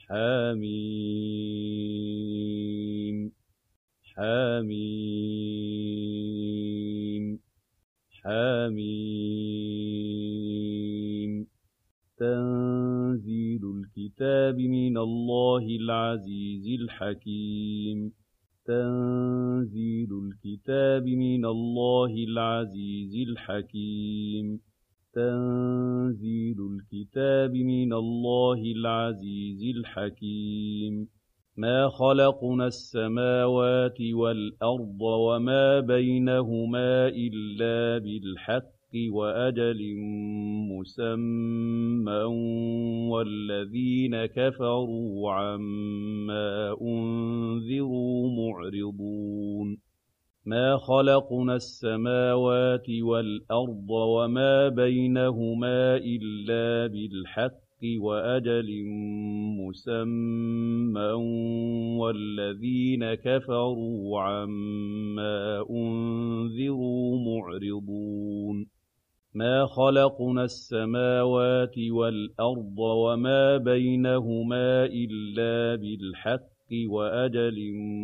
حم حم حم تنزيل الكتاب من الله العزيز الحكيم تنزيل الكتاب من الله العزيز الحكيم تنزيل الكتاب من الله العزيز الحكيم ما خلقنا السماوات والأرض وما بينهما إلا بالحق وأجل مسمى والذين كفروا عما أنذروا معرضون ما خلقنا السماوات والأرض وما بينهما إلا بالحق وأجل مسمى والذين كفروا عما أنذروا معرضون ما خلقنا السماوات والأرض وما بينهما إلا بالحق وأجل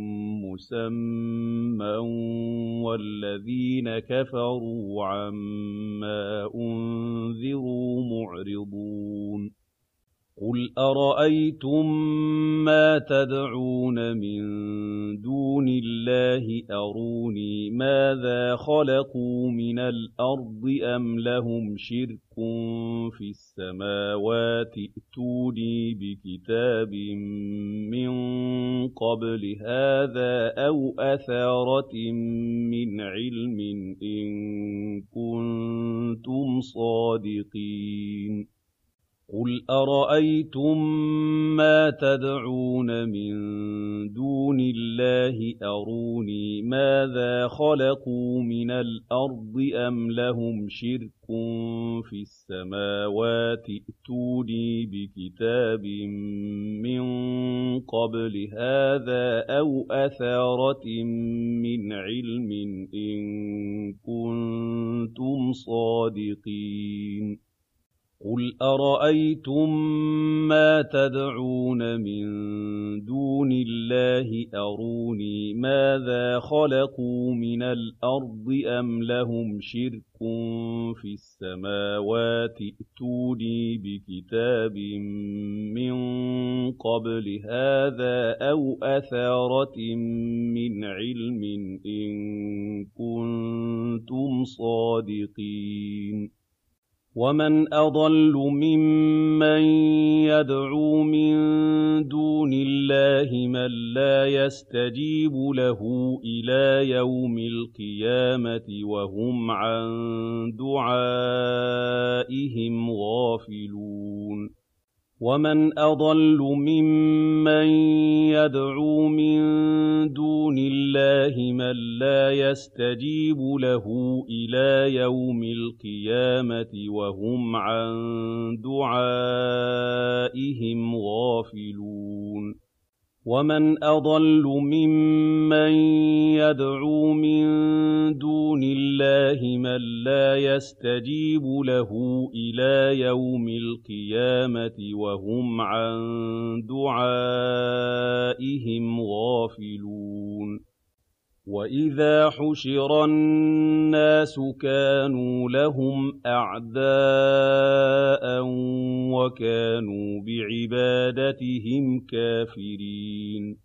مسمى والذين كفروا عما أنذروا معرضون قل أرأيتم ما تدعون من دون الله أروني ماذا خلقوا من الأرض أم لهم شرك في السماوات ائتوني بكتاب من قبل هذا أو أثارة من علم إن كنتم صادقين قل أرأيتم ما تدعون من دون الله أروني ماذا خلقوا من الأرض أم لهم شرك في السماوات ائتوني بكتاب من قبل هذا أو أثارة من علم إن كنتم صادقين قل أرأيتم ما تدعون من دون الله أروني ماذا خلقوا من الأرض أم لهم شرك في السماوات ائتوني بكتاب من قبل هذا أو أثارة من علم إن كنتم صادقين ومن أضل ممن يدعو من دون الله من لا يستجيب له إلى يوم القيامة وهم عن دعائهم غافلون ومن أضل ممن يدعو من دون الله من لا يستجيب له إلى يوم القيامة وهم عن دعائهم غافلون ومن أضل ممن يدعو من دون الله من لا يستجيب له إلى يوم القيامة وهم عن دعائهم غافلون وإذا حشر الناس كانوا لهم أعداء وكانوا بعبادتهم كافرين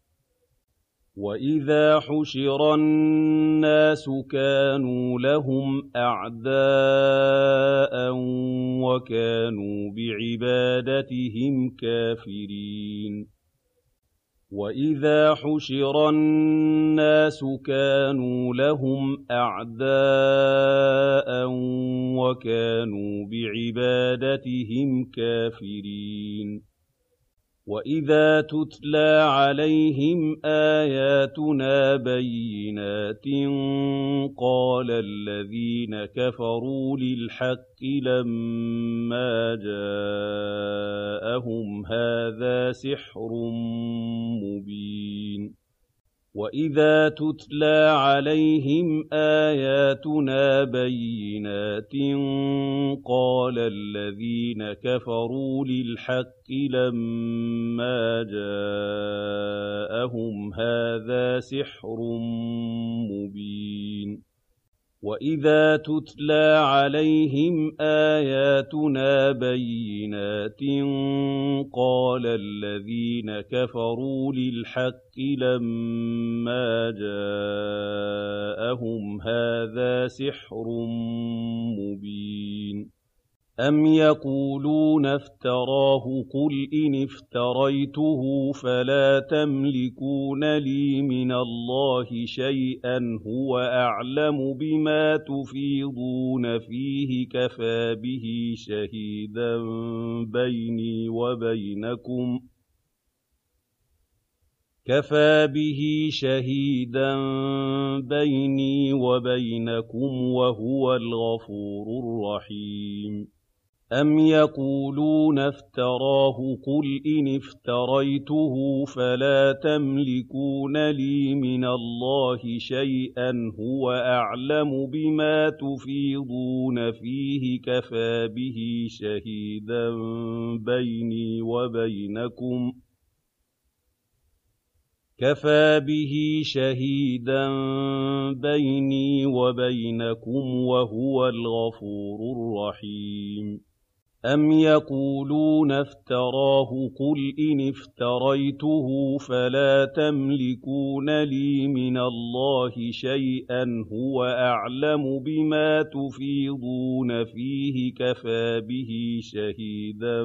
وإذا حشر الناس كانوا لهم أعداء وكانوا بعبادتهم كافرين وإذا حشر الناس كانوا لهم أعداء وكانوا بعبادتهم كافرين وإذا تتلى عليهم آياتنا بينات قال الذين كفروا للحق لما جاءهم هذا سحر مبين وَإِذَا تُتْلَىٰ عَلَيْهِمْ آيَاتُنَا بَيِّنَاتٍ قَالَ الَّذِينَ كَفَرُوا لِلْحَقِّ لَمَّا جَاءَهُمْ هَٰذَا سِحْرٌ مُّبِينٌ وَإِذَا تُتْلَىٰ عَلَيْهِمْ آيَاتُنَا بَيِّنَاتٍ قَالَ الَّذِينَ كَفَرُوا لِلْحَقِّ لَمَّا جَاءَهُمْ هَٰذَا سِحْرٌ مُّبِينٌ أَمْ يَقُولُونَ افْتَرَاهُ قُلْ إِنِ افْتَرَيْتُهُ فَلَا تَمْلِكُونَ لِي مِنَ اللَّهِ شَيْئًا هُوَ أَعْلَمُ بِمَا تُفِيضُونَ فِيهِ كَفَىٰ بِهِ شَهِيدًا بَيْنِي وَبَيْنَكُمْ وَهُوَ الْغَفُورُ الرَّحِيمُ أَمْ يَقُولُونَ افْتَرَاهُ قُلْ إِنِ افْتَرَيْتُهُ فَلَا تَمْلِكُونَ لِي مِنَ اللَّهِ شَيْئًا هُوَ أَعْلَمُ بِمَا تُفِيضُونَ فِيهِ كَفَىٰ بِهِ شَهِيدًا بَيْنِي وَبَيْنَكُمْ وَهُوَ الْغَفُورُ الرَّحِيمُ أَمْ يَقُولُونَ افْتَرَاهُ قُلْ إِنِ افْتَرَيْتُهُ فَلَا تَمْلِكُونَ لِي مِنَ اللَّهِ شَيْئًا هُوَ أَعْلَمُ بِمَا تُفِيضُونَ فِيهِ كَفَىٰ بِهِ شَهِيدًا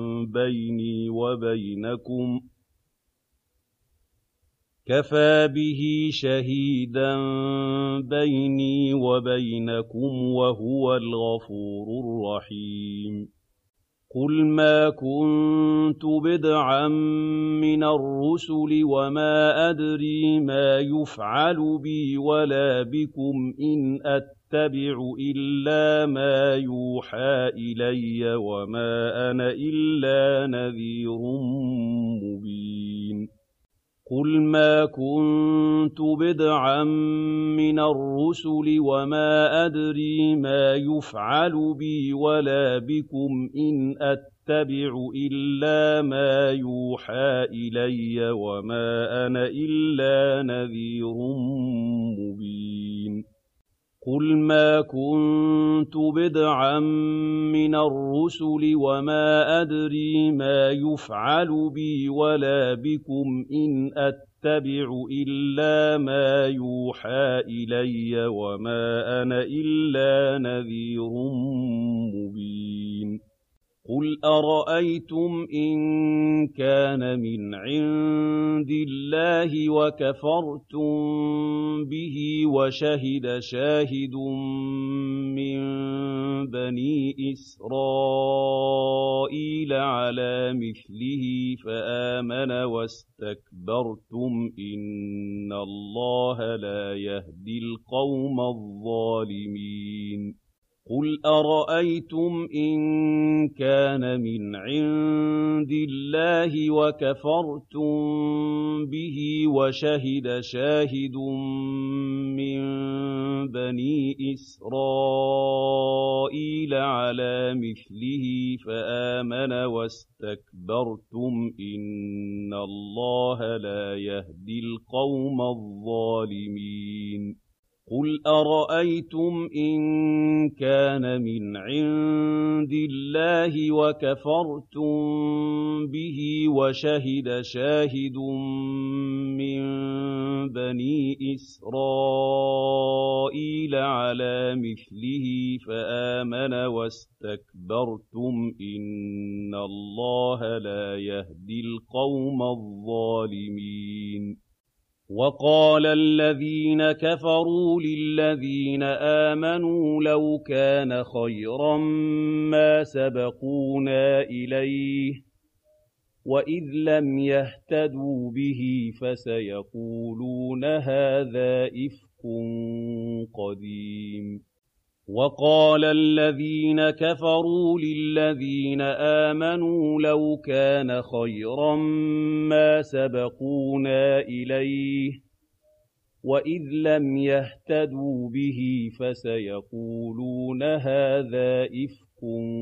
بَيْنِي وَبَيْنَكُمْ وَهُوَ الْغَفُورُ الرَّحِيمُ قُلْ مَا كُنتُ بِدْعًا مِّنَ الرُّسُلِ وَمَا أَدْرِي مَا يُفْعَلُ بِي وَلَا بِكُمْ إِنْ أَتَّبِعُ إِلَّا مَا يُوحَىٰ إِلَيَّ وَمَا أَنَا إِلَّا نَذِيرٌ مُّبِينٌ قُلْ مَا كُنتُ بِدْعًا مِّنَ الرُّسُلِ وَمَا أَدْرِي مَا يُفْعَلُ بِي وَلَا بِكُمْ إِنْ أَتَّبِعُ إِلَّا مَا يُوحَىٰ إِلَيَّ وَمَا أَنَا إِلَّا نَذِيرٌ مُّبِينٌ قُلْ مَا كُنتُ بِدْعًا مِّنَ الرُّسُلِ وَمَا أَدْرِي مَا يُفْعَلُ بِي وَلَا بِكُمْ إِنْ أَتَّبِعُ إِلَّا مَا يُوحَىٰ إِلَيَّ وَمَا أَنَا إِلَّا نَذِيرٌ مُّبِينٌ قُلْ أَرَأَيْتُمْ إِن كَانَ مِنْ عِندِ اللَّهِ وَكَفَرْتُم بِهِ وَشَهِدَ شَاهِدٌ مِّن بَنِي إِسْرَائِيلَ عَلَىٰ مِثْلِهِ فَآمَنَ وَاسْتَكْبَرْتُمْ إِنَّ اللَّهَ لَا يَهْدِي الْقَوْمَ الظَّالِمِينَ قُلْ أَرَأَيْتُمْ إِن كَانَ مِنْ عِندِ اللَّهِ وَكَفَرْتُم بِهِ وَشَهِدَ شَاهِدٌ مِّن بَنِي إِسْرَائِيلَ عَلَىٰ مِثْلِهِ فَآمَنَ وَاسْتَكْبَرْتُمْ إِنَّ اللَّهَ لَا يَهْدِي الْقَوْمَ الظَّالِمِينَ قُلْ أَرَأَيْتُمْ إِن كَانَ مِنْ عِندِ اللَّهِ وَكَفَرْتُم بِهِ وَشَهِدَ شَاهِدٌ مِّن بَنِي إِسْرَائِيلَ عَلَىٰ مِثْلِهِ فَآمَنَ وَاسْتَكْبَرْتُمْ إِنَّ اللَّهَ لَا يَهْدِي الْقَوْمَ الظَّالِمِينَ وَقَالَ الَّذِينَ كَفَرُوا لِلَّذِينَ آمَنُوا لَوْ كَانَ خَيْرًا مَّا سَبَقُونَا إِلَيْهِ وَإِذْ لَمْ يَهْتَدُوا بِهِ فَسَيَقُولُونَ هَٰذَا إِفْكٌ قَدِيمٌ وَقَالَ الَّذِينَ كَفَرُوا لِلَّذِينَ آمَنُوا لَوْ كَانَ خَيْرًا مَّا سَبَقُونَا إِلَيْهِ وَإِذْ لَمْ يَهْتَدُوا بِهِ فَسَيَقُولُونَ هَٰذَا إِفْكٌ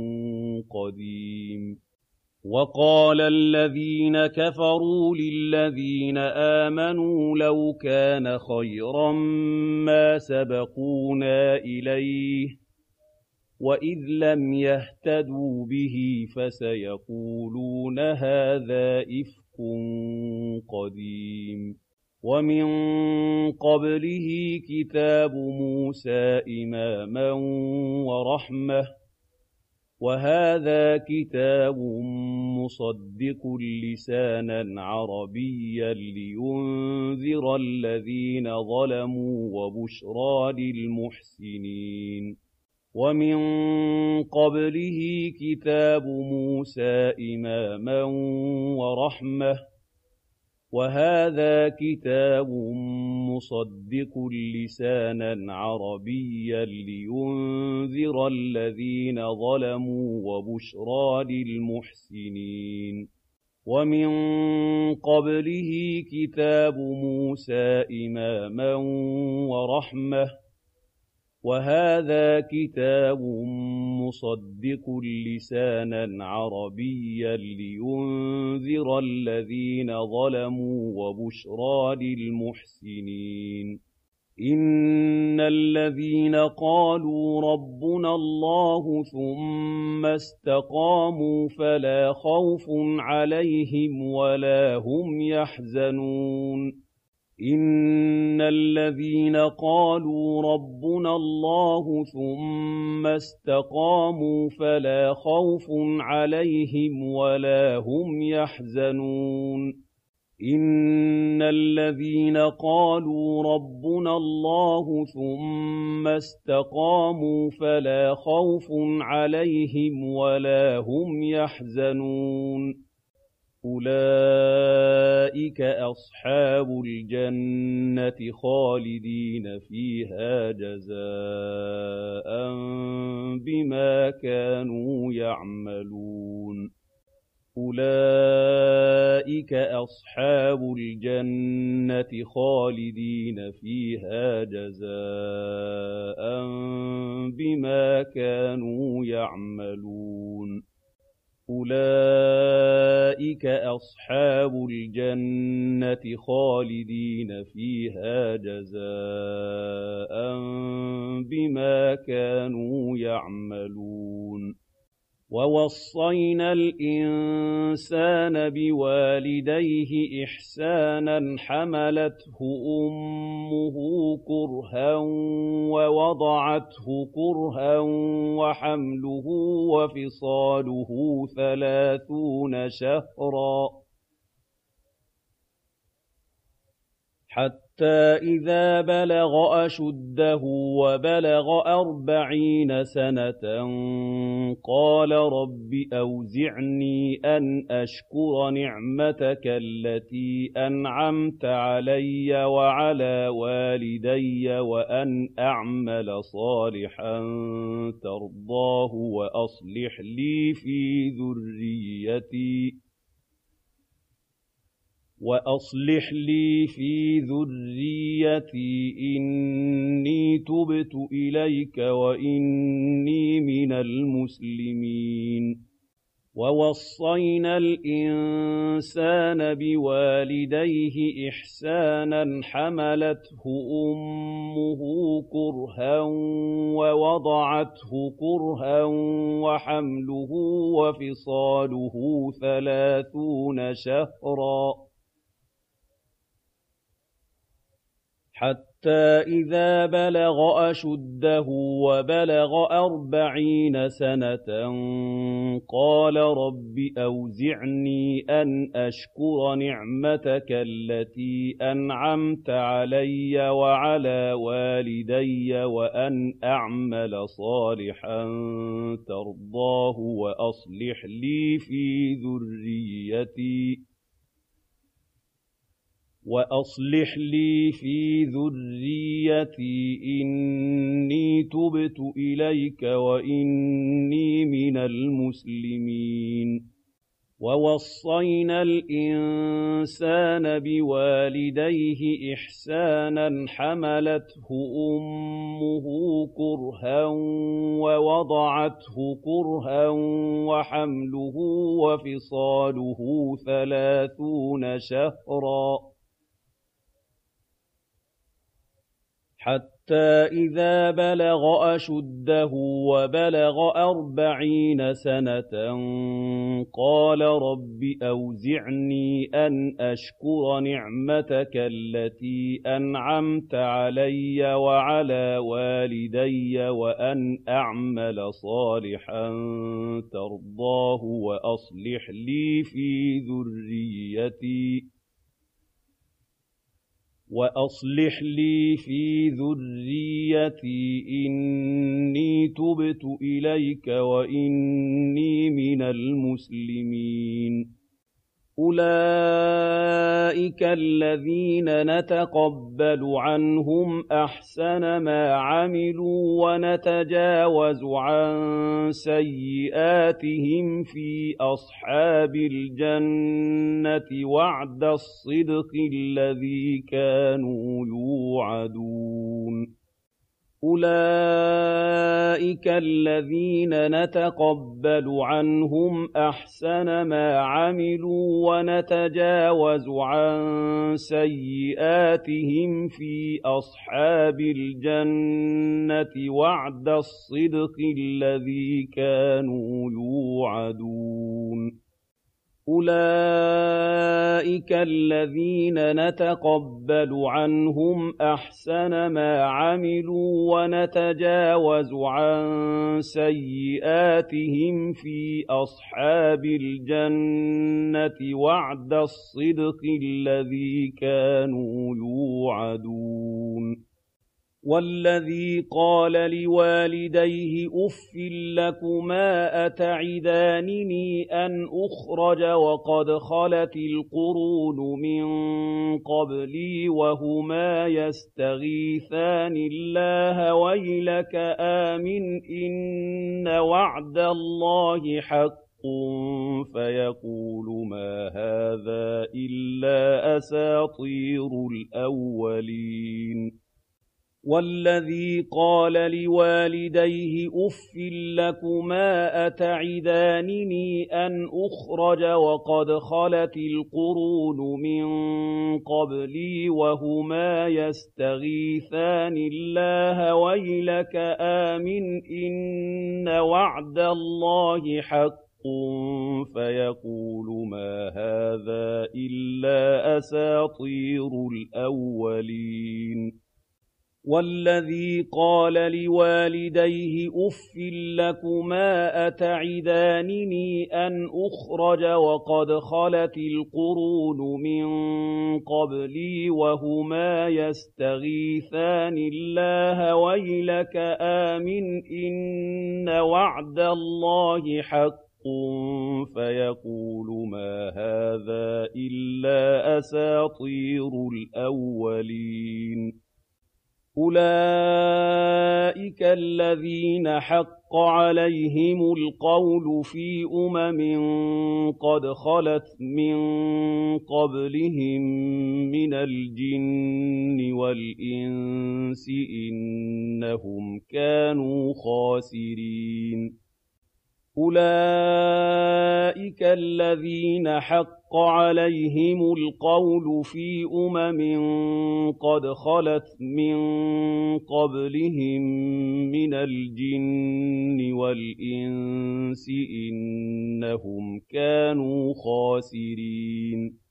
قَدِيمٌ وَقَالَ الَّذِينَ كَفَرُوا لِلَّذِينَ آمَنُوا لَوْ كَانَ خَيْرًا مَّا سَبَقُونَا إِلَيْهِ وَإِذْ لَمْ يَهْتَدُوا بِهِ فَسَيَقُولُونَ هَٰذَا إِفْكٌ قَدِيمٌ وَمِن قَبْلِهِ كِتَابُ مُوسَىٰ إِمَامًا وَرَحْمَةً وَهَٰذَا كِتَابٌ مُّصَدِّقٌ لِّسَانًا عَرَبِيًّا لِّيُنذِرَ الَّذِينَ ظَلَمُوا وَبُشْرَىٰ لِلْمُحْسِنِينَ وَمِن قَبْلِهِ كِتَابُ مُوسَىٰ إِمَامًا وَرَحْمَةً وَهَٰذَا كِتَابٌ مُّصَدِّقٌ لِّسَانًا عَرَبِيًّا لِّيُنذِرَ الَّذِينَ ظَلَمُوا وَبُشْرَىٰ لِلْمُحْسِنِينَ وَمِن قَبْلِهِ كِتَابُ مُوسَىٰ إِمَامًا وَرَحْمَةً وَهَٰذَا كِتَابٌ مُّصَدِّقٌ لِّسَانًا عَرَبِيًّا لِّيُنذِرَ الَّذِينَ ظَلَمُوا وَبُشْرَىٰ لِلْمُحْسِنِينَ إِنَّ الَّذِينَ قَالُوا رَبُّنَا اللَّهُ ثُمَّ اسْتَقَامُوا فَلَا خَوْفٌ عَلَيْهِمْ وَلَا هُمْ يَحْزَنُونَ إِنَّ الَّذِينَ قَالُوا رَبُّنَا اللَّهُ ثُمَّ اسْتَقَامُوا فَلَا خَوْفٌ عَلَيْهِمْ وَلَا هُمْ يَحْزَنُونَ إِنَّ الَّذِينَ قَالُوا رَبُّنَا اللَّهُ ثُمَّ اسْتَقَامُوا فَلَا خَوْفٌ عَلَيْهِمْ وَلَا هُمْ يَحْزَنُونَ أُولَٰئِكَ أَصْحَابُ الْجَنَّةِ خَالِدِينَ فِيهَا جَزَاءً بِمَا كَانُوا يَعْمَلُونَ أُولَٰئِكَ أَصْحَابُ الْجَنَّةِ خَالِدِينَ فِيهَا جَزَاءً بِمَا كَانُوا يَعْمَلُونَ أُولَٰئِكَ أَصْحَابُ الْجَنَّةِ خَالِدِينَ فِيهَا جَزَاءً بِمَا كَانُوا يَعْمَلُونَ وَوَصَّيْنَا الْإِنسَانَ بِوَالِدَيْهِ إِحْسَانًا حَمَلَتْهُ أُمُّهُ كُرْهًا وَوَضَعَتْهُ كُرْهًا وَحَمْلُهُ وَفِصَالُهُ 30 شهرا حتى إذا بلغ أشده وبلغ 40 سنة قال رب أوزعني أن أشكر نعمتك التي أنعمت علي وعلى والدي وأن أعمل صالحا ترضاه وأصلح لي في ذريتي إني تبت إليك وإني من المسلمين ووصينا الإنسان بوالديه إحسانا حملته أمه كرها ووضعته كرها وحمله وفصاله 30 شهرا حتى إذا بلغ أشده وبلغ 40 سنة قال رب أوزعني أن أشكر نعمتك التي أنعمت علي وعلى والدي وأن أعمل صالحا ترضاه وأصلح لي في ذريتي إني تبت إليك وإني من المسلمين وَوَصَّيْنَا الْإِنسَانَ بِوَالِدَيْهِ إِحْسَانًا حَمَلَتْهُ أُمُّهُ كُرْهًا وَوَضَعَتْهُ كُرْهًا وَحَمْلُهُ وَفِصَالُهُ 30 شهرا حتى إذا بلغ أشده وبلغ 40 سنة قال رب أوزعني أن أشكر نعمتك التي أنعمت علي وعلى والدي وأن أعمل صالحا ترضاه وأصلح لي في ذريتي إني تبت إليك وإني من المسلمين أولئك الذين نتقبل عنهم أحسن ما عملوا ونتجاوز عن سيئاتهم في أصحاب الجنة وعد الصدق الذي كانوا يوعدون أولئك الذين نتقبل عنهم أحسن ما عملوا ونتجاوز عن سيئاتهم في أصحاب الجنة وعد الصدق الذي كانوا يوعدون أولئك الذين نتقبل عنهم أحسن ما عملوا ونتجاوز عن سيئاتهم في أصحاب الجنة وعد الصدق الذي كانوا يوعدون والذي قال لوالديه أف لكما أتعدانني أن أخرج وقد خلت القرون من قبلي وهما يستغيثان الله ويلك آمن إن وعد الله حق فيقول ما هذا إلا أساطير الأولين والذي قال لوالديه أف لكما أتعدانني أن أخرج وقد خلت القرون من قبلي وهما يستغيثان الله ويلك آمن إن وعد الله حق فيقول ما هذا إلا أساطير الأولين والذي قال لوالديه أف لكما أتعدانني أن أخرج وقد خلت القرون من قبلي وهما يستغيثان الله ويلك آمن إن وعد الله حق فيقول ما هذا إلا أساطير الأولين أولئك الذين حق عليهم القول في قد خلت من قبلهم من الجن والإنس إنهم كانوا خاسرين أولئك الذين حق عليهم القول في قد خلت من قبلهم من الجن والإنس إنهم كانوا خاسرين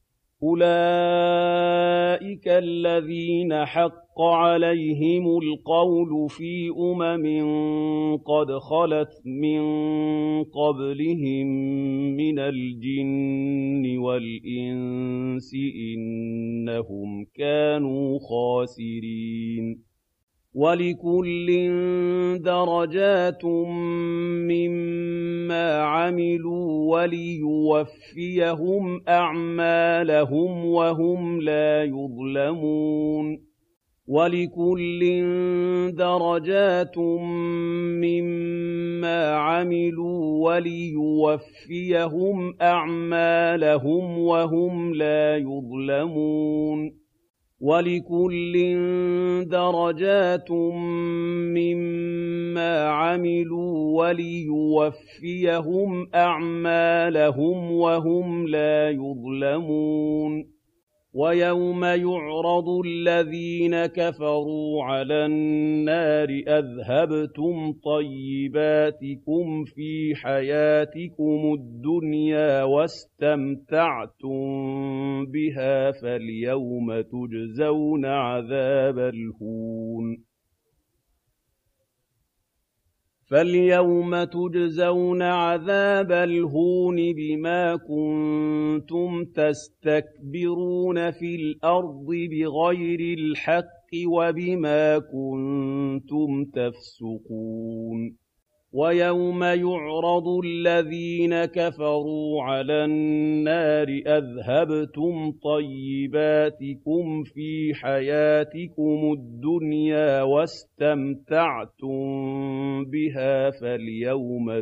أولئك الذين حق عليهم القول في قد خلت من قبلهم من الجن والإنس إنهم كانوا خاسرين وَلِكُلٍّ دَرَجَاتٌ مِّمَّا عَمِلُوا وَلِيُوَفِّيَهُمْ أَعْمَالَهُمْ وَهُمْ لَا يُظْلَمُونَ وَلِكُلٍّ دَرَجَاتٌ مِّمَّا عَمِلُوا وَلِيُوَفِّيَهُمْ أَعْمَالَهُمْ وَهُمْ لَا يُظْلَمُونَ وَلِكُلٍّ دَرَجَاتٌ مِّمَّا عَمِلُوا وَلِيُوَفِّيَهُمْ أَعْمَالَهُمْ وَهُمْ لَا يُظْلَمُونَ وَيَوْمَ يُعْرَضُ الَّذِينَ كَفَرُوا عَلَى النَّارِ أَذْهَبْتُمْ طَيِّبَاتِكُمْ فِي حَيَاتِكُمُ الدُّنْيَا واستمتعتم بِهَا فَالْيَوْمَ تُجْزَوْنَ عَذَابَ الْهُونِ بِمَا كُنتُمْ تَسْتَكْبِرُونَ فِي الْأَرْضِ بِغَيْرِ الْحَقِّ وَبِمَا كُنتُمْ تَفْسُقُونَ وَيَوْمَ يُعْرَضُ الَّذِينَ كَفَرُوا عَلَى النَّارِ أَذْهَبْتُمْ طَيِّبَاتِكُمْ فِي حَيَاتِكُمُ الدُّنْيَا واستمتعتم بِهَا فَالْيَوْمَ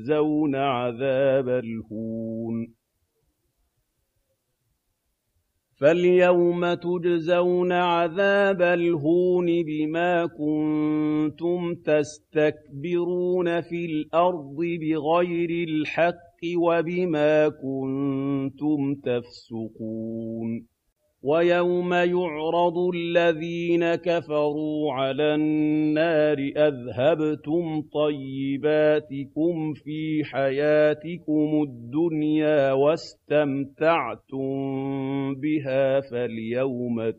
تُجْزَوْنَ عَذَابَ الْهُونِ بِمَا كُنتُمْ تَسْتَكْبِرُونَ فِي الْأَرْضِ بِغَيْرِ الْحَقِّ وَبِمَا كُنتُمْ تَفْسُقُونَ وَيَوْمَ يُعْرَضُ الَّذِينَ كَفَرُوا عَلَى النَّارِ أَذْهَبْتُمْ طَيِّبَاتِكُمْ فِي حَيَاتِكُمُ الدُّنْيَا واستمتعتم بِهَا فَالْيَوْمَ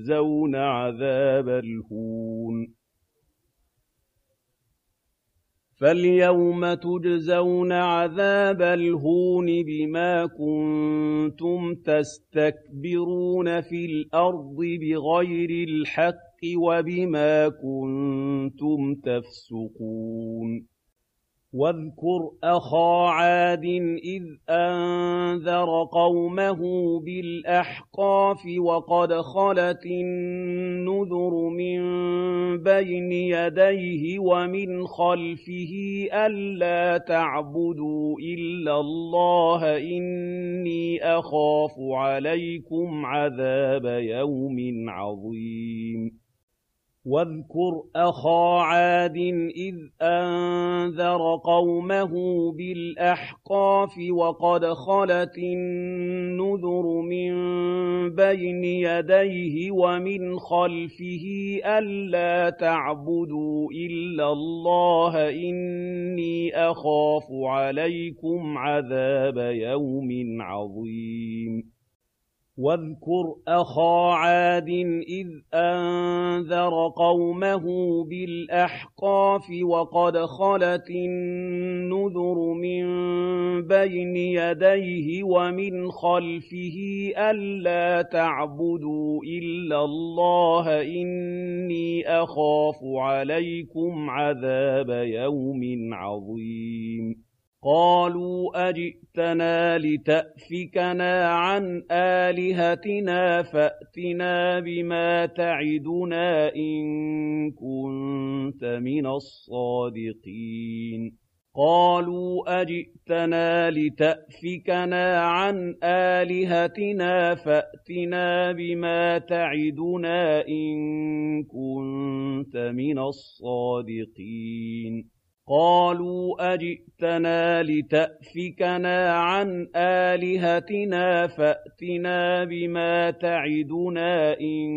تُجْزَوْنَ عَذَابَ الْهُونِ بِمَا كُنتُمْ تَسْتَكْبِرُونَ فِي الْأَرْضِ بِغَيْرِ الْحَقِّ وَبِمَا كُنتُمْ تَفْسُقُونَ وَاذْكُرْ أَخَا عَادٍ إِذْ أَنذَرَ قَوْمَهُ بِالْأَحْقَافِ وَقَدْ خَلَتِ النُّذُرُ مِن بَيْنِ يَدَيْهِ وَمِنْ خَلْفِهِ أَلَّا تَعْبُدُوا إِلَّا اللَّهَ إِنِّي أَخَافُ عَلَيْكُمْ عَذَابَ يَوْمٍ عَظِيمٍ وَاذْكُرْ أَخَا عَادٍ إِذْ أَنذَرَ قَوْمَهُ بِالْأَحْقَافِ وَقَدْ خَلَتِ النُّذُرُ مِن بَيْنِ يَدَيْهِ وَمِنْ خَلْفِهِ أَلَّا تَعْبُدُوا إِلَّا اللَّهَ إِنِّي أَخَافُ عَلَيْكُمْ عَذَابَ يَوْمٍ عَظِيمٍ وَاذْكُرْ أَخَا عَادٍ إِذْ أَنذَرَ قَوْمَهُ بِالْأَحْقَافِ وَقَدْ خَلَتِ النُّذُرُ مِن بَيْنِ يَدَيْهِ وَمِنْ خَلْفِهِ أَلَّا تَعْبُدُوا إِلَّا اللَّهَ إِنِّي أَخَافُ عَلَيْكُمْ عَذَابَ يَوْمٍ عَظِيمٍ قَالُوا أَجِئْتَنَا لِتَأْفِكَنَا عَنْ آلِهَتِنَا فَأْتِنَا بِمَا تَعِدُنَا إِن كُنتَ مِنَ الصَّادِقِينَ قَالُوا أَجِئْتَنَا لِتَأْفِكَنَا عَنْ آلِهَتِنَا فَأْتِنَا بِمَا تَعِدُنَا إِن كُنتَ مِنَ الصَّادِقِينَ قَالُوا أَجِئْتَنَا لِتَأْفِكَنَا عَنْ آلِهَتِنَا فَأْتِنَا بِمَا تَعِدُنَا إِن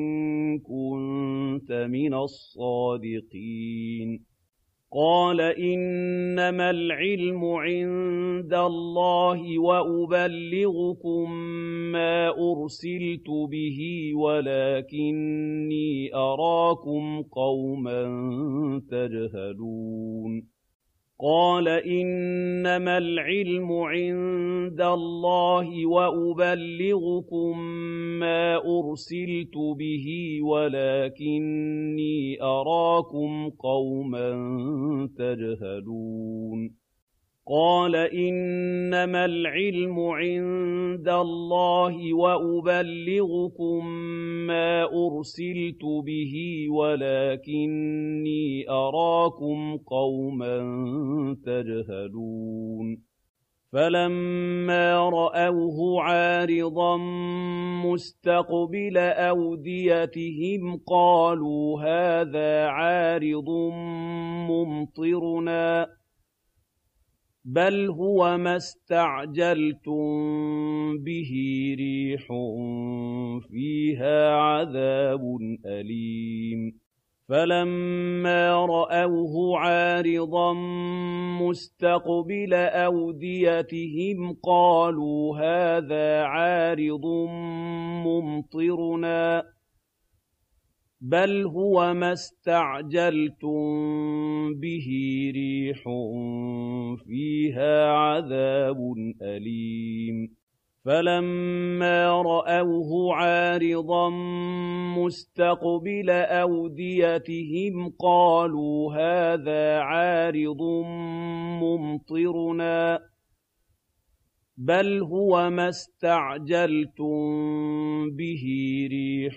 كُنتَ مِنَ الصَّادِقِينَ قَالَ إِنَّمَا الْعِلْمُ عِندَ اللَّهِ وَأُبَلِّغُكُم مَّا أُرْسِلْتُ بِهِ وَلَٰكِنِّي أَرَاكُمْ قَوْمًا تَجْهَلُونَ قَالَ إِنَّمَا الْعِلْمُ عِندَ اللَّهِ وَأُبَلِّغُكُم مَّا أُرْسِلْتُ بِهِ وَلَٰكِنِّي أَرَاكُمْ قَوْمًا تَجْهَلُونَ قال إنما العلم عند الله وأبلغكم ما أرسلت به ولكني أراكم قوما تجهلون فلما رأوه عارضا مستقبل أوديتهم قالوا هذا عارض ممطرنا بل هو ما استعجلتم به ريح فيها عذاب أليم فلما رأوه عارضا مستقبل أوديتهم قالوا هذا عارض ممطرنا بل هو ما استعجلتم به ريح فيها عذاب أليم فلما رأوه عارضا مستقبل أوديتهم قالوا هذا عارض ممطرنا بل هو ما استعجلتم به ريح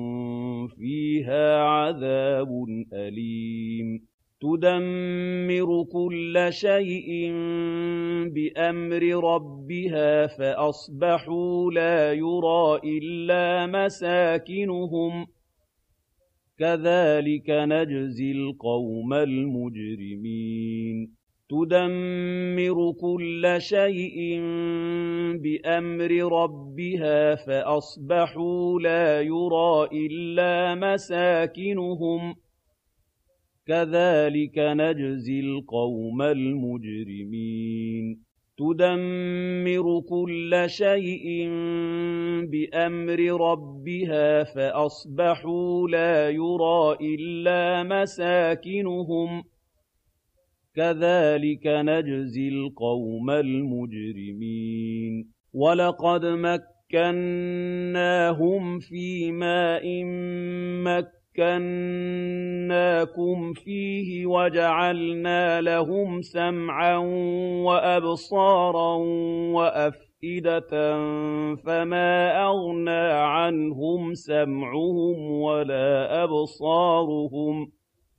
فيها عذاب أليم تدمر كل شيء بأمر ربها فأصبحوا لا يرى إلا مساكنهم كذلك نجزي القوم المجرمين تدمر كل شيء بأمر ربها فأصبحوا لا يرى إلا مساكنهم كذلك نجزي القوم المجرمين تدمر كل شيء بأمر ربها فأصبحوا لا يرى إلا مساكنهم كذلك نجزي القوم المجرمين ولقد مكناهم في ماء مكناكم فيه وجعلنا لهم سمعا وأبصارا وأفئدة فما أغنى عنهم سمعهم ولا أبصارهم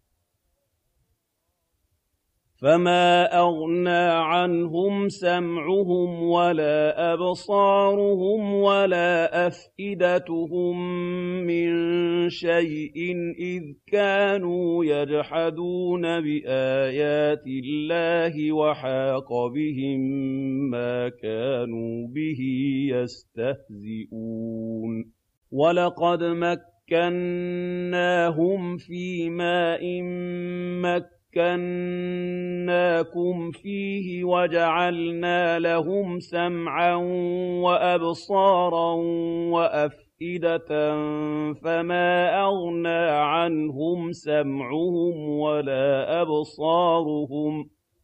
فما أغنى عنهم سمعهم ولا أبصارهم ولا أفئدتهم من شيء إذ كانوا يجحدون بآيات الله وحاق بهم ما كانوا به يستهزئون ولقد مكناهم في ماء مكناكم فيه وجعلنا لهم سمعا وأبصارا وأفئدة فما أغنى عنهم سمعهم ولا أبصارهم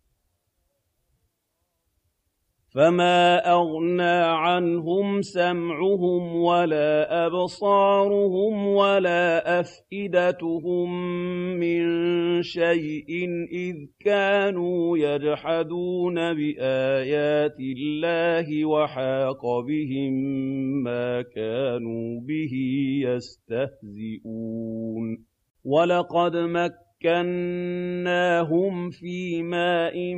فما أغنى عنهم سمعهم ولا أبصارهم ولا أفئدتهم من شيء إذ كانوا يجحدون بآيات الله وحاق بهم ما كانوا به يستهزئون ولقد مكناهم في ماء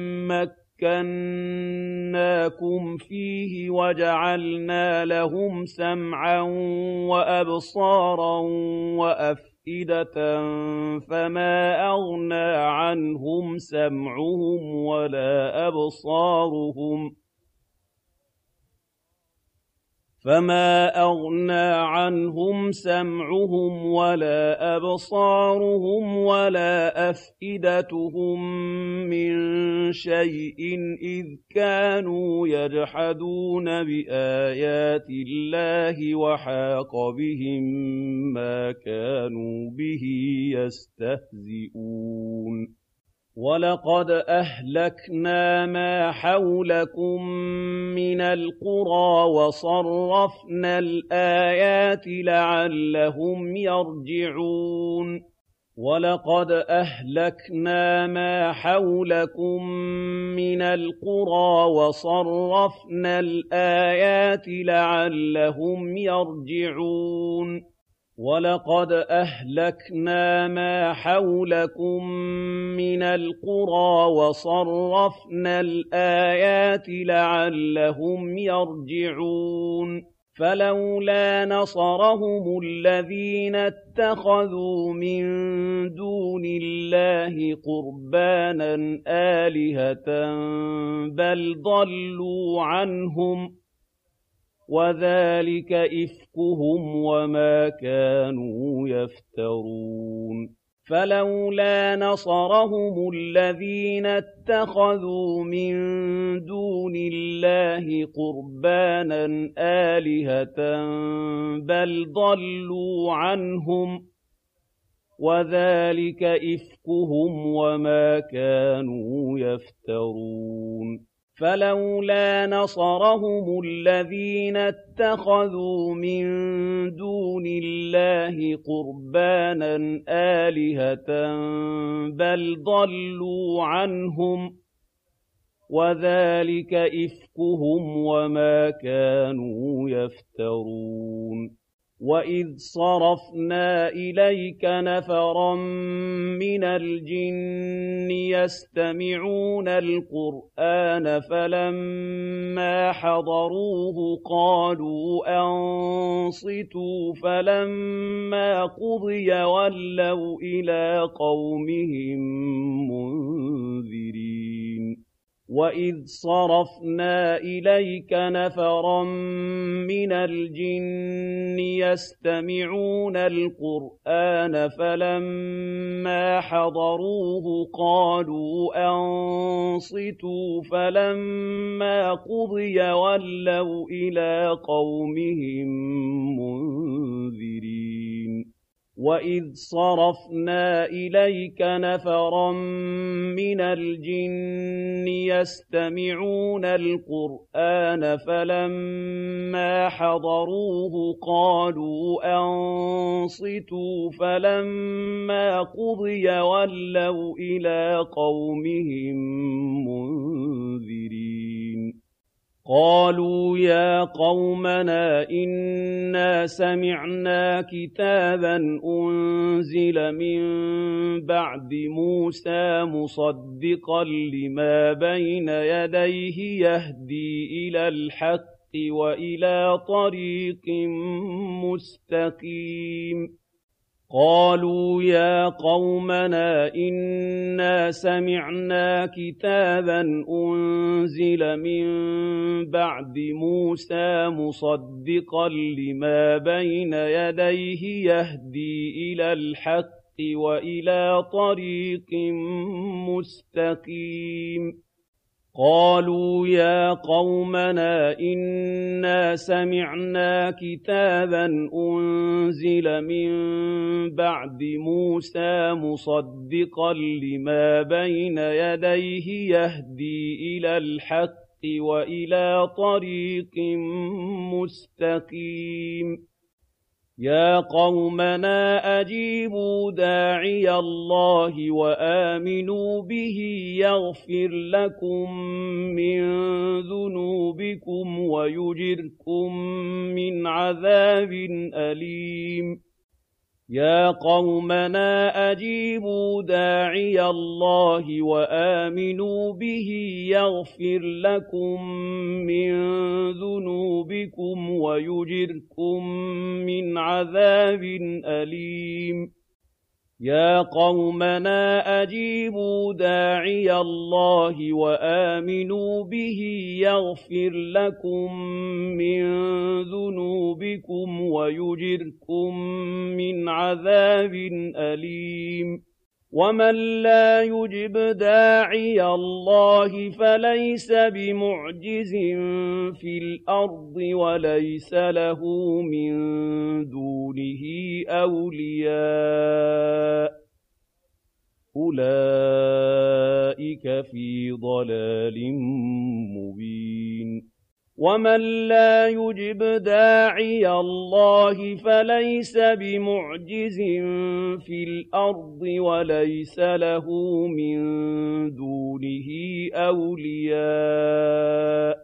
مكناكم فيه وجعلنا لهم سمعا وأبصارا وأفئدة فما أغنى عنهم سمعهم ولا أبصارهم فما أغنى عنهم سمعهم ولا أبصارهم ولا أفئدتهم من شيء إذ كانوا يجحدون بآيات الله وحاق بهم ما كانوا به يستهزئون ولقد أهلكنا ما حولكم من القرى وصرفنا الآيات لعلهم يرجعون وَلَقَدْ أَهْلَكْنَا مَا حَوْلَكُم مِّنَ الْقُرَىٰ وَصَرَّفْنَا الْآيَاتِ لَعَلَّهُمْ يَرْجِعُونَ وَلَقَدْ أَهْلَكْنَا مَا حَوْلَكُم مِّنَ الْقُرَىٰ وَصَرَّفْنَا الْآيَاتِ لَعَلَّهُمْ يَرْجِعُونَ فَلَوْلَا نَصَرَهُمُ الَّذِينَ اتَّخَذُوا مِن دُونِ اللَّهِ قُرْبَانًا آلِهَةً بَلْ ضَلُّوا عَنْهُمْ ۚ وَذَٰلِكَ إِفْكُهُمْ وَمَا كَانُوا يَفْتَرُونَ فَلَوْلَا نَصَرَهُمُ الَّذِينَ اتَّخَذُوا مِن دُونِ اللَّهِ قُرْبَانًا آلِهَةً بَلْ ضَلُّوا عَنْهُمْ ۚ وَذَٰلِكَ إِفْكُهُمْ وَمَا كَانُوا يَفْتَرُونَ فَلَوْلَا نَصَرَهُمُ الَّذِينَ اتَّخَذُوا مِن دُونِ اللَّهِ قُرْبَانًا آلِهَةً بَلْ ضَلُّوا عَنْهُمْ ۚ وَذَٰلِكَ إِفْكُهُمْ وَمَا كَانُوا يَفْتَرُونَ وَإِذْ صَرَفْنَا إِلَيْكَ نَفَرًا مِّنَ الْجِنِّ يَسْتَمِعُونَ الْقُرْآنَ فَلَمَّا حَضَرُوهُ قَالُوا أَنصِتُوا فَلَمَّا قُضِيَ وَلَّوْا إِلَىٰ قَوْمِهِم مُّنذِرِينَ وَإِذْ صَرَفْنَا إِلَيْكَ نَفَرًا مِّنَ الْجِنِّ يَسْتَمِعُونَ الْقُرْآنَ فَلَمَّا حَضَرُوهُ قَالُوا أَنصِتُوا فَلَمَّا قُضِيَ وَلَّوْا إِلَىٰ قَوْمِهِم مُّنذِرِينَ وَإِذْ صَرَفْنَا إِلَيْكَ نَفَرًا مِّنَ الْجِنِّ يَسْتَمِعُونَ الْقُرْآنَ فَلَمَّا حَضَرُوهُ قَالُوا أَنصِتُوا فَلَمَّا قُضِيَ وَلَّوْا إِلَىٰ قَوْمِهِم مُّنذِرِينَ قَالُوا يَا قَوْمَنَا إِنَّا سَمِعْنَا كِتَابًا أُنزِلَ مِن بَعْدِ مُوسَىٰ مُصَدِّقًا لِّمَا بَيْنَ يَدَيْهِ يَهْدِي إِلَى الْحَقِّ وَإِلَىٰ طَرِيقٍ مُّسْتَقِيمٍ قَالُوا يَا قَوْمَنَا إِنَّا سَمِعْنَا كِتَابًا أُنزِلَ مِن بَعْدِ مُوسَىٰ مُصَدِّقًا لِّمَا بَيْنَ يَدَيْهِ يَهْدِي إِلَى الْحَقِّ وَإِلَىٰ طَرِيقٍ مُّسْتَقِيمٍ قَالُوا يَا قَوْمَنَا إِنَّا سَمِعْنَا كِتَابًا أُنزِلَ مِن بَعْدِ مُوسَىٰ مُصَدِّقًا لِّمَا بَيْنَ يَدَيْهِ يَهْدِي إِلَى الْحَقِّ وَإِلَىٰ طَرِيقٍ مُّسْتَقِيمٍ يَا قَوْمَنَا أَجِيبُوا دَاعِيَ اللَّهِ وَآمِنُوا بِهِ يَغْفِرْ لَكُم مِّن ذُنُوبِكُمْ وَيُجِرْكُم مِّنْ عَذَابٍ أَلِيمٍ يَا قَوْمَنَا أَجِيبُوا دَاعِيَ اللَّهِ وَآمِنُوا بِهِ يَغْفِرْ لَكُم مِّن ذُنُوبِكُمْ وَيُجِرْكُم مِّنْ عَذَابٍ أَلِيمٍ يَا قَوْمَنَا أَجِيبُوا دَاعِيَ اللَّهِ وَآمِنُوا بِهِ يَغْفِرْ لَكُم مِّن ذُنُوبِكُمْ وَيُجِرْكُم مِّنْ عَذَابٍ أَلِيمٍ وَمَن لَّا يُجِبْ دَاعِيَ اللَّهِ فَلَيْسَ بِمُعْجِزٍ فِي الْأَرْضِ وَلَيْسَ لَهُ مِن دُونِهِ أَوْلِيَاءُ ۚ أُولَٰئِكَ فِي ضَلَالٍ مُّبِينٍ وَمَن لَّا يُجِبْ دَاعِيَ اللَّهِ فَلَيْسَ بِمُعْجِزٍ فِي الْأَرْضِ وَلَيْسَ لَهُ مِن دُونِهِ أَوْلِيَاءُ ۚ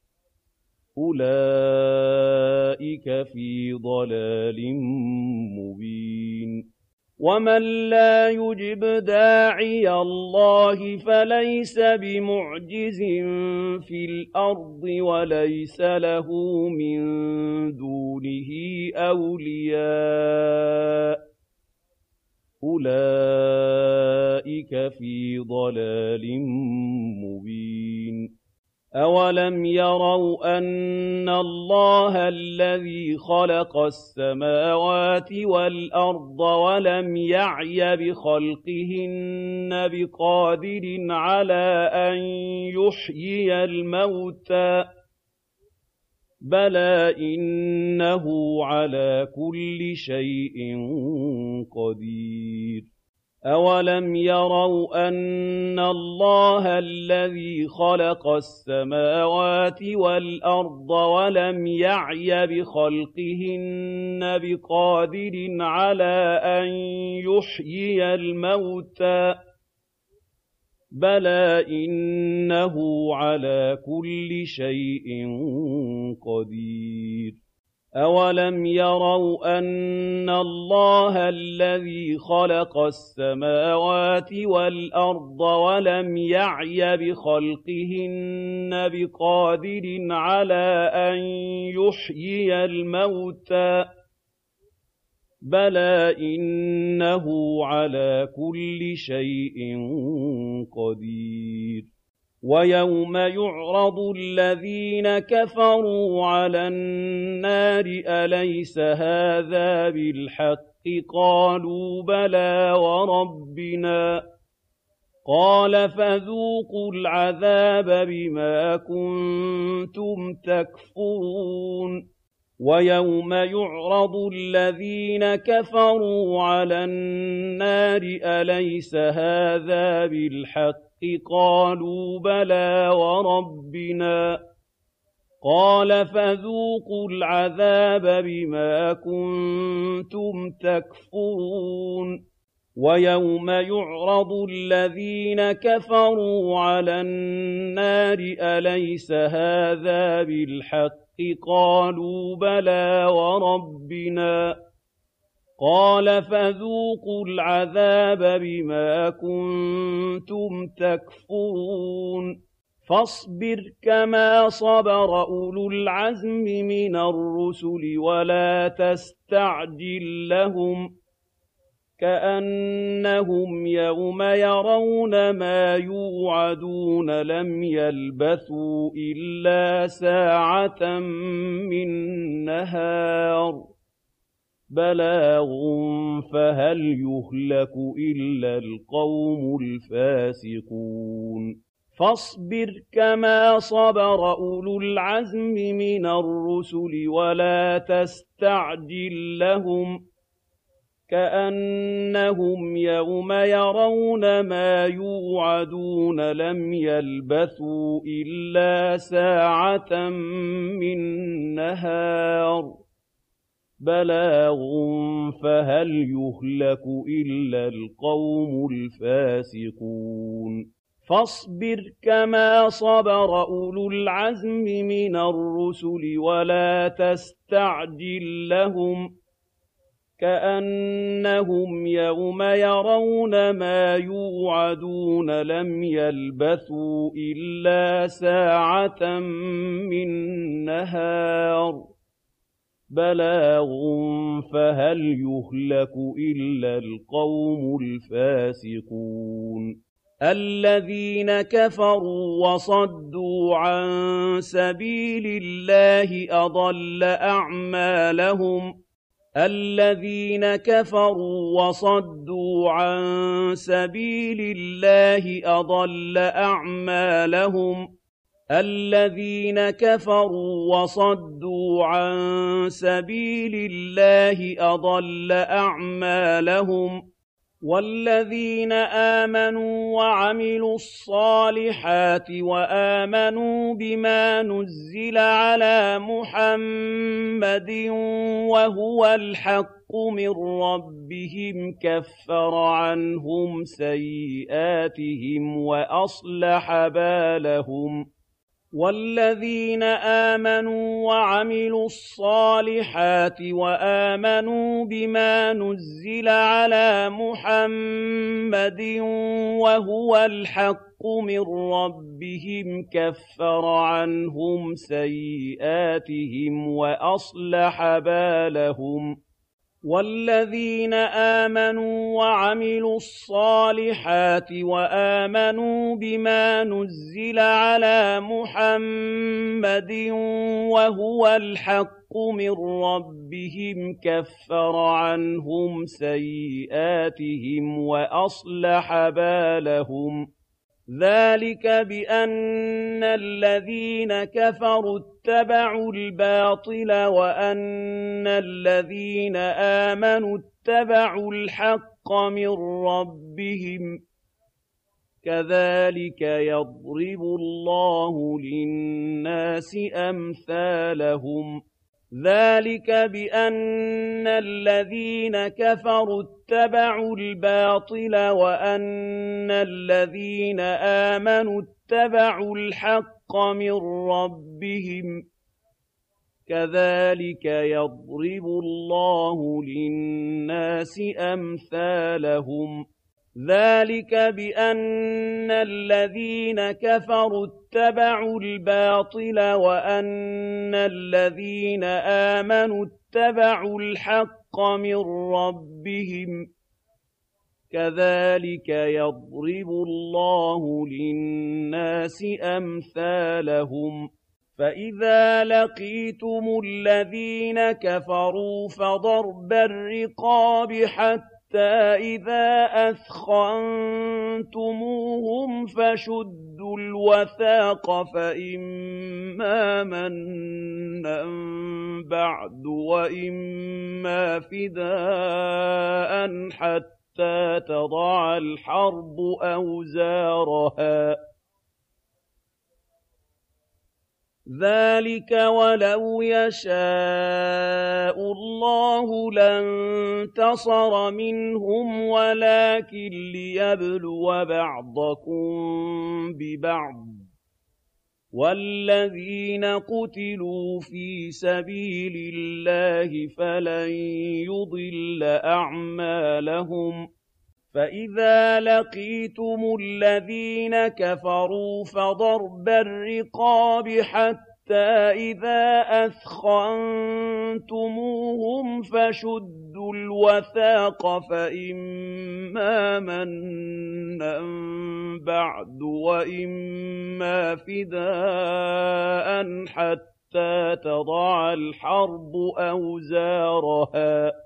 أُولَٰئِكَ فِي ضَلَالٍ مُّبِينٍ وَمَن لَّا يُجِبْ دَاعِيَ اللَّهِ فَلَيْسَ بِمُعْجِزٍ فِي الْأَرْضِ وَلَيْسَ لَهُ مِن دُونِهِ أَوْلِيَاءُ ۚ أُولَٰئِكَ فِي ضَلَالٍ مُّبِينٍ أَوَلَمْ يَرَوْا أَنَّ اللَّهَ الَّذِي خَلَقَ السَّمَاوَاتِ وَالْأَرْضَ وَلَمْ يَعْيَ بِخَلْقِهِنَّ بِقَادِرٍ عَلَىٰ أَن يُحْيِيَ الْمَوْتَىٰ ۚ بَلَىٰ إِنَّهُ عَلَىٰ كُلِّ شَيْءٍ قَدِيرٌ أَوَلَمْ يَرَوْا أَنَّ اللَّهَ الَّذِي خَلَقَ السَّمَاوَاتِ وَالْأَرْضَ وَلَمْ يَعْيَ بِخَلْقِهِنَّ بِقَادِرٍ عَلَىٰ أَن يُحْيِيَ الْمَوْتَىٰ ۚ بَلَىٰ إِنَّهُ عَلَىٰ كُلِّ شَيْءٍ قَدِيرٌ أَوَلَمْ يَرَوْا أَنَّ اللَّهَ الَّذِي خَلَقَ السَّمَاوَاتِ وَالْأَرْضَ وَلَمْ يَعْيَ بِخَلْقِهِنَّ بِقَادِرٍ عَلَىٰ أَن يُحْيِيَ الْمَوْتَىٰ ۚ بَلَىٰ إِنَّهُ عَلَىٰ كُلِّ شَيْءٍ قَدِيرٌ وَيَوْمَ يُعْرَضُ الَّذِينَ كَفَرُوا عَلَى النَّارِ أَلَيْسَ هَٰذَا بِالْحَقِّ ۖ قَالُوا بَلَىٰ وَرَبِّنَا ۚ قَالَ فَذُوقُوا الْعَذَابَ بِمَا كُنتُمْ تَكْفُرُونَ وَيَوْمَ يُعْرَضُ الَّذِينَ كَفَرُوا عَلَى النَّارِ أَلَيْسَ هَٰذَا بِالْحَقِّ ۖ قَالُوا بَلَىٰ وَرَبِّنَا ۚ قَالَ فَذُوقُوا الْعَذَابَ بِمَا كُنتُمْ تَكْفُرُونَ وَيَوْمَ يُعْرَضُ الَّذِينَ كَفَرُوا عَلَى النَّارِ أَلَيْسَ هَٰذَا بِالْحَقِّ ۖ قَالُوا بَلَىٰ وَرَبِّنَا ۚ قَالَ فَذُوقُوا الْعَذَابَ بِمَا كُنتُمْ تَكْفُرُونَ فَاصْبِرْ كَمَا صَبَرَ أُولُو الْعَزْمِ مِنَ الرُّسُلِ وَلَا تَسْتَعْجِل لَّهُمْ ۚ كَأَنَّهُمْ يَوْمَ يَرَوْنَ مَا يُوعَدُونَ لَمْ يَلْبَثُوا إِلَّا سَاعَةً مِّن نَّهَارٍ بَلَاغٌ فَهَلْ يُهْلَكُ إِلَّا الْقَوْمُ الْفَاسِقُونَ فَاصْبِرْ كَمَا صَبَرَ أُولُو الْعَزْمِ مِنَ الرُّسُلِ وَلَا تَسْتَعْجِل لَّهُمْ ۚ كَأَنَّهُمْ يَوْمَ يَرَوْنَ مَا يُوعَدُونَ لَمْ يَلْبَثُوا إِلَّا سَاعَةً مِّن نَّهَارٍ بَلَاغٌ فَهَلْ يُهْلَكُ إِلَّا الْقَوْمُ الْفَاسِقُونَ فَاصْبِرْ كَمَا صَبَرَ أُولُو الْعَزْمِ مِنَ الرُّسُلِ وَلَا تَسْتَعْجِل لَّهُمْ ۚ كَأَنَّهُمْ يَوْمَ يَرَوْنَ مَا يُوعَدُونَ لَمْ يَلْبَثُوا إِلَّا سَاعَةً مِّن نَّهَارٍ بَلَاغٌ فَهَلْ يُهْلَكُ إِلَّا الْقَوْمُ الْفَاسِقُونَ الَّذِينَ كَفَرُوا وَصَدُّوا عَن سَبِيلِ اللَّهِ أَضَلَّ أَعْمَالَهُمْ الَّذِينَ كَفَرُوا وَصَدُّوا عَن سَبِيلِ اللَّهِ أَضَلَّ أَعْمَالَهُمْ الَّذِينَ كَفَرُوا وَصَدُّوا عَن سَبِيلِ اللَّهِ أَضَلَّ أَعْمَالَهُمْ وَالَّذِينَ آمَنُوا وَعَمِلُوا الصَّالِحَاتِ وَآمَنُوا بِمَا نُزِّلَ عَلَىٰ مُحَمَّدٍ وَهُوَ الْحَقُّ مِن رَّبِّهِمْ كَفَّرَ عَنْهُمْ سَيِّئَاتِهِمْ وَأَصْلَحَ بَالَهُمْ وَالَّذِينَ آمَنُوا وَعَمِلُوا الصَّالِحَاتِ وَآمَنُوا بِمَا نُزِّلَ عَلَىٰ مُحَمَّدٍ وَهُوَ الْحَقُّ مِن رَّبِّهِمْ كَفَّرَ عَنْهُمْ سَيِّئَاتِهِمْ وَأَصْلَحَ بَالَهُمْ وَالَّذِينَ آمَنُوا وَعَمِلُوا الصَّالِحَاتِ وَآمَنُوا بِمَا نُزِّلَ عَلَىٰ مُحَمَّدٍ وَهُوَ الْحَقُّ مِن رَّبِّهِمْ كَفَّرَ عَنْهُمْ سَيِّئَاتِهِمْ وَأَصْلَحَ بَالَهُمْ ذَٰلِكَ بِأَنَّ الَّذِينَ كَفَرُوا اتَّبَعُوا الْبَاطِلَ وَأَنَّ الَّذِينَ آمَنُوا اتَّبَعُوا الْحَقَّ مِن رَّبِّهِمْ ۚ كَذَٰلِكَ يَضْرِبُ اللَّهُ لِلنَّاسِ أَمْثَالَهُمْ ذَٰلِكَ بِأَنَّ الَّذِينَ كَفَرُوا اتَّبَعُوا الْبَاطِلَ وَأَنَّ الَّذِينَ آمَنُوا اتَّبَعُوا الْحَقَّ مِن رَّبِّهِمْ ۚ كَذَٰلِكَ يَضْرِبُ اللَّهُ لِلنَّاسِ أَمْثَالَهُمْ ذَٰلِكَ بِأَنَّ الَّذِينَ كَفَرُوا اتَّبَعُوا الْبَاطِلَ وَأَنَّ الَّذِينَ آمَنُوا اتَّبَعُوا الْحَقَّ مِن رَّبِّهِمْ ۚ كَذَٰلِكَ يَضْرِبُ اللَّهُ لِلنَّاسِ أَمْثَالَهُمْ فَإِذَا لَقِيتُمُ الَّذِينَ كَفَرُوا فَضَرْبَ الرِّقَابِ حَتَّىٰ إِذَا أَثْخَنتُمُوهُمْ فَشُدُّوا الْوَثَاقَ فَإِمَّا مَنًّا بَعْدُ وَإِمَّا فِدَاءً حَتَّىٰ تَضَعَ الْحَرْبُ أَوْزَارَهَا ۚ ذَٰلِكَ وَلَوْ يَشَاءُ اللَّهُ لَانتَصَرَ مِنْهُمْ وَلَٰكِن لِّيَبْلُوَ بَعْضَكُم بِبَعْضٍ ۗ وَالَّذِينَ قُتِلُوا فِي سَبِيلِ اللَّهِ فَلَن يُضِلَّ أَعْمَالَهُمْ فَإِذَا لَقِيتُمُ الَّذِينَ كَفَرُوا فَضَرْبَ الرِّقَابِ حَتَّىٰ إِذَا أَثْخَنتُمُوهُمْ فَشُدُّوا الْوَثَاقَ فَإِمَّا مَنًّا بَعْدُ وَإِمَّا فِدَاءً حَتَّىٰ تَضَعَ الْحَرْبُ أَوْزَارَهَا ۚ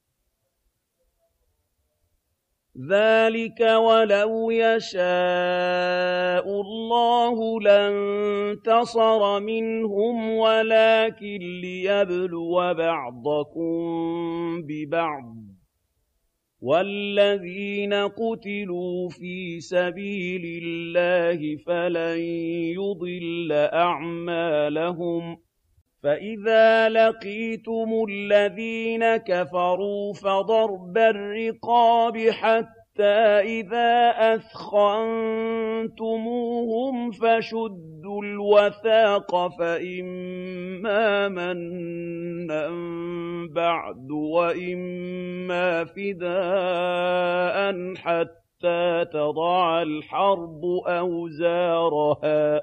ذَٰلِكَ وَلَوْ يَشَاءُ اللَّهُ لَانتَصَرَ مِنْهُمْ وَلَٰكِن لِّيَبْلُوَ بَعْضَكُم بِبَعْضٍ ۗ وَالَّذِينَ قُتِلُوا فِي سَبِيلِ اللَّهِ فَلَن يُضِلَّ أَعْمَالَهُمْ فَإِذَا لَقِيتُمُ الَّذِينَ كَفَرُوا فَضَرْبَ الرِّقَابِ حَتَّىٰ إِذَا أَثْخَنتُمُوهُمْ فَشُدُّوا الْوَثَاقَ فَإِمَّا مَنًّا بَعْدُ وَإِمَّا فِدَاءً حَتَّىٰ تَضَعَ الْحَرْبُ أَوْزَارَهَا ۚ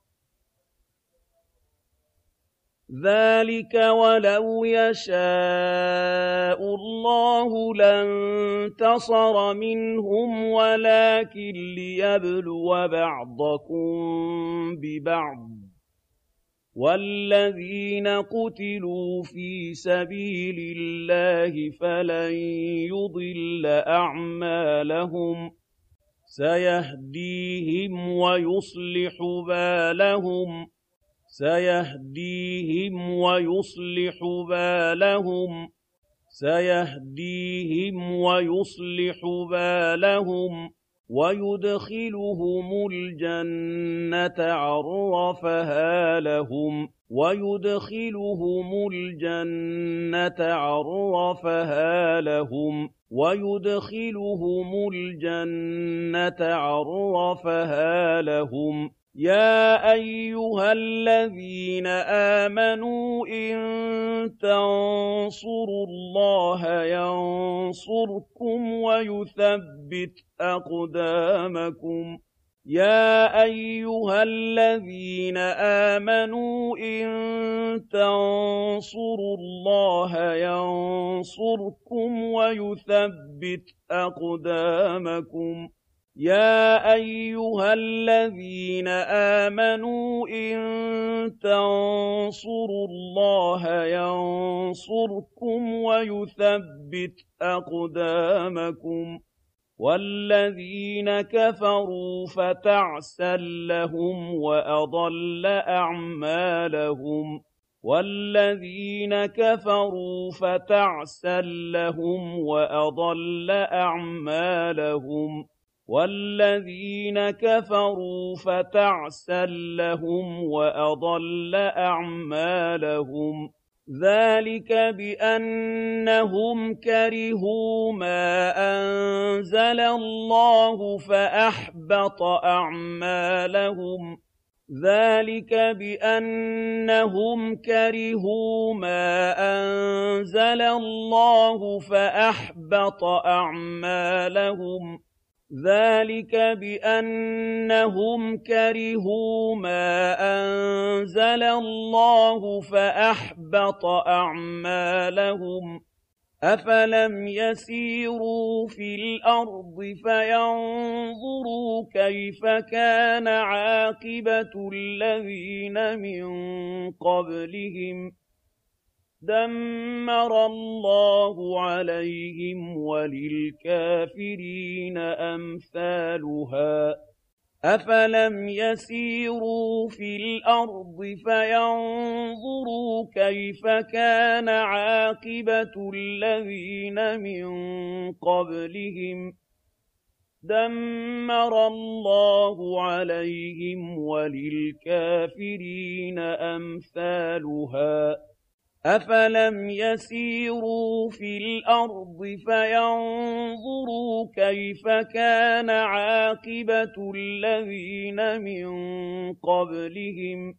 ذَٰلِكَ وَلَوْ يَشَاءُ اللَّهُ لَانتَصَرَ مِنْهُمْ وَلَٰكِن لِّيَبْلُوَ بَعْضَكُم بِبَعْضٍ ۗ وَالَّذِينَ قُتِلُوا فِي سَبِيلِ اللَّهِ فَلَن يُضِلَّ أَعْمَالَهُمْ سَيَهْدِيهِمْ وَيُصْلِحُ بَالَهُمْ سَيَهْدِيهِمْ وَيُصْلِحُ بَالَهُمْ سيهديهم ويصلح بالهم ويدخلهم الجنة عرفها لهم ويدخلهم الجنة عرفها لهم ويدخلهم الجنة عرفها لهم يا أيها الذين آمنوا إن تنصروا الله ينصركم ويثبت أقدامكم يا أيها الذين آمنوا إن تنصروا الله ينصركم ويثبت أقدامكم يا أيها الذين آمنوا إن تنصروا الله ينصركم ويثبت أقدامكم والذين كفروا فتعسا لهم وأضل أعمالهم والذين كفروا فتعسا لهم وأضل أعمالهم والذين كفروا فتعسا لهم وأضل أعمالهم ذلك بأنهم كرهوا ما أنزل الله فأحبط أعمالهم ذلك بأنهم كرهوا ما أنزل الله فأحبط أعمالهم ذلك بأنهم كرهوا ما أنزل الله فأحبط أعمالهم أفلم يسيروا في الأرض فينظروا كيف كان عاقبة الذين من قبلهم دمر الله عليهم وللكافرين أمثالها أفلم يسيروا في الأرض فينظروا كيف كان عاقبة الذين من قبلهم دمر الله عليهم وللكافرين أمثالها أفلم يسيروا في الأرض فينظروا كيف كان عاقبة الذين من قبلهم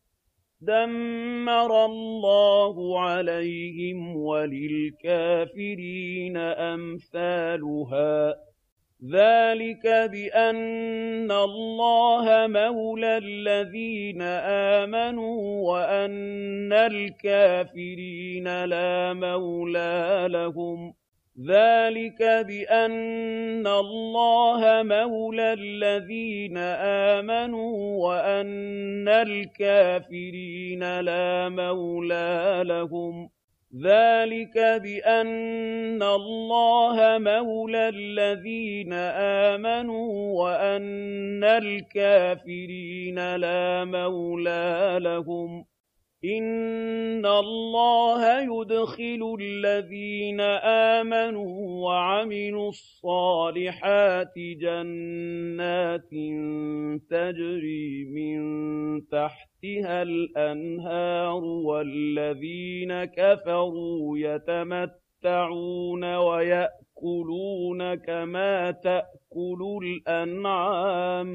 دمر الله عليهم وللكافرين أمثالها ذلك بأن الله مولى الذين آمنوا وأن الكافرين لا مولى لهم ذلك بأن الله مولى الذين آمنوا وأن الكافرين لا مولى لهم ذلك بأن الله مولى الذين آمنوا وأن الكافرين لا مولى لهم إن الله يدخل الذين آمنوا وعملوا الصالحات جنات تجري من تحتها الأنهار والذين كفروا يتمتعون ويأكلون كما تأكل الأنعام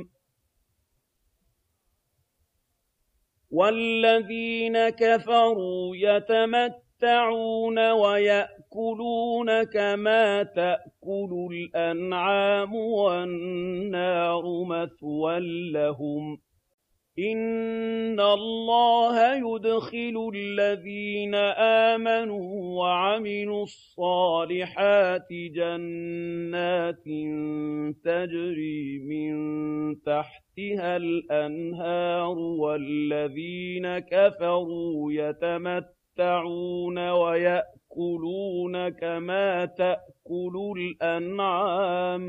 والذين كفروا يتمتعون ويأكلون كما تأكل الأنعام والنار مثوى لهم إن الله يدخل الذين آمنوا وعملوا الصالحات جنات تجري من تحتها الأنهار والذين كفروا يتمتعون ويأكلون كما تأكل الأنعام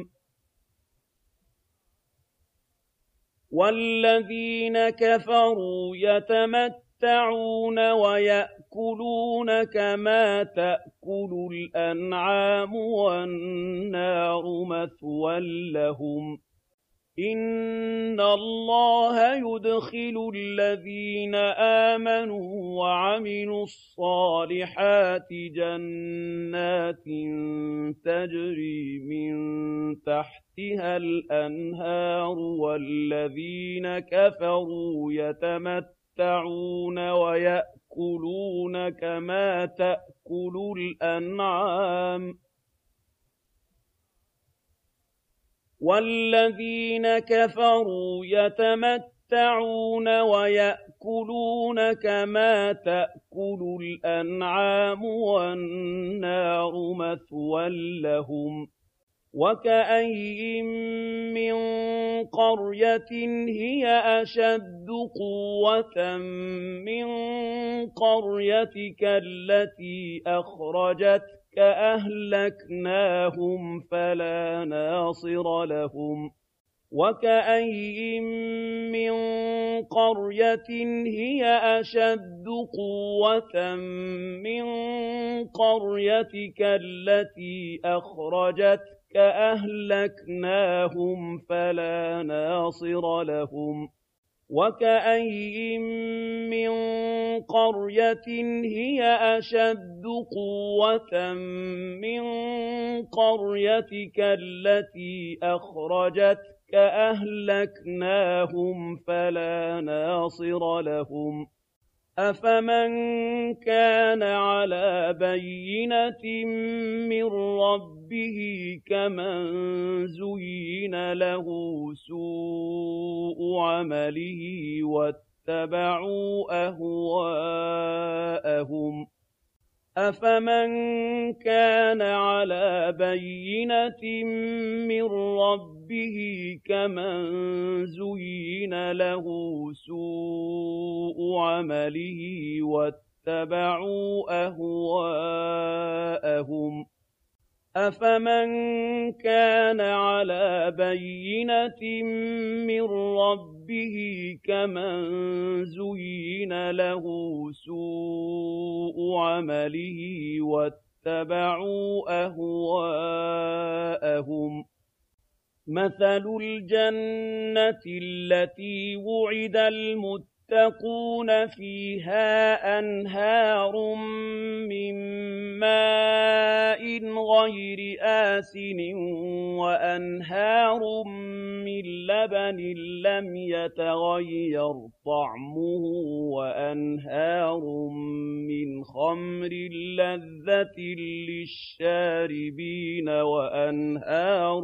والذين كفروا يتمتعون ويأكلون كما تأكل الأنعام والنار مثوى لهم إن الله يدخل الذين آمنوا وعملوا الصالحات جنات تجري من تحتها الأنهار والذين كفروا يتمتعون ويأكلون كما تأكل الأنعام والذين كفروا يتمتعون ويأكلون كما تأكل الأنعام والنار مثوى لهم وكأين من قرية هي أشد قوة من قريتك التي أخرجتك أهلكناهم فلا ناصر لهم وكأين من قرية هي أشد قوة من قريتك التي أخرجتك أهلكناهم فلا ناصر لهم وكأين من قرية هي أشد قوة من قريتك التي أخرجتك أهلكناهم فلا ناصر لهم أفمن كان على بينة من ربه كمن زين له سوء عمله واتبعوا أهواءهم أفمن كان على بينة من ربه كمن زين له سوء عمله واتبعوا أهواءهم أفمن كان على بينة من ربه كمن زين له سوء عمله واتبعوا أهواءهم مثل الجنة التي وعد المتقون فيها أنهار من ماء غير آسن وأنهار من لبن لم يتغير طعمه وأنهار من خمر لذة للشاربين وأنهار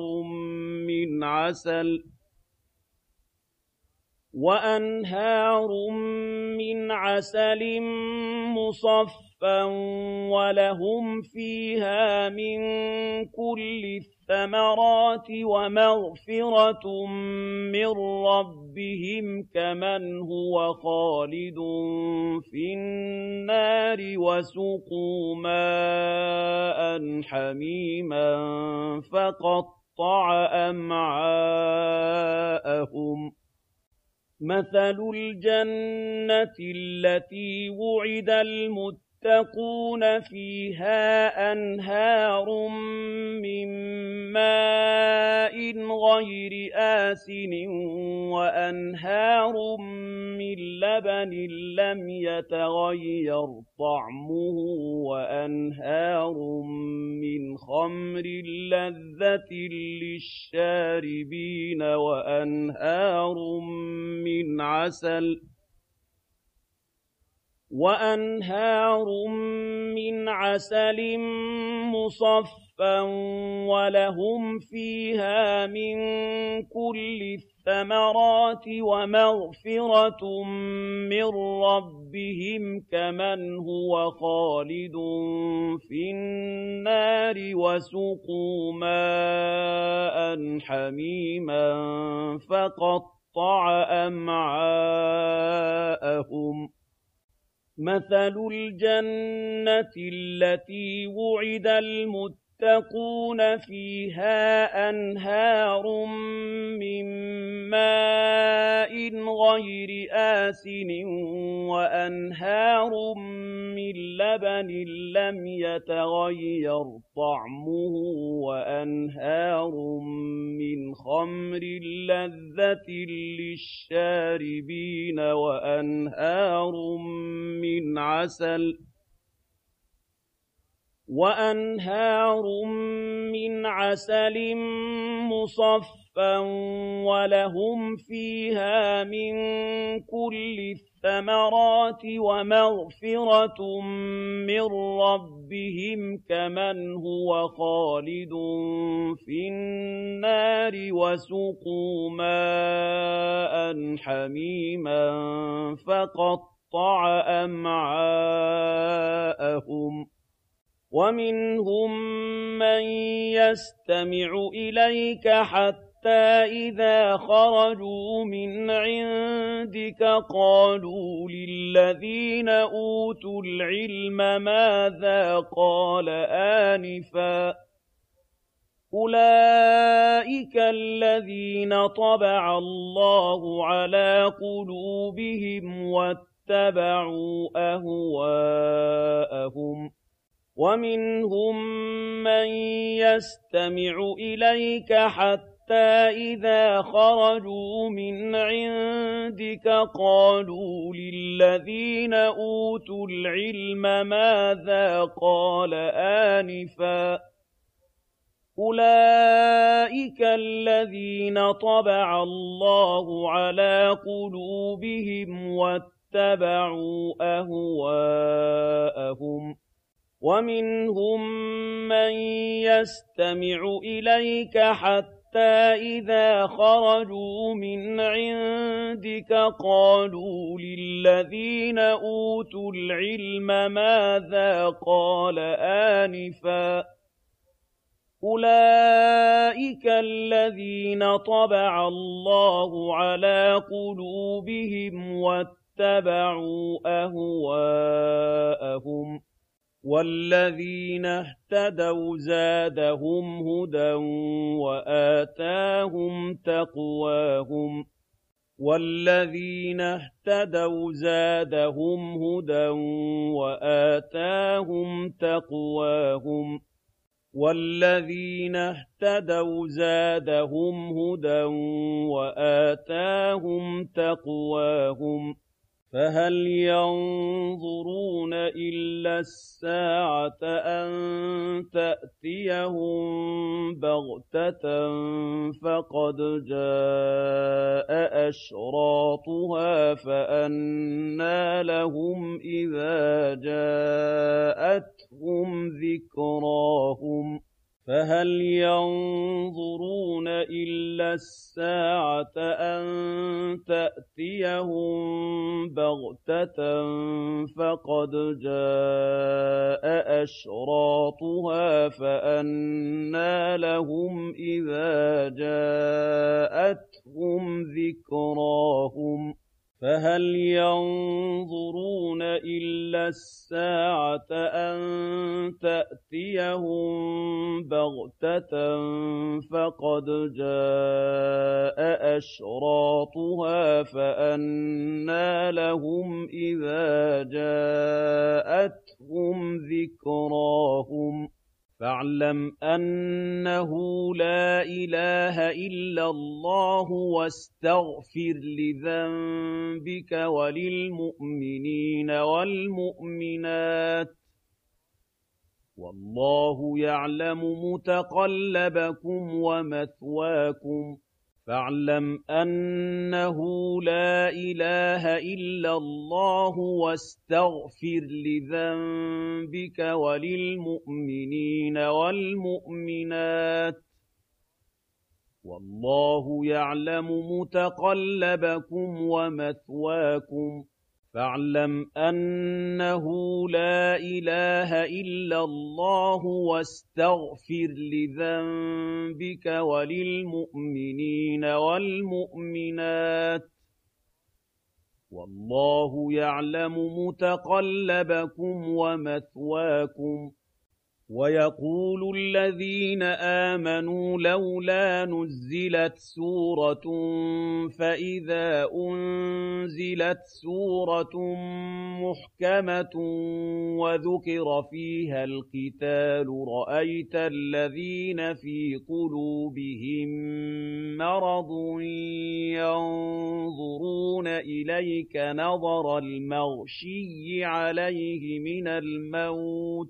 من عسل مصفى ولهم فيها من كل الثمرات ومغفرة من ربهم كمن هو خالد في النار وسقوا ماء حميما فقطع أمعاءهم مثل الجنة التي وعد المتقون فيها أنهار من ماء غير آسن وأنهار من لبن لم يتغير طعمه وأنهار من خمر لذة للشاربين وأنهار من عسل مصفى ولهم فيها من كل الثمرات ومغفرة من ربهم كمن هو خالد في النار وسقوا ماء حميما فقطع أمعاءهم مثل الجنة التي وعد المتقون يتقون فيها أنهار من ماء غير آسن وأنهار من لبن لم يتغير طعمه وأنهار من خمر لذة للشاربين وأنهار من عسل مصفى ولهم فيها من كل الثمرات ومغفرة من ربهم كمن هو خالد في النار وسقوا ماء حميما فقطع أمعاءهم ومنهم من يستمع إليك حتى إذا خرجوا من عندك قالوا للذين أوتوا العلم ماذا قال آنفا أولئك الذين طبع الله على قلوبهم واتبعوا أهواءهم ومنهم من يستمع إليك حتى إذا خرجوا من عندك قالوا للذين أوتوا العلم ماذا قال آنفا أولئك الذين طبع الله على قلوبهم واتبعوا أهواءهم ومنهم من يستمع إليك حتى إذا خرجوا من عندك قالوا للذين أوتوا العلم ماذا قال آنفا أولئك الذين طبع الله على قلوبهم واتبعوا أهواءهم والذين اهتدوا زادهم هدى وآتاهم تقواهم والذين اهتدوا زادهم هدى وآتاهم تقواهم والذين اهتدوا زادهم هدى وآتاهم تقواهم فهل ينظرون إلا الساعة أن تأتيهم بغتة فقد جاء أشراطها فأنى لهم إذا جاءتهم ذكراهم فهل ينظرون إلا الساعة أن تأتيهم بغتة فقد جاء أشراطها فأنى لهم إذا جاءتهم ذكراهم فهل ينظرون إلا الساعة أن تأتيهم بغتة فقد جاء أشراطها فأنى لهم إذا جاءتهم ذكراهم فاعلم أنه لا إله إلا الله واستغفر لذنبك وللمؤمنين والمؤمنات والله يعلم متقلبكم ومثواكم فاعلم أنه لا إله إلا الله واستغفر لذنبك وللمؤمنين والمؤمنات والله يعلم متقلبكم ومثواكم فاعلم أنه لا إله إلا الله واستغفر لذنبك وللمؤمنين والمؤمنات والله يعلم متقلبكم ومثواكم وَيَقُولُ الَّذِينَ آمَنُوا لَوْلَا نُزِّلَتْ سُورَةٌ فَإِذَا أُنزِلَتْ سُورَةٌ مُحْكَمَةٌ وَذُكِرَ فِيهَا الْقِتَالُ رَأَيْتَ الَّذِينَ فِي قُلُوبِهِم مَّرَضٌ يَنظُرُونَ إِلَيْكَ نَظَرَ الْمَغْشِيِّ عَلَيْهِ مِنَ الموت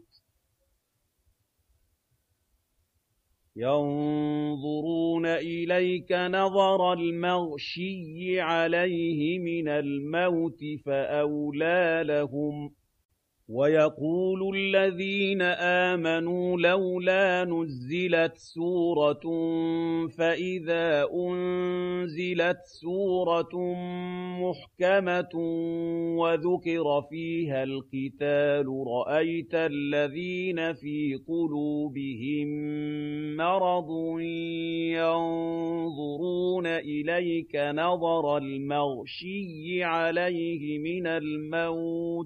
ينظرون إليك نظر المغشي عليه من الموت فأولى لهم ويقول الذين آمنوا لولا نزلت سورة فإذا أنزلت سورة محكمة وذكر فيها القتال رأيت الذين في قلوبهم مرض ينظرون إليك نظر المغشي عليه من الموت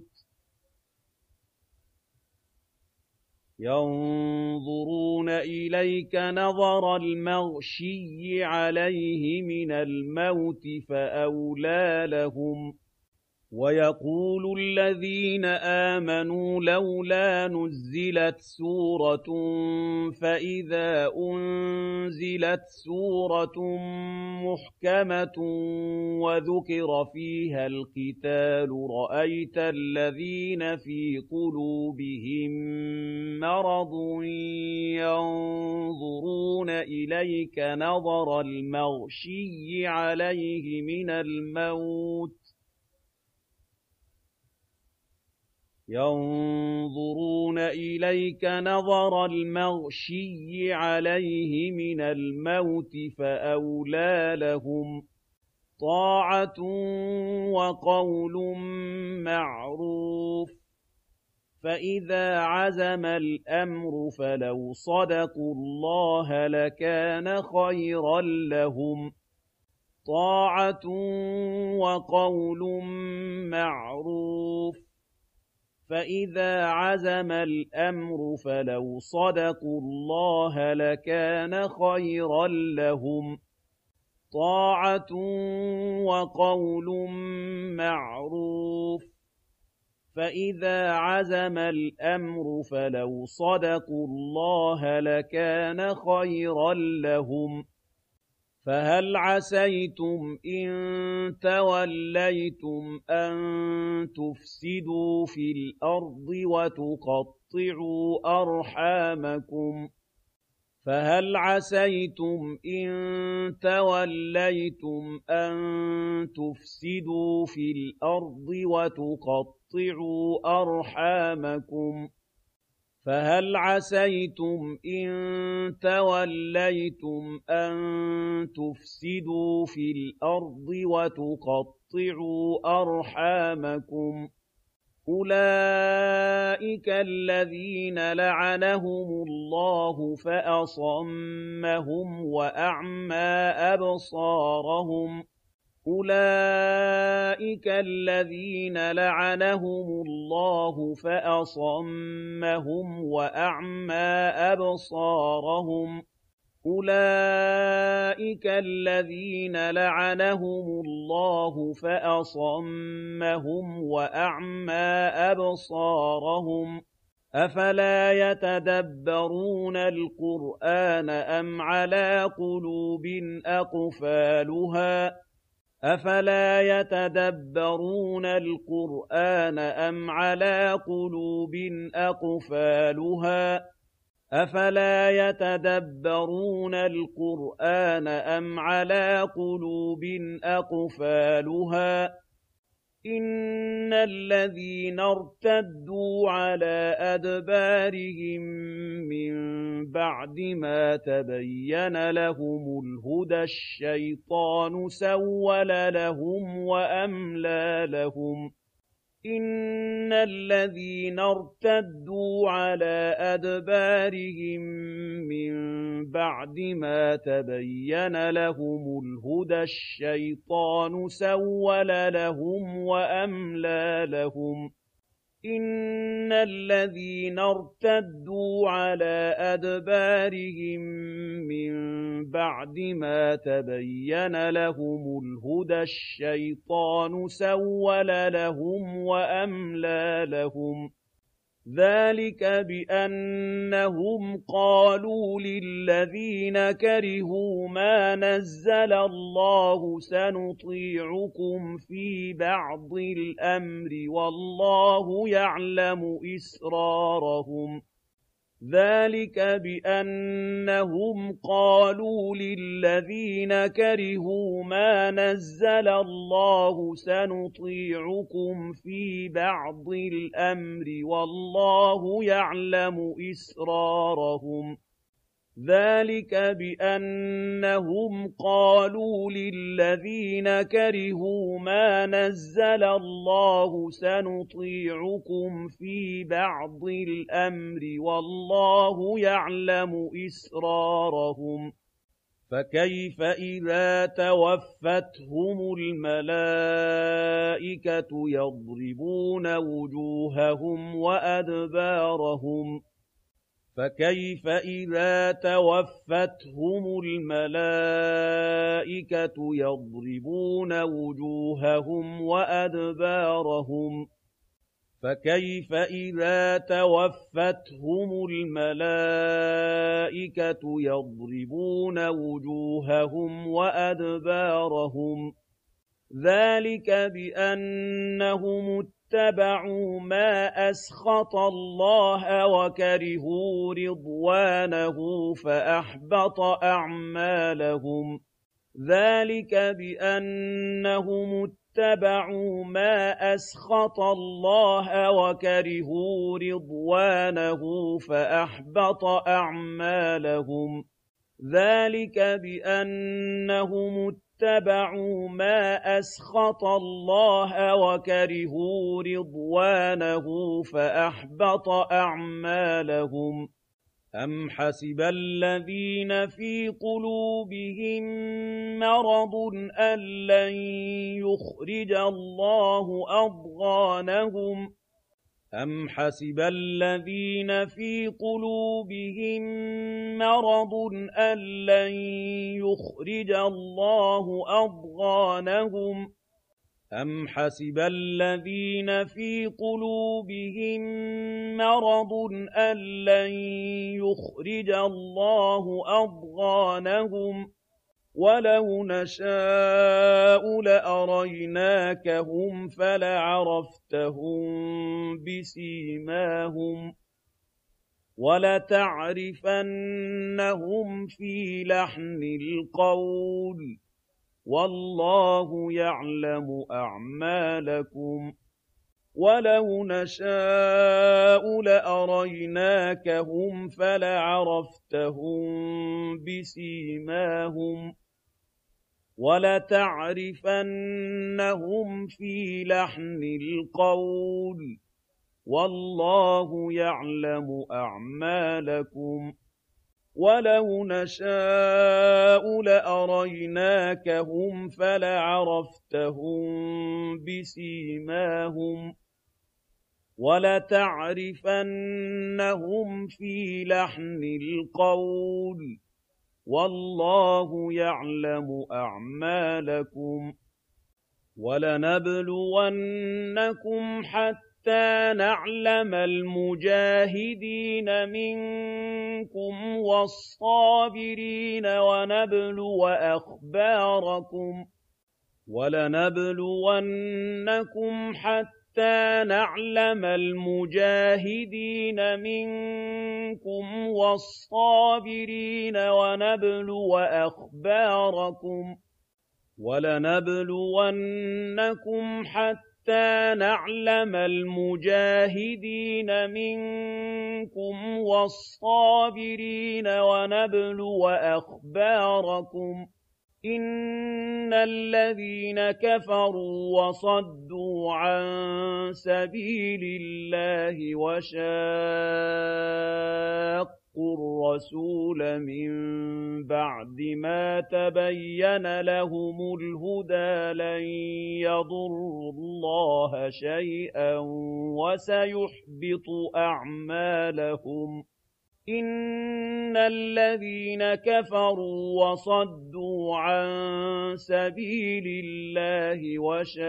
ينظرون إليك نظر المغشي عليه من الموت فأولى لهم ويقول الذين آمنوا لولا نزلت سورة فإذا أنزلت سورة محكمة وذكر فيها القتال رأيت الذين في قلوبهم مرض ينظرون إليك نظر المغشي عليه من الموت ينظرون إليك نظر المغشي عليه من الموت فأولى لهم طاعة وقول معروف فإذا عزم الأمر فلو صدقوا الله لكان خيرا لهم طاعة وقول معروف فإذا عزم الأمر فلو صدقوا الله لكان خيرا لهم طاعة وقول معروف فإذا عزم الأمر فلو صدقوا الله لكان خيرا لهم فهل عسيتم إن توليتم أن تفسدوا في الأرض وتقطعوا أرحامكم فهل عسيتم إن توليتم أن تفسدوا في الأرض وتقطعوا أرحامكم فهل عسيتم إن توليتم أن تفسدوا في الأرض وتقطعوا أرحامكم أولئك الذين لعنهم الله فأصمهم وأعمى أبصارهم أولئك الذين لعنهم الله فأصمهم وأعمى أبصارهم أولئك الذين لعنهم الله فأصمهم وأعمى أبصارهم أفلا يتدبرون القرآن أم على قلوب أقفالها أفلا يتدبرون القرآن أم على قلوب أقفالها أفلا يتدبرون القرآن أم على قلوب أقفالها إن الذين ارتدوا على أدبارهم من بعد ما تبين لهم الهدى الشيطان سول لهم وأملى لهم إن الذين ارتدوا على أدبارهم من بعد ما تبين لهم الهدى الشيطان سول لهم وأملى لهم إِنَّ الَّذِينَ ارْتَدُّوا عَلَىٰ أَدْبَارِهِم مِّن بَعْدِ مَا تَبَيَّنَ لَهُمُ الْهُدَى الشَّيْطَانُ سَوَّلَ لَهُمْ وَأَمْلَىٰ لَهُمْ ۚ ذَٰلِكَ بِأَنَّهُمْ قَالُوا لِلَّذِينَ كَرِهُوا مَا نَزَّلَ اللَّهُ سَنُطِيعُكُمْ فِي بَعْضِ الْأَمْرِ وَاللَّهُ يَعْلَمُ إِسْرَارَهُمْ ۚ ذَٰلِكَ بِأَنَّهُمْ قَالُوا لِلَّذِينَ كَرِهُوا مَا نَزَّلَ اللَّهُ سَنُطِيعُكُمْ فِي بَعْضِ الْأَمْرِ وَاللَّهُ يَعْلَمُ إِسْرَارَهُمْ ۚ ذَٰلِكَ بِأَنَّهُمْ قَالُوا لِلَّذِينَ كَرِهُوا مَا نَزَّلَ اللَّهُ سَنُطِيعُكُمْ فِي بَعْضِ الْأَمْرِ وَاللَّهُ يَعْلَمُ إِسْرَارَهُمْ ۚ فَكَيْفَ إِذَا تَوَفَّتْهُمُ الْمَلَائِكَةُ يَضْرِبُونَ وُجُوهَهُمْ وَأَدْبَارَهُمْ فَكَيْفَ إِذَا تَوَفَّتْهُمُ الْمَلَائِكَةُ يَضْرِبُونَ وُجُوهَهُمْ وَأَدْبَارَهُمْ فَكَيْفَ إِذَا تَوَفَّتْهُمُ الْمَلَائِكَةُ يَضْرِبُونَ وُجُوهَهُمْ وَأَدْبَارَهُمْ ذَٰلِكَ بِأَنَّهُمُ اتَّبَعُوا مَا أَسْخَطَ اللَّهَ وَكَرِهُوا رِضْوَانَهُ فَأَحْبَطَ أَعْمَالَهُمْ ذَٰلِكَ بِأَنَّهُمُ اتَّبَعُوا مَا أَسْخَطَ اللَّهَ وَكَرِهُوا رِضْوَانَهُ فَأَحْبَطَ أَعْمَالَهُمْ ذَٰلِكَ بِأَنَّهُمُ اتَّبَعُوا مَا أَسْخَطَ اللَّهَ وَكَرِهُوا رِضْوَانَهُ فَأَحْبَطَ أَعْمَالَهُمْ أَمْ حَسِبَ الَّذِينَ فِي قُلُوبِهِم مَّرَضٌ أَن لَّن يُخْرِجَ اللَّهُ أَضْغَانَهُمْ أَمْ حَسِبَ الَّذِينَ فِي قُلُوبِهِم مَّرَضٌ أَن لَّن يُخْرِجَ اللَّهُ أَضْغَانَهُمْ أَمْ حَسِبَ الَّذِينَ فِي قُلُوبِهِم مَّرَضٌ أَن لَّن يُخْرِجَ اللَّهُ أَضْغَانَهُمْ وَلَوْ نَشَاءُ لَأَرَيْنَاكَهُمْ فَلَعَرَفْتَهُم بِسِيمَاهُمْ وَلَتَعْرِفَنَّهُمْ فِي لَحْنِ الْقَوْلِ ۚ وَاللَّهُ يَعْلَمُ أَعْمَالَكُمْ وَلَوْ نَشَاءُ لَأَرَيْنَاكَهُمْ فَلَعَرَفْتَهُم بِسِيمَاهُمْ وَلَتَعْرِفَنَّهُمْ فِي لَحْنِ الْقَوْلِ ۚ وَاللَّهُ يَعْلَمُ أَعْمَالَكُمْ وَلَوْ نَشَاءُ لَأَرَيْنَاكَهُمْ فَلَعَرَفْتَهُم بِسِيمَاهُمْ وَلَتَعْرِفَنَّهُمْ فِي لَحْنِ الْقَوْلِ ۚ وَاللَّهُ يَعْلَمُ أَعْمَالَكُمْ وَلَنَبْلُوَنَّكُمْ حَتَّىٰ نَعْلَمَ الْمُجَاهِدِينَ مِنكُمْ وَالصَّابِرِينَ وَنَبْلُوَ أَخْبَارَكُمْ وَلَنَبْلُوَنَّكُمْ حَتَّىٰ نَعْلَمَ الْمُجَاهِدِينَ مِنكُمْ وَالصَّابِرِينَ وَنَبْلُوَ أَخْبَارَكُمْ وَلَنَبْلُوَنَّكُمْ حَتَّىٰ نَعْلَمَ الْمُجَاهِدِينَ مِنكُمْ وَالصَّابِرِينَ وَنَبْلُوَ أَخْبَارَكُمْ إِنَّ الَّذِينَ كَفَرُوا وَصَدُّوا عَن سَبِيلِ اللَّهِ وَشَاقُّوا الرَّسُولَ مِن بَعْدِ مَا تَبَيَّنَ لَهُمُ الْهُدَىٰ لَن يَضُرُّوا اللَّهَ شَيْئًا وَسَيُحْبِطُ أَعْمَالَهُمْ إِنَّ الَّذِينَ كَفَرُوا وَصَدُّوا عَن سَبِيلِ اللَّهِ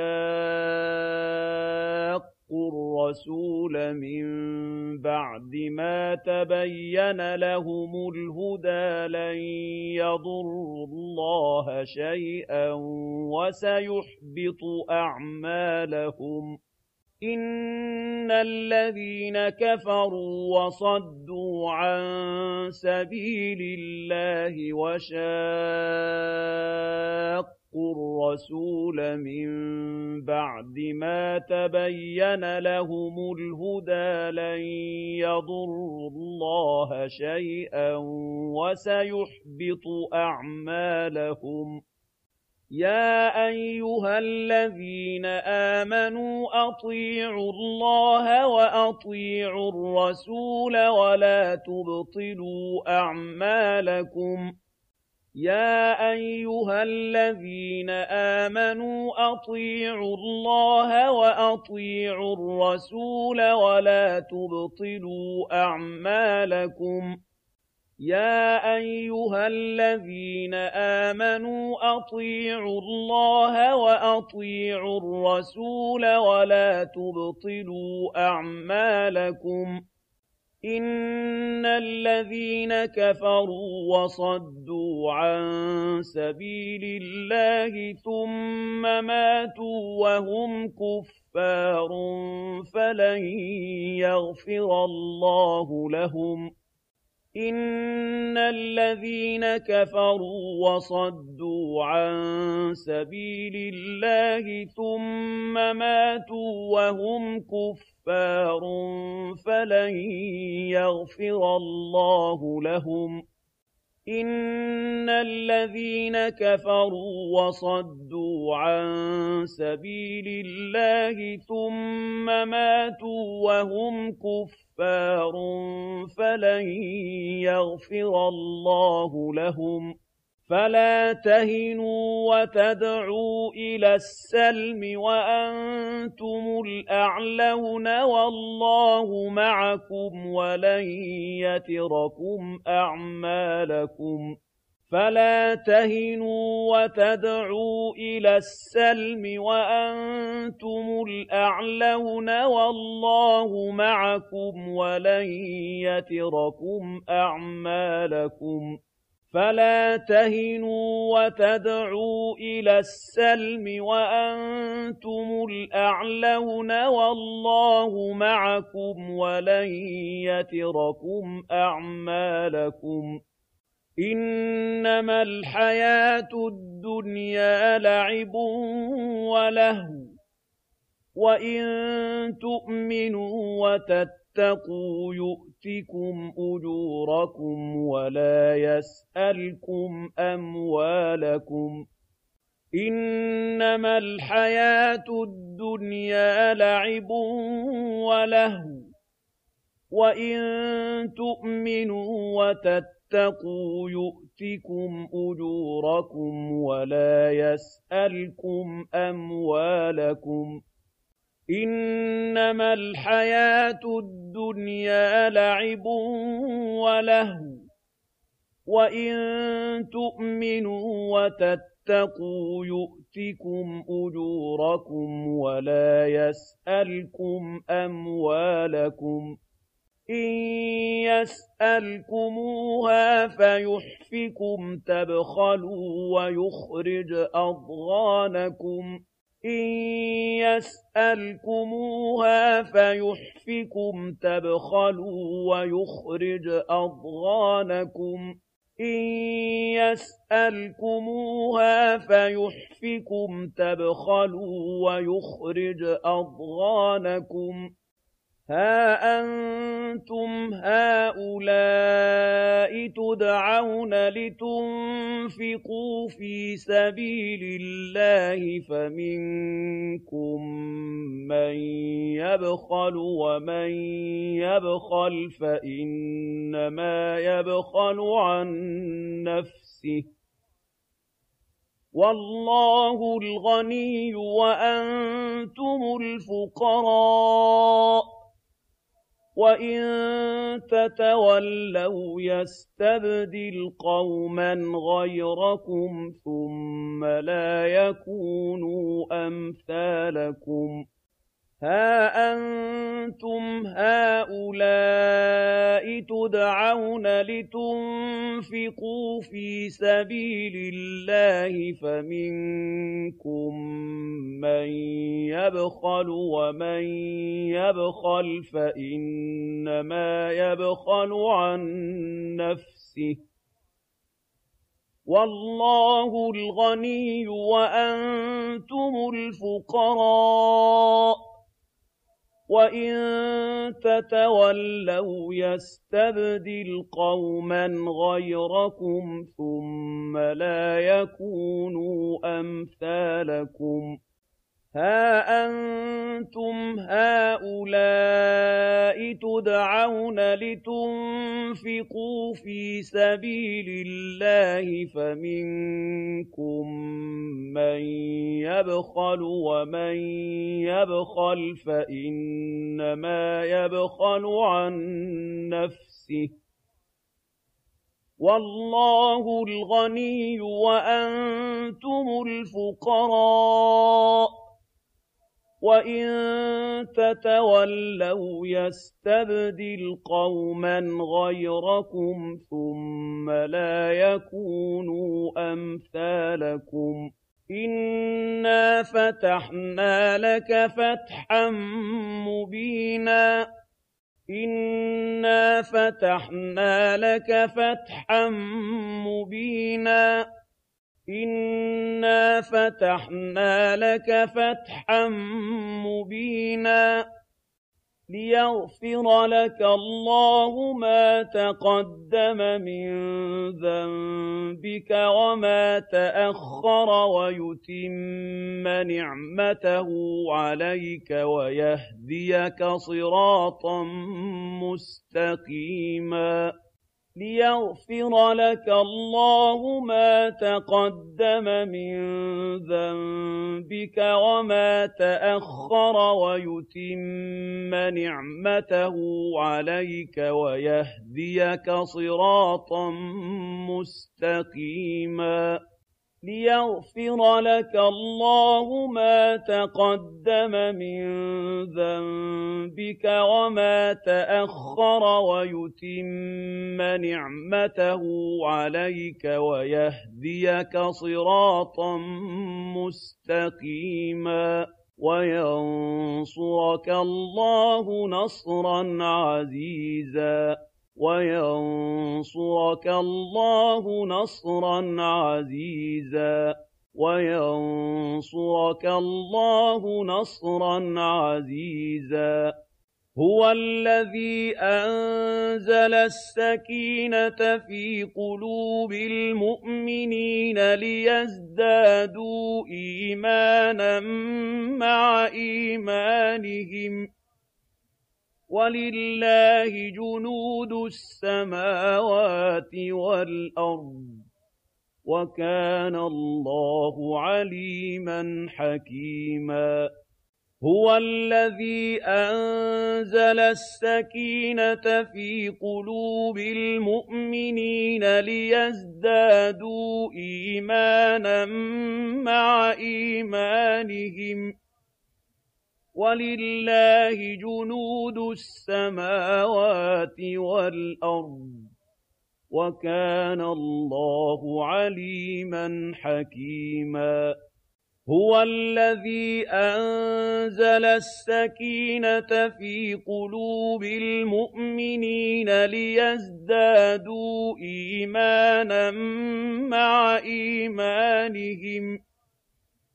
وَشَاقُّوا الرَّسُولَ مِن بَعْدِ مَا تَبَيَّنَ لَهُمُ الْهُدَىٰ لَن يَضُرُّوا اللَّهَ شَيْئًا وَسَيُحْبِطُ أَعْمَالَهُمْ إِنَّ الَّذِينَ كَفَرُوا وَصَدُّوا عَن سَبِيلِ اللَّهِ وَشَاقُّوا الرَّسُولَ مِن بَعْدِ مَا تَبَيَّنَ لَهُمُ الْهُدَىٰ لَن يَضُرُّوا اللَّهَ شَيْئًا وَسَيُحْبِطُ أَعْمَالَهُمْ يَا أَيُّهَا الَّذِينَ آمَنُوا أَطِيعُوا اللَّهَ وَأَطِيعُوا الرَّسُولَ وَلَا تُبْطِلُوا أَعْمَالَكُمْ يَا أَيُّهَا الَّذِينَ آمَنُوا أَطِيعُوا اللَّهَ وَأَطِيعُوا الرَّسُولَ وَلَا تُبْطِلُوا أَعْمَالَكُمْ يَا أَيُّهَا الَّذِينَ آمَنُوا أَطِيعُوا اللَّهَ وَأَطِيعُوا الرَّسُولَ وَلَا تُبْطِلُوا أَعْمَالَكُمْ إِنَّ الَّذِينَ كَفَرُوا وَصَدُّوا عَن سَبِيلِ اللَّهِ ثُمَّ مَاتُوا وَهُمْ كُفَّارٌ فَلَن يَغْفِرَ اللَّهُ لَهُمْ إِنَّ الَّذِينَ كَفَرُوا وَصَدُّوا عَن سَبِيلِ اللَّهِ ثُمَّ مَاتُوا وَهُمْ كُفَّارٌ فَلَن يَغْفِرَ اللَّهُ لَهُمْ إِنَّ الَّذِينَ كَفَرُوا وَصَدُّوا عَن سَبِيلِ اللَّهِ ثُمَّ مَاتُوا وَهُمْ كُفَّارٌ فَلَن يَغْفِرَ اللَّهُ لَهُمْ فَلَا تَهِنُوا وَتَدْعُوا إِلَى السَّلْمِ وَأَنتُمُ الْأَعْلَوْنَ وَاللَّهُ مَعَكُمْ وَلَن يَتِرَكُمْ أَعْمَالَكُمْ فَلَا تَهِنُوا وَتَدْعُوا إِلَى السَّلْمِ وَأَنتُمُ الْأَعْلَوْنَ وَاللَّهُ مَعَكُمْ وَلَن يَتِرَكُمْ أَعْمَالَكُمْ فَلَا تَهِنُوا وَتَدْعُوا إِلَى السَّلْمِ وَأَنتُمُ الْأَعْلَوْنَ وَاللَّهُ مَعَكُمْ وَلَن يَتِرَكُمْ أَعْمَالَكُمْ إِنَّمَا الْحَيَاةُ الدُّنْيَا لَعِبٌ وَلَهْوٌ وَإِن تُؤْمِنُوا وَتَتَّقُوا يُؤْتِكُمْ أُجُورَكُمْ وَلَا يَسْأَلْكُمْ أَمْوَالَكُمْ إِنَّمَا الْحَيَاةُ الدُّنْيَا لَعِبٌ وَلَهْوٌ وَإِن تُؤْمِنُوا وَتَتَّقُوا يُؤْتِكُمْ أُجُورَكُمْ وَلَا يَسْأَلْكُمْ أَمْوَالَكُمْ إِنَّمَا الْحَيَاةُ الدُّنْيَا لَعِبٌ وَلَهْوٌ وَإِن تُؤْمِنُوا وَتَتَّقُوا يُؤْتِكُمْ أُجُورَكُمْ وَلَا يَسْأَلْكُمْ أَمْوَالَكُمْ إِن يَسْأَلْكُمُوهَا فَيُحْفِكُمْ تَبْخَلُوا وَيُخْرِجْ أَضْغَانَكُمْ إِن يَسْأَلْكُمُوهَا فَيُحْفِكُمْ تَبْخَلُوا وَيُخْرِجْ أَضْغَانَكُمْ إِن يَسْأَلْكُمُوهَا فَيُحْفِكُمْ تَبْخَلُوا وَيُخْرِجْ أَضْغَانَكُمْ ها أنتم هؤلاء تدعون لتنفقوا في سبيل الله فمنكم من يبخل ومن يبخل فإنما يبخل عن نفسه والله الغني وأنتم الفقراء وإن تتولوا يستبدل قوما غيركم ثم لا يكونوا أمثالكم ها أنتم هؤلاء تدعون لتنفقوا في سبيل الله فمنكم من يبخل ومن يبخل فإنما يبخل عن نفسه والله الغني وأنتم الفقراء وإن تتولوا يستبدل قوما غيركم ثم لا يكونوا أمثالكم ها أنتم هؤلاء تدعون لتنفقوا في سبيل الله فمنكم من يبخل ومن يبخل فإنما يبخل عن نفسه والله الغني وأنتم الفقراء وإن تتولوا يستبدل قوما غيركم ثم لا يكونوا أمثالكم إنا فتحنا لك فتحا مبينا إنا فتحنا لك فتحا مبينا إنا فتحنا لك فتحا مبينا ليغفر لك الله ما تقدم من ذنبك وما تأخر ويتم نعمته عليك ويهديك صراطا مستقيما ليغفر لك الله ما تقدم من ذنبك وما تأخر ويتم نعمته عليك ويهديك صراطا مستقيما ليغفر لك الله ما تقدم من ذنبك وما تأخر ويتم نعمته عليك ويهديك صراطا مستقيما وينصرك الله نصرا عزيزا وينصرك الله نصرا عزيزا وينصرك الله نصرا عزيزا هو الذي أنزل السكينة في قلوب المؤمنين ليزدادوا إيمانا مع إيمانهم ولله جنود السماوات والأرض وكان الله عليما حكيما هو الذي أنزل السكينة في قلوب المؤمنين ليزدادوا إيمانا مع إيمانهم ولله جنود السماوات والأرض وكان الله عليما حكيما هو الذي أنزل السكينة في قلوب المؤمنين ليزدادوا إيمانا مع إيمانهم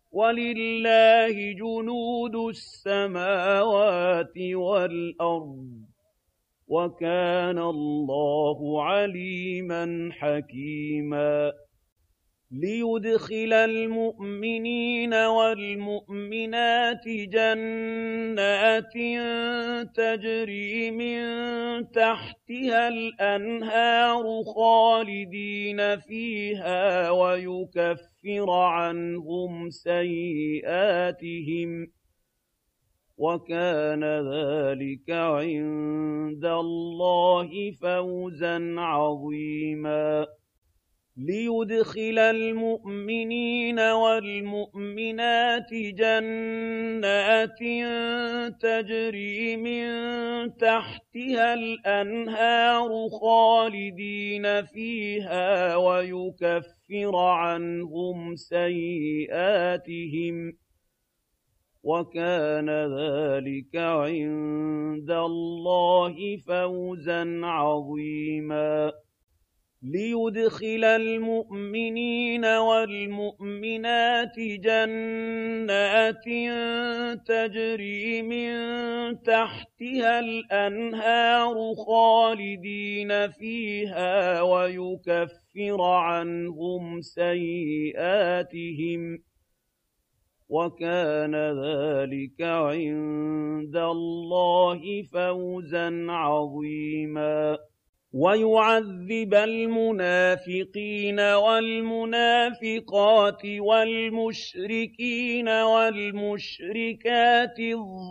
وَلِلَّهِ جُنُودُ السَّمَاوَاتِ وَالْأَرْضِ ۚ وَكَانَ اللَّهُ عَلِيمًا حَكِيمًا لِيُدْخِلَ الْمُؤْمِنِينَ وَالْمُؤْمِنَاتِ جَنَّاتٍ تَجْرِي مِن تَحْتِهَا الْأَنْهَارُ خَالِدِينَ فِيهَا وَيُكَفِّرَ عَنْهُمْ سَيِّئَاتِهِمْ ۚ وَكَانَ ذَٰلِكَ عِندَ اللَّهِ فَوْزًا عَظِيمًا لِيُدْخِلَ الْمُؤْمِنِينَ وَالْمُؤْمِنَاتِ جَنَّاتٍ تَجْرِي مِن تَحْتِهَا الْأَنْهَارُ خَالِدِينَ فِيهَا وَيُكَفِّرَ عَنْهُمْ سَيِّئَاتِهِمْ ۚ وَكَانَ ذَٰلِكَ عِندَ اللَّهِ فَوْزًا عَظِيمًا لِيُدْخِلَ الْمُؤْمِنِينَ وَالْمُؤْمِنَاتِ جَنَّاتٍ تَجْرِي مِن تَحْتِهَا الْأَنْهَارُ خَالِدِينَ فِيهَا وَيُكَفِّرَ عَنْهُمْ سَيِّئَاتِهِمْ ۚ وَكَانَ ذَٰلِكَ عِندَ اللَّهِ فَوْزًا عَظِيمًا وَيُعَذِّبَ الْمُنَافِقِينَ وَالْمُنَافِقَاتِ وَالْمُشْرِكِينَ وَالْمُشْرِكَاتِ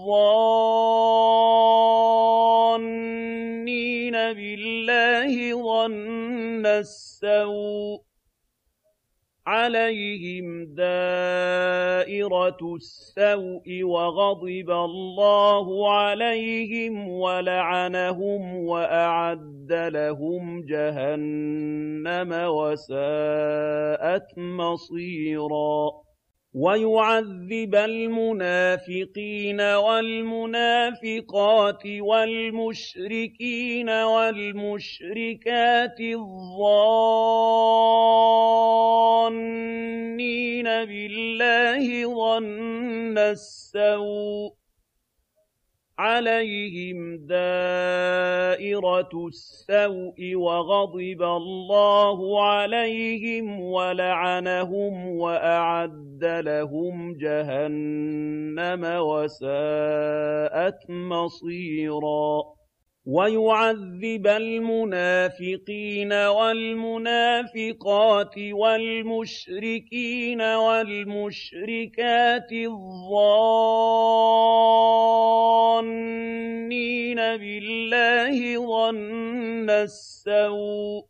الظَّانِّينَ بِاللَّهِ ظَنَّ السَّوْءِ ۚ عَلَيْهِمْ دَائِرَةُ السَّوْءِ وَغَضِبَ اللَّهُ عَلَيْهِمْ وَلَعَنَهُمْ وَأَعَدَّ لَهُمْ جَهَنَّمَ وَسَاءَتْ مَصِيرًا وَيُعَذِّبَ الْمُنَافِقِينَ وَالْمُنَافِقَاتِ وَالْمُشْرِكِينَ وَالْمُشْرِكَاتِ الظَّانِّينَ بِاللَّهِ ظَنَّ السَّوْءِ ۚ عَلَيْهِمْ دَائِرَةُ السَّوْءِ وَغَضِبَ اللَّهُ عَلَيْهِمْ وَلَعَنَهُمْ وَأَعَدَّ لَهُمْ جَهَنَّمَ وَسَاءَتْ مَصِيرًا وَيُعَذِّبَ الْمُنَافِقِينَ وَالْمُنَافِقَاتِ وَالْمُشْرِكِينَ وَالْمُشْرِكَاتِ الظَّانِّينَ بِاللَّهِ ظَنَّ السَّوْءِ ۚ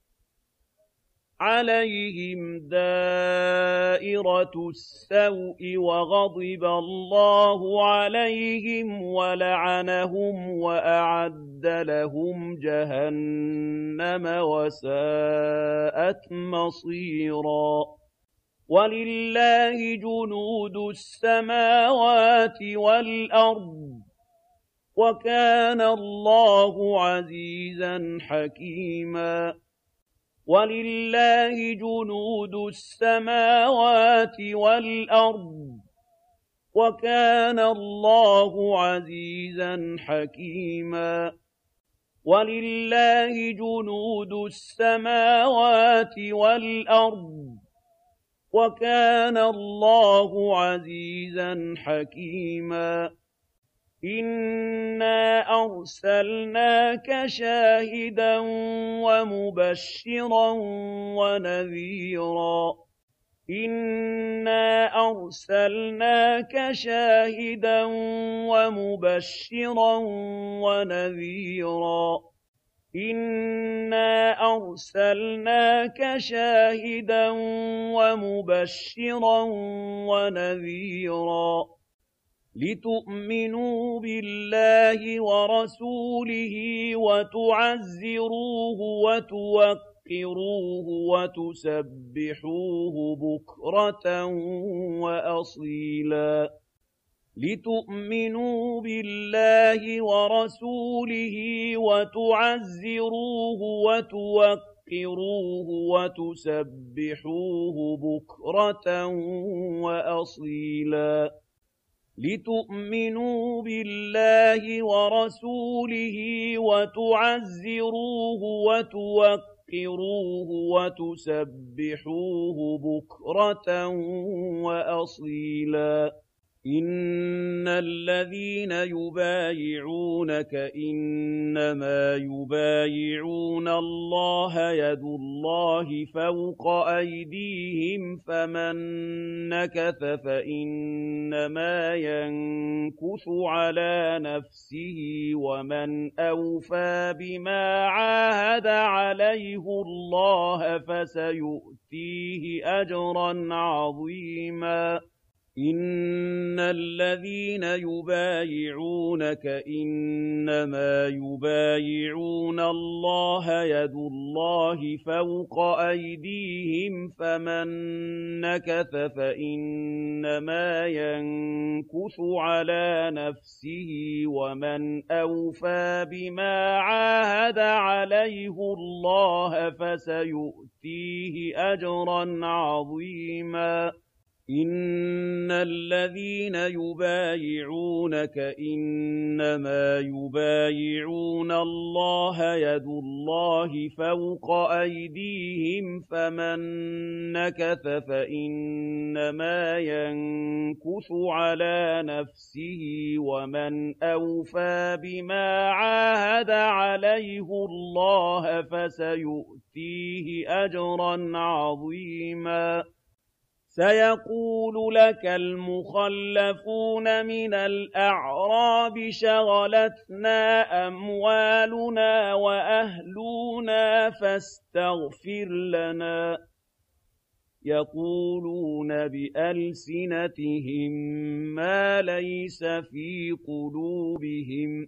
عَلَيْهِمْ دَائِرَةُ السَّوْءِ وَغَضِبَ اللَّهُ عَلَيْهِمْ وَلَعَنَهُمْ وَأَعَدَّ لَهُمْ جَهَنَّمَ وَسَاءَتْ مَصِيرًا وَلِلَّهِ جُنُودُ السَّمَاوَاتِ وَالْأَرْضِ ۚ وَكَانَ اللَّهُ عَزِيزًا حَكِيمًا وَلِلَّهِ جُنُودُ السَّمَاوَاتِ وَالْأَرْضِ ۚ وَكَانَ اللَّهُ عَزِيزًا حَكِيمًا وَلِلَّهِ جُنُودُ السَّمَاوَاتِ وَالْأَرْضِ ۚ وَكَانَ اللَّهُ عَزِيزًا حَكِيمًا إِنَّا أَرْسَلْنَاكَ شَاهِدًا وَمُبَشِّرًا وَنَذِيرًا إِنَّا أَرْسَلْنَاكَ شَاهِدًا وَمُبَشِّرًا وَنَذِيرًا إِنَّا أَرْسَلْنَاكَ شَاهِدًا وَمُبَشِّرًا وَنَذِيرًا لِتُؤْمِنُوا بِاللَّهِ وَرَسُولِهِ وَتُعَزِّرُوهُ وَتُوَقِّرُوهُ وَتُسَبِّحُوهُ بُكْرَةً وَأَصِيلًا لِتُؤْمِنُوا بِاللَّهِ وَرَسُولِهِ وَتُعَزِّرُوهُ وَتُوَقِّرُوهُ وتسبحوه بكرة وأصيلا لتؤمنوا بالله ورسوله وتعزروه وتوقروه وتسبحوه بكرة وأصيلا إن الذين يبايعونك إنما يبايعون الله يد الله فوق أيديهم فمن نكث فإنما ينكث على نفسه ومن أوفى بما عاهد عليه الله فسيؤتيه أجرا عظيما إن الذين يبايعونك إنما يبايعون الله يد الله فوق أيديهم فمن نكث فإنما ينكث على نفسه ومن أوفى بما عاهد عليه الله فسيؤتيه أجرا عظيما إن الذين يبايعونك إنما يبايعون الله يد الله فوق أيديهم فمن نكث فإنما ينكث على نفسه ومن أوفى بما عاهد عليه الله فسيؤتيه أجرا عظيما سيقول لك المخلفون من الأعراب شغلتنا أموالنا وأهلنا فاستغفر لنا يقولون بألسنتهم ما ليس في قلوبهم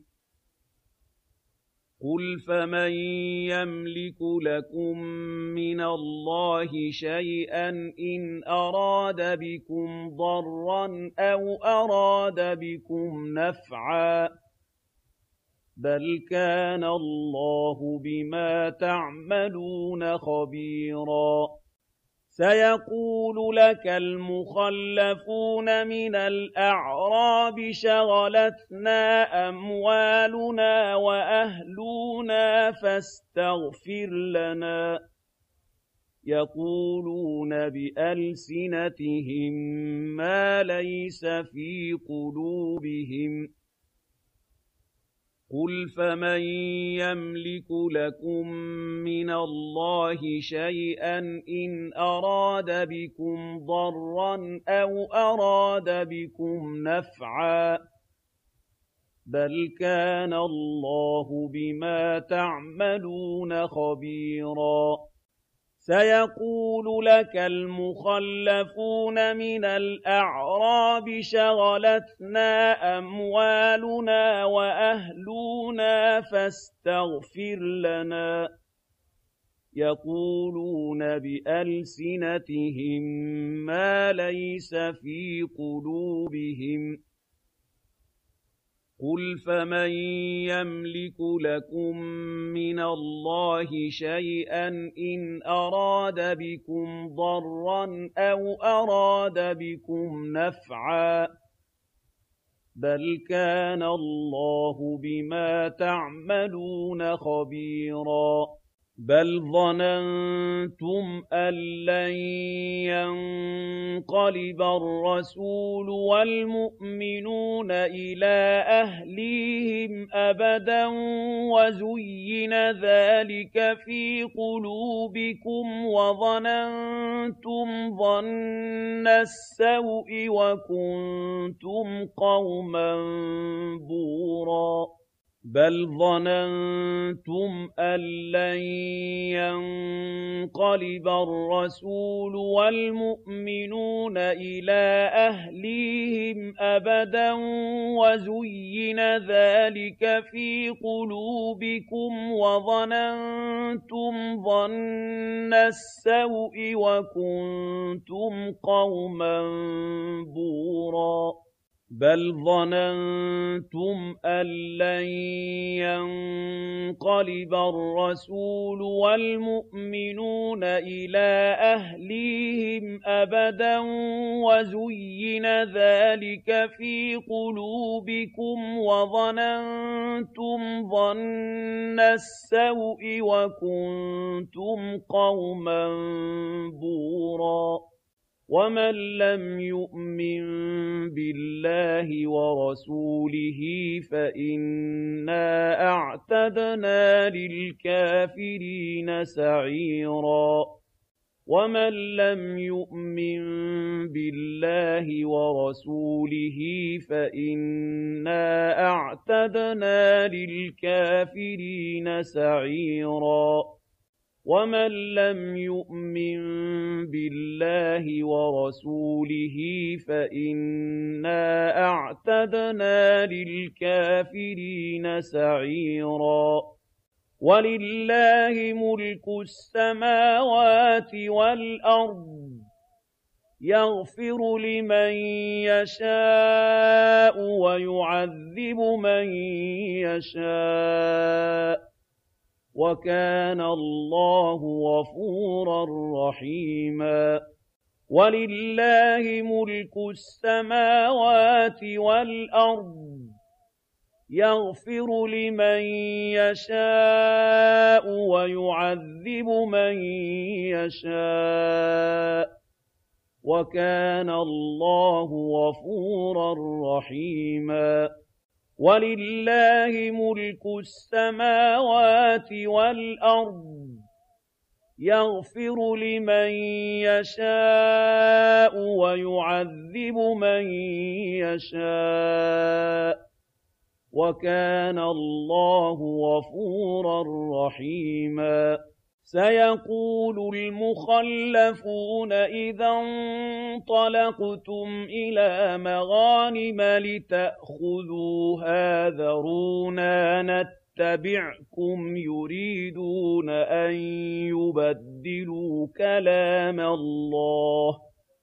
قل فمن يملك لكم من الله شيئا إن أراد بكم ضرا أو أراد بكم نفعا بل كان الله بما تعملون خبيرا سيقول لك المخلفون من الأعراب شغلتنا أموالنا وأهلنا فاستغفر لنا يقولون بألسنتهم ما ليس في قلوبهم قل فمن يملك لكم من الله شيئا إن أراد بكم ضرا أو أراد بكم نفعا بل كان الله بما تعملون خبيرا سيقول لك المخلفون من الأعراب شغلتنا أموالنا وأهلنا فاستغفر لنا يقولون بألسنتهم ما ليس في قلوبهم قل فمن يملك لكم من الله شيئا إن أراد بكم ضرا أو أراد بكم نفعا بل كان الله بما تعملون خبيرا بل ظننتم أن لن ينقلب الرسول والمؤمنون إلى أهليهم أبدا وزين ذلك في قلوبكم وظننتم ظن السوء وكنتم قوما بورا بل ظننتم أن لن ينقلب الرسول والمؤمنون إلى أهليهم أبدا وزين ذلك في قلوبكم وظننتم ظن السوء وكنتم قوما بورا بَلْ ظَنَنتُمْ أَن لَّن يَنقَلِبَ الرَّسُولُ وَالْمُؤْمِنُونَ إِلَىٰ أَهْلِيهِمْ أَبَدًا وَزُيِّنَ ذَٰلِكَ فِي قُلُوبِكُمْ وَظَنَنتُمْ ظَنَّ السَّوْءِ وَكُنتُمْ قَوْمًا بُورًا وَمَن لَّمْ يُؤْمِن بِاللَّهِ وَرَسُولِهِ فَإِنَّا أَعْتَدْنَا لِلْكَافِرِينَ سَعِيرًا وَمَن لَّمْ يُؤْمِن بِاللَّهِ وَرَسُولِهِ فَإِنَّا أَعْتَدْنَا لِلْكَافِرِينَ سَعِيرًا وَمَن لَّمْ يُؤْمِن بِاللَّهِ وَرَسُولِهِ فَإِنَّا أَعْتَدْنَا لِلْكَافِرِينَ سَعِيرًا وَلِلَّهِ مُلْكُ السَّمَاوَاتِ وَالْأَرْضِ يَغْفِرُ لِمَن يَشَاءُ وَيُعَذِّبُ مَن يَشَاءُ وَكَانَ اللَّهُ غَفُورًا رَّحِيمًا وَلِلَّهِ مُلْكُ السَّمَاوَاتِ وَالْأَرْضِ يَغْفِرُ لِمَن يَشَاءُ وَيُعَذِّبُ مَن يَشَاءُ وَكَانَ اللَّهُ غَفُورًا رَّحِيمًا وَلِلَّهِ مُلْكُ السَّمَاوَاتِ وَالْأَرْضِ يَغْفِرُ لِمَن يَشَاءُ وَيُعَذِّبُ مَن يَشَاءُ وَكَانَ اللَّهُ غَفُورًا رَّحِيمًا سَيَقُولُ الْمُخَلَّفُونَ إِذَا انطَلَقْتُمْ إِلَىٰ مَغَانِمَ لِتَأْخُذُوهَا ذَرُونَا نَتَّبِعْكُمْ يُرِيدُونَ أَن يُبَدِّلُوا كَلَامَ اللَّهِ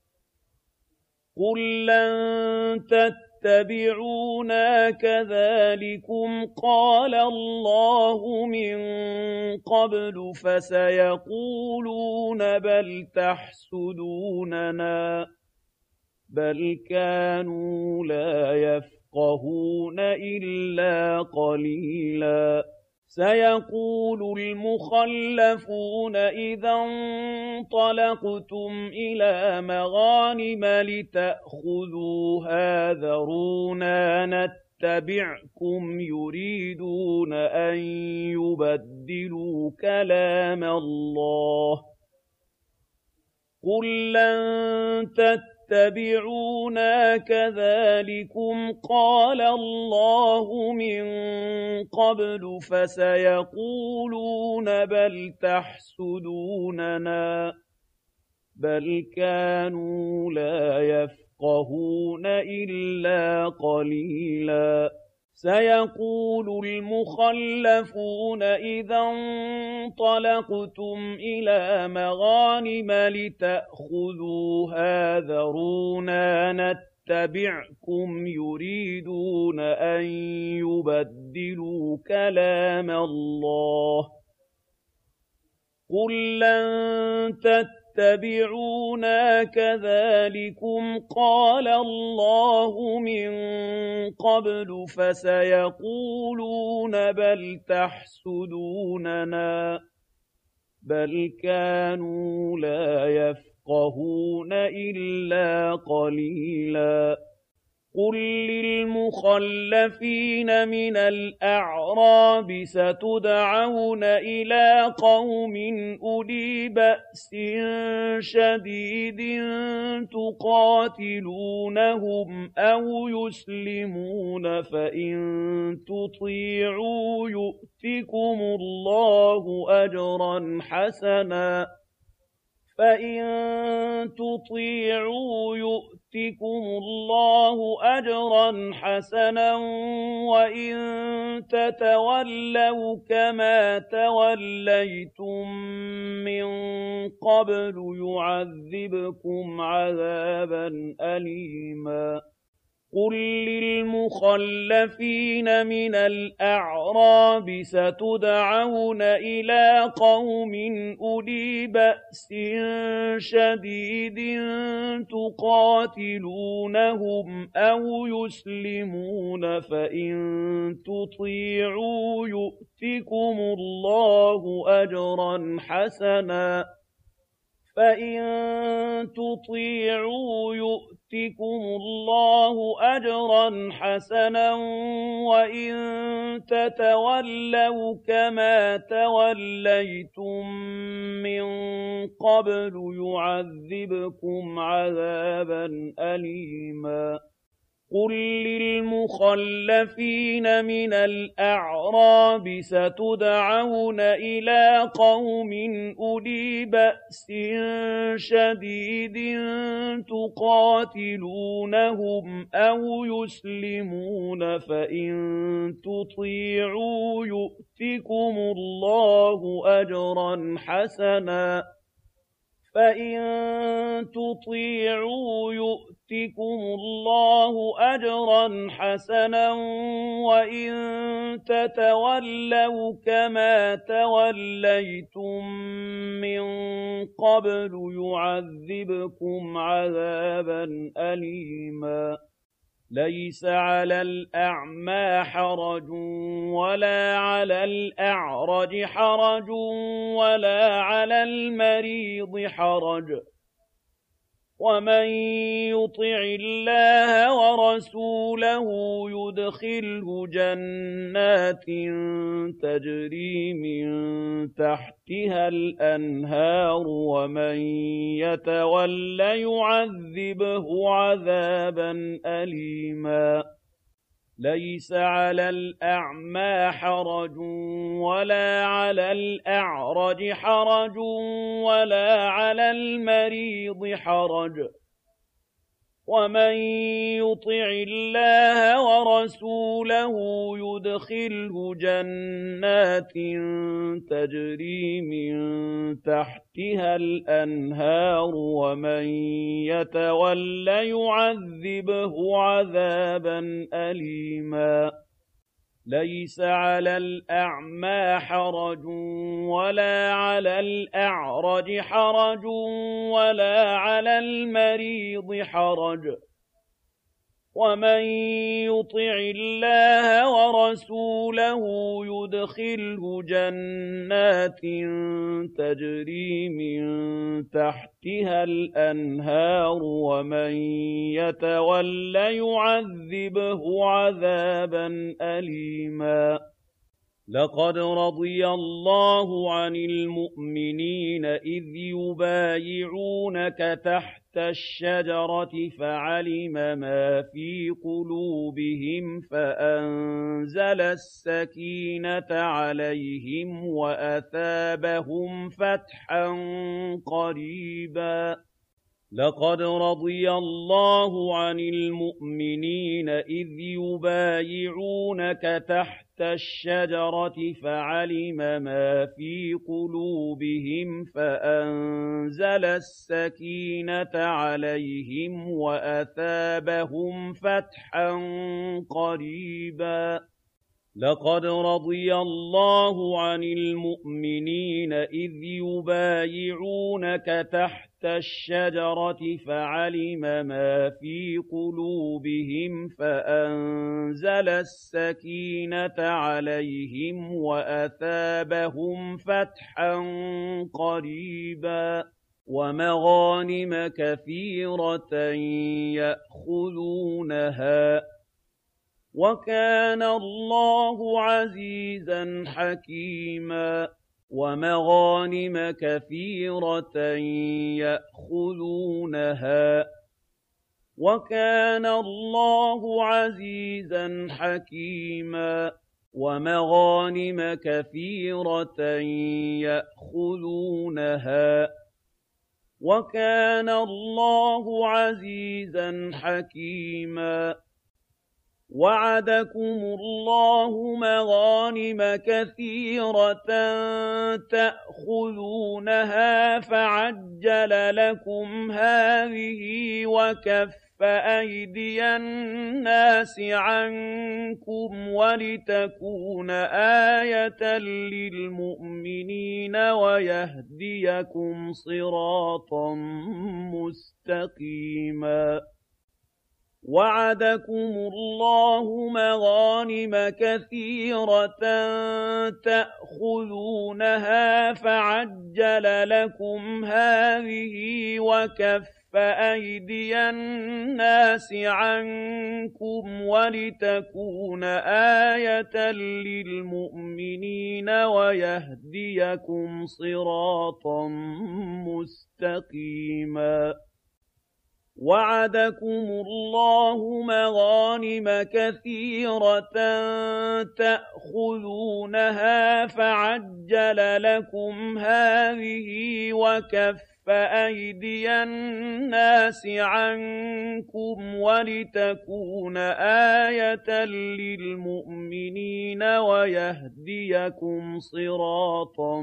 قُل لَّن تَتَّبِعُونَا كَذَٰلِكُمْ قَالَ اللَّهُ مِن قَبْلُ فَسَيَقُولُونَ بَلْ تَحْسُدُونَنَا بَلْ كَانُوا لَا يَفْقَهُونَ إِلَّا قَلِيلًا سَيَقُولُ الْمُخَلَّفُونَ إِذَا انطَلَقْتُمْ إِلَىٰ مَغَانِمَ لِتَأْخُذُوهَا ذَرُونَا نَتَّبِعْكُمْ يُرِيدُونَ أَن يُبَدِّلُوا كَلَامَ اللَّهِ قُل لَّن تَتَّبِعُونَا كَذَٰلِكُمْ قَالَ اللَّهُ مِن قَبْلُ فَسَيَقُولُونَ بَلْ تَحْسُدُونَنَا بَلْ كَانُوا لَا يَفْقَهُونَ إِلَّا قَلِيلًا سَيَقُولُ الْمُخَلَّفُونَ إِذَا انطَلَقْتُمْ إِلَىٰ مَغَانِمَ لِتَأْخُذُوهَا ذَرُونَا نَتَّبِعْكُمْ يُرِيدُونَ أَن يُبَدِّلُوا كَلَامَ اللَّهِ قُل لَّن تَتَّبِعُونَا كَذَٰلِكُمْ قَالَ اللَّهُ مِن قَبْلُ فَسَيَقُولُونَ بَلْ تَحْسُدُونَنَا بَلْ كَانُوا لَا يَفْقَهُونَ إِلَّا قَلِيلًا قُل لِّلْمُخَلَّفِينَ مِنَ الْأَعْرَابِ سَتُدْعَوْنَ إِلَىٰ قَوْمٍ أُولِي بَأْسٍ شَدِيدٍ تُقَاتِلُونَهُمْ أَوْ يُسْلِمُونَ فَإِن تُطِيعُوا يُؤْتِكُمُ اللَّهُ أَجْرًا حَسَنًا فَإِن تُطِيعُوا يُؤْتِكُمُ اللَّهُ أَجْرًا حَسَنًا وَإِن تَتَوَلَّوْا كَمَا تَوَلَّيْتُم مِّن قَبْلُ يُعَذِّبْكُمْ عَذَابًا أَلِيمًا قل للمخلفين من الأعراب ستدعون إلى قوم أولي بأس شديد تقاتلونهم أو يسلمون فإن تطيعوا يؤتكم الله أجرا حسنا وَإِن تَتَوَلَّوْا كَمَا تَوَلَّيْتُم مِّن قَبْلُ يُعَذِّبْكُمْ عَذَابًا أَلِيمًا قُل لِّلْمُخَلَّفِينَ مِنَ الْأَعْرَابِ سَتُدْعَوْنَ إِلَىٰ قَوْمٍ أُولِي بَأْسٍ شَدِيدٍ تُقَاتِلُونَهُمْ أَوْ يُسْلِمُونَ فَإِن تُطِيعُوا يُؤْتِكُمُ اللَّهُ أَجْرًا حَسَنًا وَإِن تَتَوَلَّوْا كَمَا تَوَلَّيْتُم مِّن قَبْلُ يُعَذِّبْكُمْ عَذَابًا أَلِيمًا لَيْسَ عَلَى الْأَعْمَىٰ حَرَجٌ وَلَا عَلَى الْأَعْرَجِ حَرَجٌ وَلَا عَلَى الْمَرِيضِ حَرَجٌ ۗ وَمَن يُطِعِ اللَّهَ وَرَسُولَهُ يُدْخِلْهُ جَنَّاتٍ تَجْرِي مِن تَحْتِهَا الْأَنْهَارُ وَمَن يَتَوَلَّ يُعَذِّبْهُ عَذَابًا أَلِيمًا لَيْسَ عَلَى الْأَعْمَىٰ حَرَجٌ وَلَا عَلَى الْأَعْرَجِ حَرَجٌ وَلَا عَلَى الْمَرِيضِ حَرَجٌ ۗ وَمَن يُطِعِ اللَّهَ وَرَسُولَهُ يُدْخِلْهُ جَنَّاتٍ تَجْرِي مِن تَحْتِهَا الْأَنْهَارُ وَمَن يَتَوَلَّ يُعَذِّبْهُ عَذَابًا أَلِيمًا لَيْسَ عَلَى الْأَعْمَىٰ حَرَجٌ وَلَا عَلَى الْأَعْرَجِ حَرَجٌ وَلَا عَلَى الْمَرِيضِ حَرَجٌ ۗ وَمَن يُطِعِ اللَّهَ وَرَسُولَهُ يُدْخِلْهُ جَنَّاتٍ تَجْرِي مِن تَحْتِهَا الْأَنْهَارُ وَمَن يَتَوَلَّ يُعَذِّبْهُ عَذَابًا أَلِيمًا لَقَدْ رَضِيَ اللَّهُ عَنِ الْمُؤْمِنِينَ إِذْ يُبَايِعُونَكَ تَحْتَ الشَّجَرَةِ فَعَلِمَ مَا فِي قُلُوبِهِمْ فَأَنزَلَ السَّكِينَةَ عَلَيْهِمْ وَأَثَابَهُمْ فَتْحًا قَرِيبًا لَقَدْ رَضِيَ اللَّهُ عَنِ الْمُؤْمِنِينَ إِذْ يُبَايِعُونَكَ تَحْتَ الشَّجَرَةِ فَعَلِمَ مَا فِي قُلُوبِهِمْ فَأَنزَلَ السَّكِينَةَ عَلَيْهِمْ وَأَثَابَهُمْ فَتْحًا قَرِيبًا لَقَدْ رَضِيَ اللَّهُ عَنِ الْمُؤْمِنِينَ إِذْ يُبَايِعُونَكَ تَحْتَ الشَّجَرَةِ فَعَلِمَ مَا فِي قُلُوبِهِمْ فَأَنزَلَ السَّكِينَةَ عَلَيْهِمْ وَأَثَابَهُمْ فَتْحًا قَرِيبًا وَمَغَانِمَ كَثِيرَةً يَأْخُذُونَهَا ۗ وَكَانَ اللَّهُ عَزِيزًا حَكِيمًا وَمَغَانِمَ كَثِيرَةً يَأْخُذُونَهَا ۗ وَكَانَ اللَّهُ عَزِيزًا حَكِيمًا وَمَغَانِمَ كَثِيرَةً يَأْخُذُونَهَا ۗ وَكَانَ اللَّهُ عَزِيزًا حَكِيمًا وَعَدَكُمُ اللَّهُ مَغَانِمَ كَثِيرَةً تَأْخُذُونَهَا فَعَجَّلَ لَكُمْ هَٰذِهِ وَكَفَّ أَيْدِيَ النَّاسِ عَنكُمْ وَلِتَكُونَ آيَةً لِّلْمُؤْمِنِينَ وَيَهْدِيَكُمْ صِرَاطًا مُّسْتَقِيمًا وَعَدَكُمُ اللَّهُ مَغَانِمَ كَثِيرَةً تَأْخُذُونَهَا فَعَجَّلَ لَكُمْ هَٰذِهِ وَكَفَّ أَيْدِيَ النَّاسِ عَنكُمْ وَلِتَكُونَ آيَةً لِّلْمُؤْمِنِينَ وَيَهْدِيَكُمْ صِرَاطًا مُّسْتَقِيمًا وَعَدَكُمُ اللَّهُ مَغَانِمَ كَثِيرَةً تَأْخُذُونَهَا فَعَجَّلَ لَكُمْ هَٰذِهِ وَكَفَّ أَيْدِيَ النَّاسِ عَنكُمْ وَلِتَكُونَ آيَةً لِّلْمُؤْمِنِينَ وَيَهْدِيَكُمْ صِرَاطًا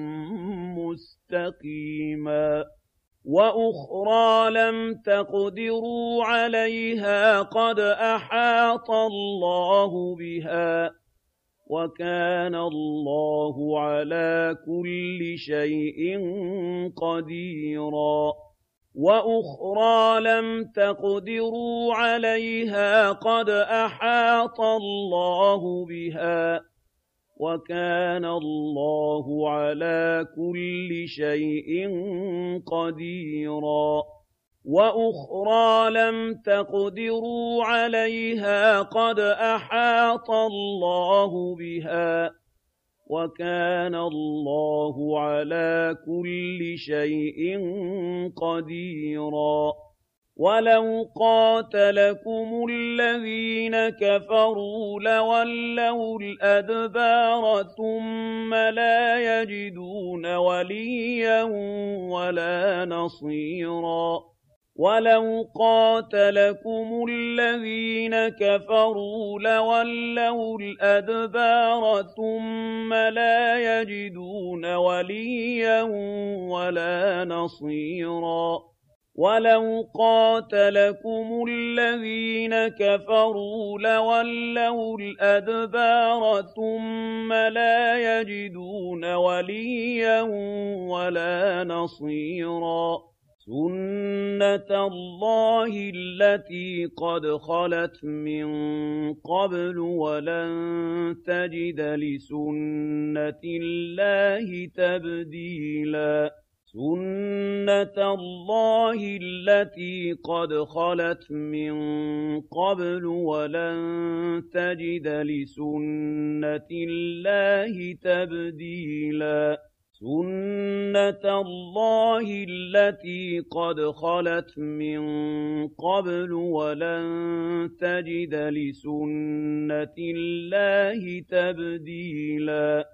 مُّسْتَقِيمًا وَأُخْرَىٰ لَمْ تَقْدِرُوا عَلَيْهَا قَدْ أَحَاطَ اللَّهُ بِهَا ۚ وَكَانَ اللَّهُ عَلَىٰ كُلِّ شَيْءٍ قَدِيرًا وَأُخْرَىٰ لَمْ تَقْدِرُوا عَلَيْهَا قَدْ أَحَاطَ اللَّهُ بِهَا ۚ وَكَانَ اللَّهُ عَلَىٰ كُلِّ شَيْءٍ قَدِيرًا وَأُخْرَىٰ لَمْ تَقْدِرُوا عَلَيْهَا قَدْ أَحَاطَ اللَّهُ بِهَا ۚ وَكَانَ اللَّهُ عَلَىٰ كُلِّ شَيْءٍ قَدِيرًا وَلَوْ قَاتَلَكُمُ الَّذِينَ كَفَرُوا لَوَلَّوُا الْأَدْبَارَ ثُمَّ لَا يَجِدُونَ وَلِيًّا وَلَا نَصِيرًا وَلَوْ قَاتَلَكُمُ الَّذِينَ كَفَرُوا لَوَلَّوُا الْأَدْبَارَ ثُمَّ لَا يَجِدُونَ وَلِيًّا وَلَا نَصِيرًا وَلَوْ قَاتَلَكُمُ الَّذِينَ كَفَرُوا لَوَلَّوُا الْأَدْبَارَ ثُمَّ لَا يَجِدُونَ وَلِيًّا وَلَا نَصِيرًا سُنَّتَ اللَّهِ الَّتِي قَدْ خَلَتْ مِن قَبْلُ وَلَن تَجِدَ لِسُنَّةِ اللَّهِ تَبْدِيلًا سُنَّتَ اللَّهِ الَّتِي قَدْ خَلَتْ مِن قَبْلُ وَلَن تَجِدَ لِسُنَّةِ اللَّهِ تَبْدِيلًا سُنَّتَ اللَّهِ الَّتِي قَدْ خَلَتْ مِن قَبْلُ وَلَن تَجِدَ لِسُنَّةِ اللَّهِ تَبْدِيلًا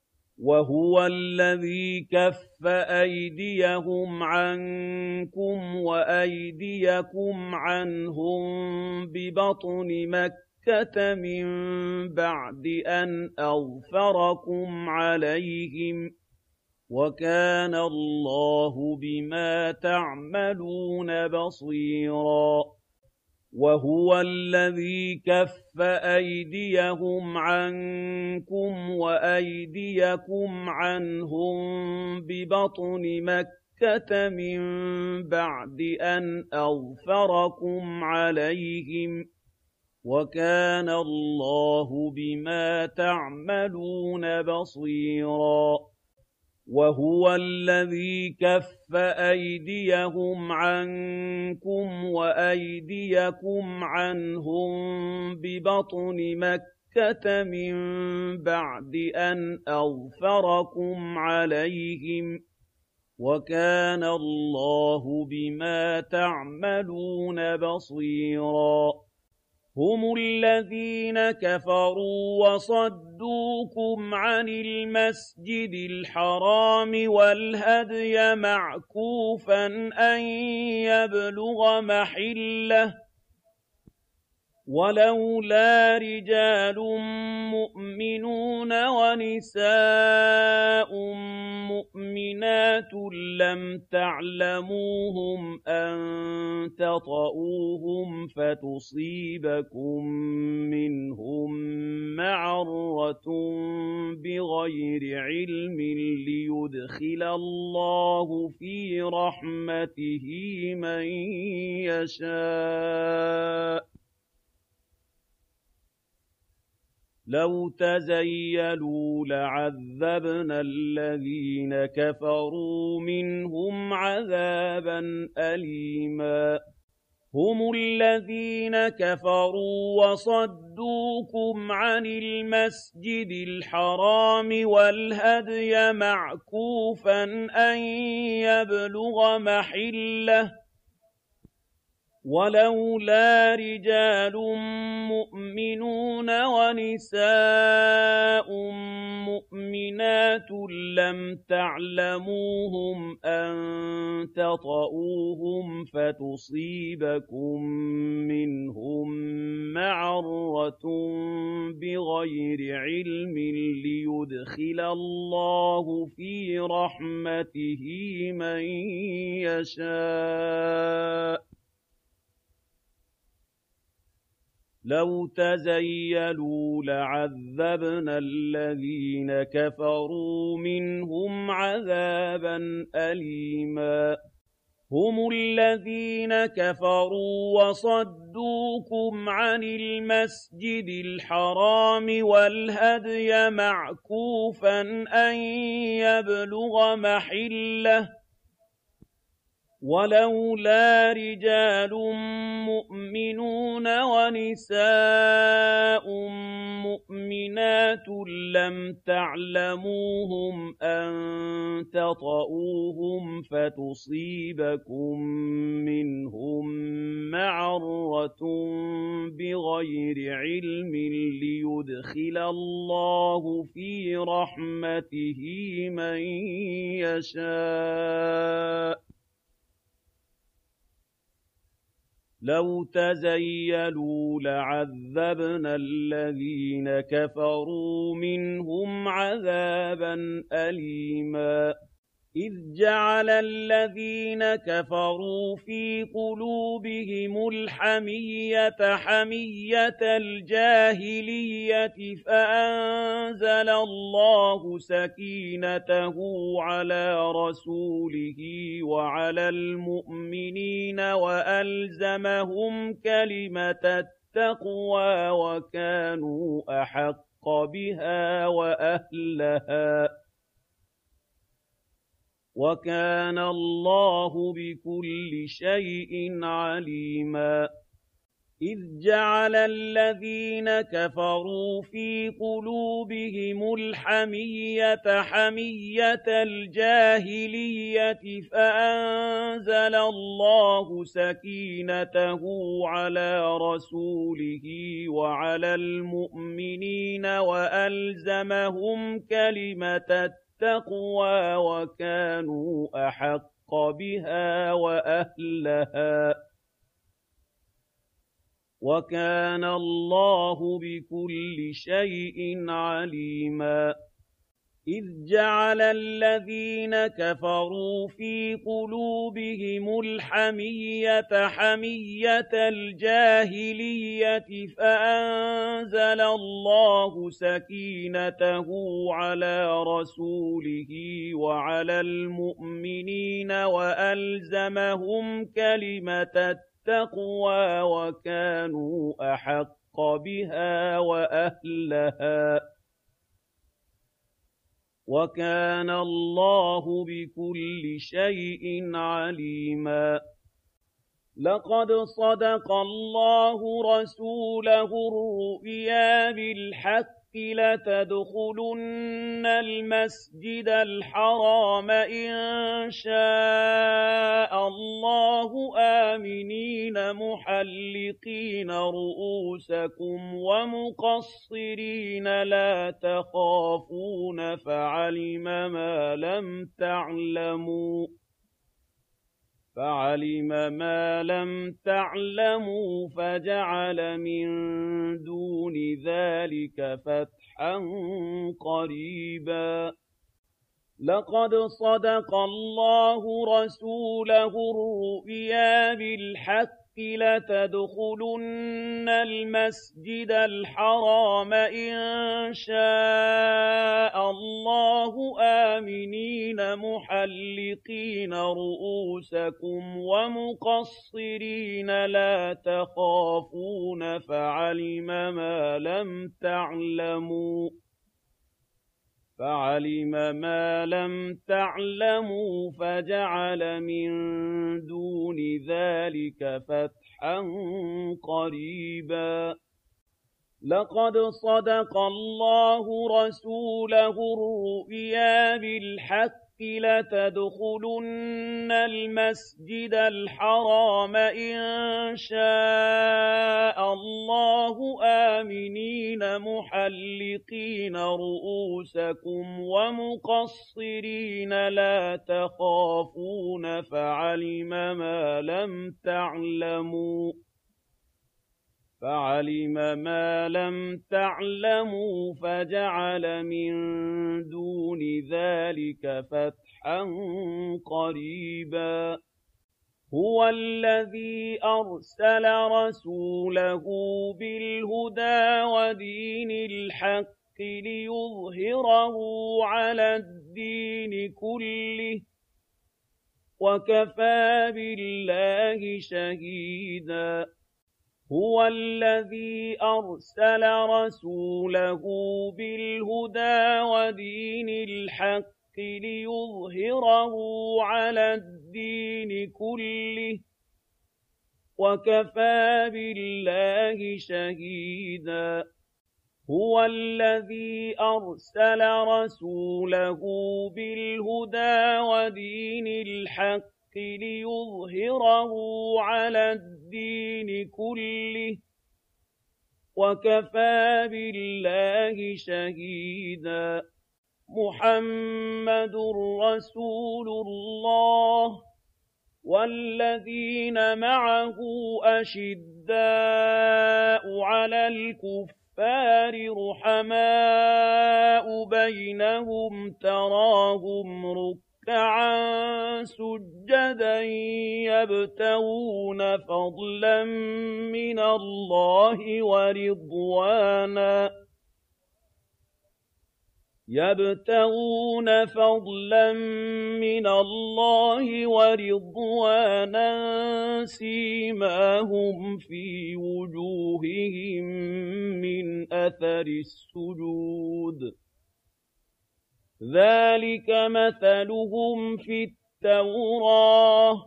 وَهُوَ الَّذِي كَفَّ أَيْدِيَهُمْ عَنكُمْ وَأَيْدِيَكُمْ عَنْهُم بِبَطْنِ مَكَّةَ مِن بَعْدِ أَنْ أَظْفَرَكُمْ عَلَيْهِمْ ۚ وَكَانَ اللَّهُ بِمَا تَعْمَلُونَ بَصِيرًا وَهُوَ الَّذِي كَفَّ أَيْدِيَهُمْ عَنكُمْ وَأَيْدِيَكُمْ عَنْهُم بِبَطْنِ مَكَّةَ مِن بَعْدِ أَنْ أَظْفَرَكُمْ عَلَيْهِمْ ۚ وَكَانَ اللَّهُ بِمَا تَعْمَلُونَ بَصِيرًا وَهُوَ الَّذِي كَفَّ أَيْدِيَهُمْ عَنكُمْ وَأَيْدِيَكُمْ عَنْهُم بِبَطْنِ مَكَّةَ مِن بَعْدِ أَنْ أَظْفَرَكُمْ عَلَيْهِمْ ۚ وَكَانَ اللَّهُ بِمَا تَعْمَلُونَ بَصِيرًا هُمُ الَّذِينَ كَفَرُوا وَصَدُّوكُمْ عَنِ الْمَسْجِدِ الْحَرَامِ وَالْهَدْيَ مَعْكُوفًا أَن يَبْلُغَ مَحِلَّهُ ۚ ولولا رجال مؤمنون ونساء مؤمنات لم تعلموهم أن تطؤوهم فتصيبكم منهم معرة بغير علم ليدخل الله في رحمته من يشاء لو تزيلوا لعذبنا الذين كفروا منهم عذابا أليما هم الذين كفروا وصدوكم عن المسجد الحرام والهدي معكوفا أن يبلغ محله ولولا رجال مؤمنون ونساء مؤمنات لم تعلموهم أن تطؤوهم فتصيبكم منهم معرة بغير علم ليدخل الله في رحمته من يشاء لو تزيلوا لعذبنا الذين كفروا منهم عذابا أليما هم الذين كفروا وصدوكم عن المسجد الحرام والهدي معكوفا أن يبلغ محله ولولا رجال مؤمنون ونساء مؤمنات لم تعلموهم أن تطؤوهم فتصيبكم منهم معرة بغير علم ليدخل الله في رحمته من يشاء لو تزيلوا لعذبنا الذين كفروا منهم عذابا أليما إذ جعل الذين كفروا في قلوبهم الحمية حمية الجاهلية فأنزل الله سكينته على رسوله وعلى المؤمنين وألزمهم كلمة التقوى وكانوا أحق بها وأهلها وكان الله بكل شيء عليما إذ جعل الذين كفروا في قلوبهم الحمية حمية الجاهلية فأنزل الله سكينته على رسوله وعلى المؤمنين وألزمهم كلمة التقوى وكانوا أحق بها وأهلها وكان الله بكل شيء عليما إذ جعل الذين كفروا في قلوبهم الحمية حمية الجاهلية فأنزل الله سكينته على رسوله وعلى المؤمنين وألزمهم كلمة التقوى وكانوا أحق بها وأهلها وكان الله بكل شيء عليما لقد صدق الله رسوله الرؤيا بالحق لتدخلن المسجد الحرام إن شاء الله آمنين محلقين رؤوسكم ومقصرين لا تخافون فعلم فعلم ما لم تعلموا فجعل من دون ذلك فتحا قريبا لقد صدق الله رسوله الرؤيا بالحق لتدخلن المسجد الحرام إن شاء الله آمنين محلقين رؤوسكم ومقصرين لا تخافون فعلم ما لم تعلموا فجعل من دون ذلك فتحا قريبا لقد صدق الله رسوله الرؤيا بالحق لتدخلن المسجد الحرام إن شاء الله آمنين محلقين رؤوسكم ومقصرين لا تخافون فعلم ما لم تعلموا فجعل من دون ذلك فتحا قريبا هو الذي أرسل رسوله بالهدى ودين الحق ليظهره على الدين كله وكفى بالله شهيدا هو الذي أرسل رسوله بالهدى ودين الحق ليظهره على الدين كله وكفى بالله شهيدا هو الذي أرسل رسوله بالهدى ودين الحق ليظهره على الدين كله وكفى بالله شهيدا محمد رسول الله والذين معه أشداء على الكفار رحماء بينهم تراهم ركعا سجدا يبتغون فضلا من الله ورضوانا سيماهم في وجوههم من أثر السجود ذلك مثلهم في التوراة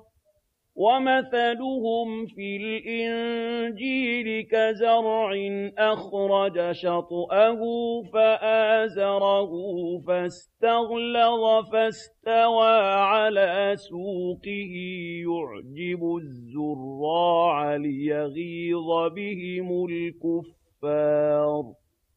ومثلهم في الإنجيل كزرع أخرج شطأه فآزره فاستغلظ فاستوى على سوقه يعجب الزراع ليغيظ بهم الكفار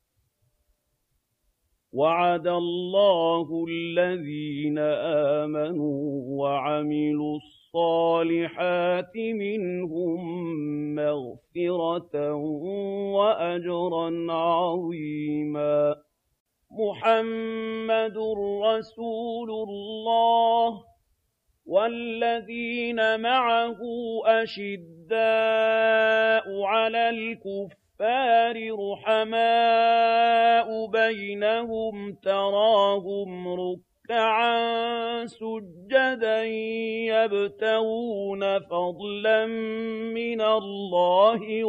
وعد الله الذين آمنوا وعملوا الصالحات منهم مغفرة وأجرا عظيما محمد رسول الله والذين معه أشداء على الكفار رحماء بينهم تراهم ركعا سجدا يبتغون فضلا من الله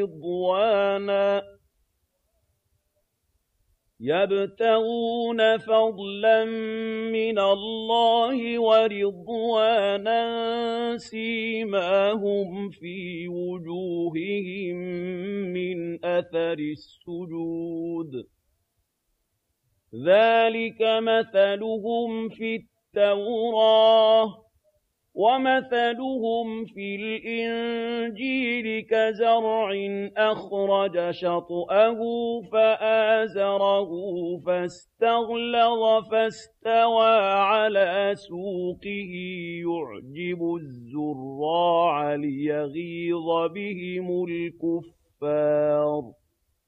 ورضوانا سيماهم في وجوههم من أثر السجود ذلك مثلهم في التوراة وَمَثَلُهُمْ فِي الْإِنجِيلِ كَزَرْعٍ أَخْرَجَ شَطْأَهُ فَآزَرَهُ فَاسْتَغْلَظَ فَاسْتَوَىٰ عَلَىٰ سُوقِهِ يُعْجِبُ الزُّرَّاعَ لِيَغِيظَ بِهِمُ الْكُفَّارَ ۗ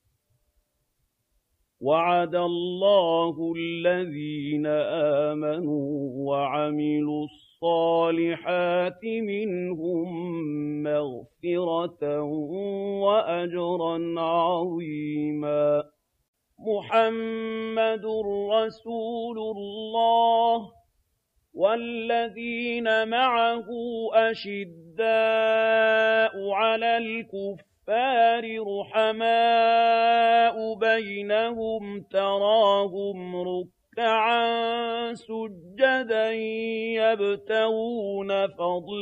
وَعَدَ اللَّهُ الَّذِينَ آمَنُوا وَعَمِلُوا الصَّالِحَاتِ مِنْهُم مَّغْفِرَةً وَأَجْرًا عَظِيمًا. مُّحَمَّدٌ رَّسُولُ اللَّهِ وَالَّذِينَ مَعَهُ أَشِدَّاءُ عَلَى الْكُفَّارِ رُحَمَاءُ بَيْنَهُمْ تَرَاهُمْ رُكَّعًا سُجَّدًا يَبْتَغُونَ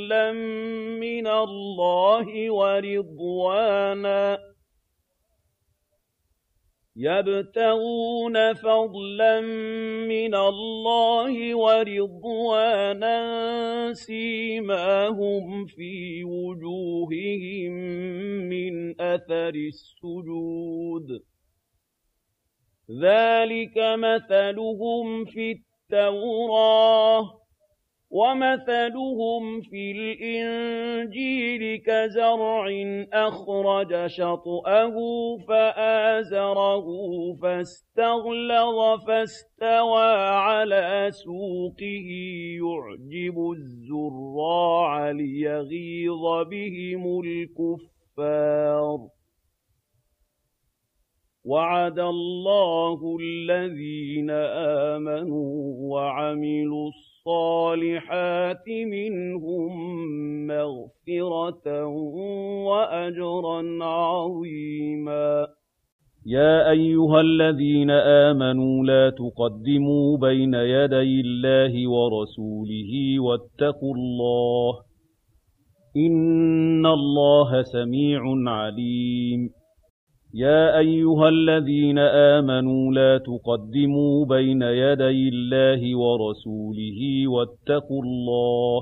فَضْلًا مِّنَ اللَّهِ وَرِضْوَانًا سِيمَاهُمْ فِي وُجُوهِهِم مِّنْ أَثَرِ السُّجُودِ ۚ ذَٰلِكَ مَثَلُهُمْ فِي التَّوْرَاةِ ۚ وَمَثَلُهُمْ فِي الْإِنجِيلِ كَزَرْعٍ أَخْرَجَ شَطْأَهُ فَآزَرَهُ فَاسْتَغْلَظَ فَاسْتَوَىٰ عَلَىٰ سُوقِهِ يُعْجِبُ الزُّرَّاعَ لِيَغِيظَ بِهِمُ الْكُفَّارَ ۗ وَعَدَ اللَّهُ الَّذِينَ آمَنُوا وَعَمِلُوا الصَّالِحَاتِ مِنْهُم مَّغْفِرَةً وَأَجْرًا عَظِيمًا. يَا أَيُّهَا الَّذِينَ آمَنُوا لَا تُقَدِّمُوا بَيْنَ يَدَيِ اللَّهِ وَرَسُولِهِ وَاتَّقُوا اللَّهَ ۚ إِنَّ اللَّهَ سَمِيعٌ عَلِيمٌ. يَا أَيُّهَا الَّذِينَ آمَنُوا لَا تُقَدِّمُوا بَيْنَ يَدَيِ اللَّهِ وَرَسُولِهِ وَاتَّقُوا اللَّهَ ۚ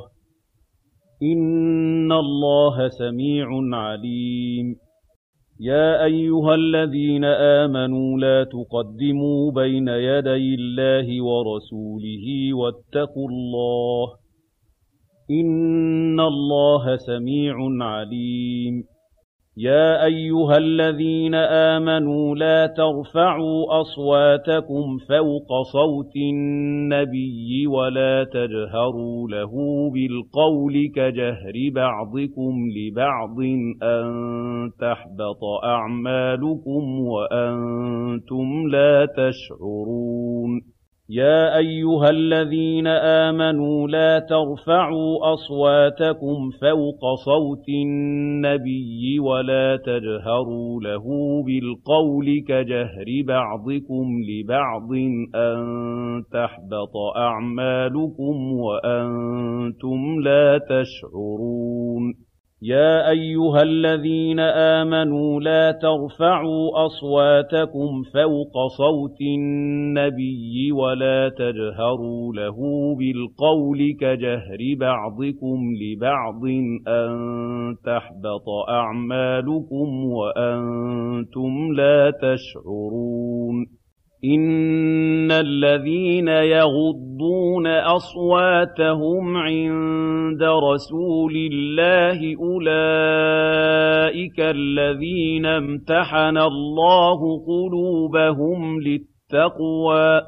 إِنَّ اللَّهَ سَمِيعٌ عَلِيمٌ. يَا أَيُّهَا الَّذِينَ آمَنُوا لَا تُقَدِّمُوا بَيْنَ يَدَيِ اللَّهِ وَرَسُولِهِ وَاتَّقُوا اللَّهَ ۚ إِنَّ اللَّهَ سَمِيعٌ عَلِيمٌ. يَا أَيُّهَا الَّذِينَ آمَنُوا لَا تَرْفَعُوا أَصْوَاتَكُمْ فَوْقَ صَوْتِ النَّبِيِّ وَلَا تَجْهَرُوا لَهُ بِالْقَوْلِ كَجَهْرِ بَعْضِكُمْ لِبَعْضٍ أَن تَحْبَطَ أَعْمَالُكُمْ وَأَنتُمْ لَا تَشْعُرُونَ. يَا أَيُّهَا الَّذِينَ آمَنُوا لَا تَرْفَعُوا أَصْوَاتَكُمْ فَوْقَ صَوْتِ النَّبِيِّ وَلَا تَجْهَرُوا لَهُ بِالْقَوْلِ كَجَهْرِ بَعْضِكُمْ لِبَعْضٍ أَن تَحْبَطَ أَعْمَالُكُمْ وَأَنتُمْ لَا تَشْعُرُونَ. يَا أَيُّهَا الَّذِينَ آمَنُوا لَا تَرْفَعُوا أَصْوَاتَكُمْ فَوْقَ صَوْتِ النَّبِيِّ وَلَا تَجْهَرُوا لَهُ بِالْقَوْلِ كَجَهْرِ بَعْضِكُمْ لِبَعْضٍ أَن تَحْبَطَ أَعْمَالُكُمْ وَأَنتُمْ لَا تَشْعُرُونَ. إِنَّ الَّذِينَ يَغُضُّونَ أَصْوَاتَهُمْ عِندَ رَسُولِ اللَّهِ أُولَٰئِكَ الَّذِينَ امْتَحَنَ اللَّهُ قُلُوبَهُمْ لِلتَّقْوَىٰ ۚ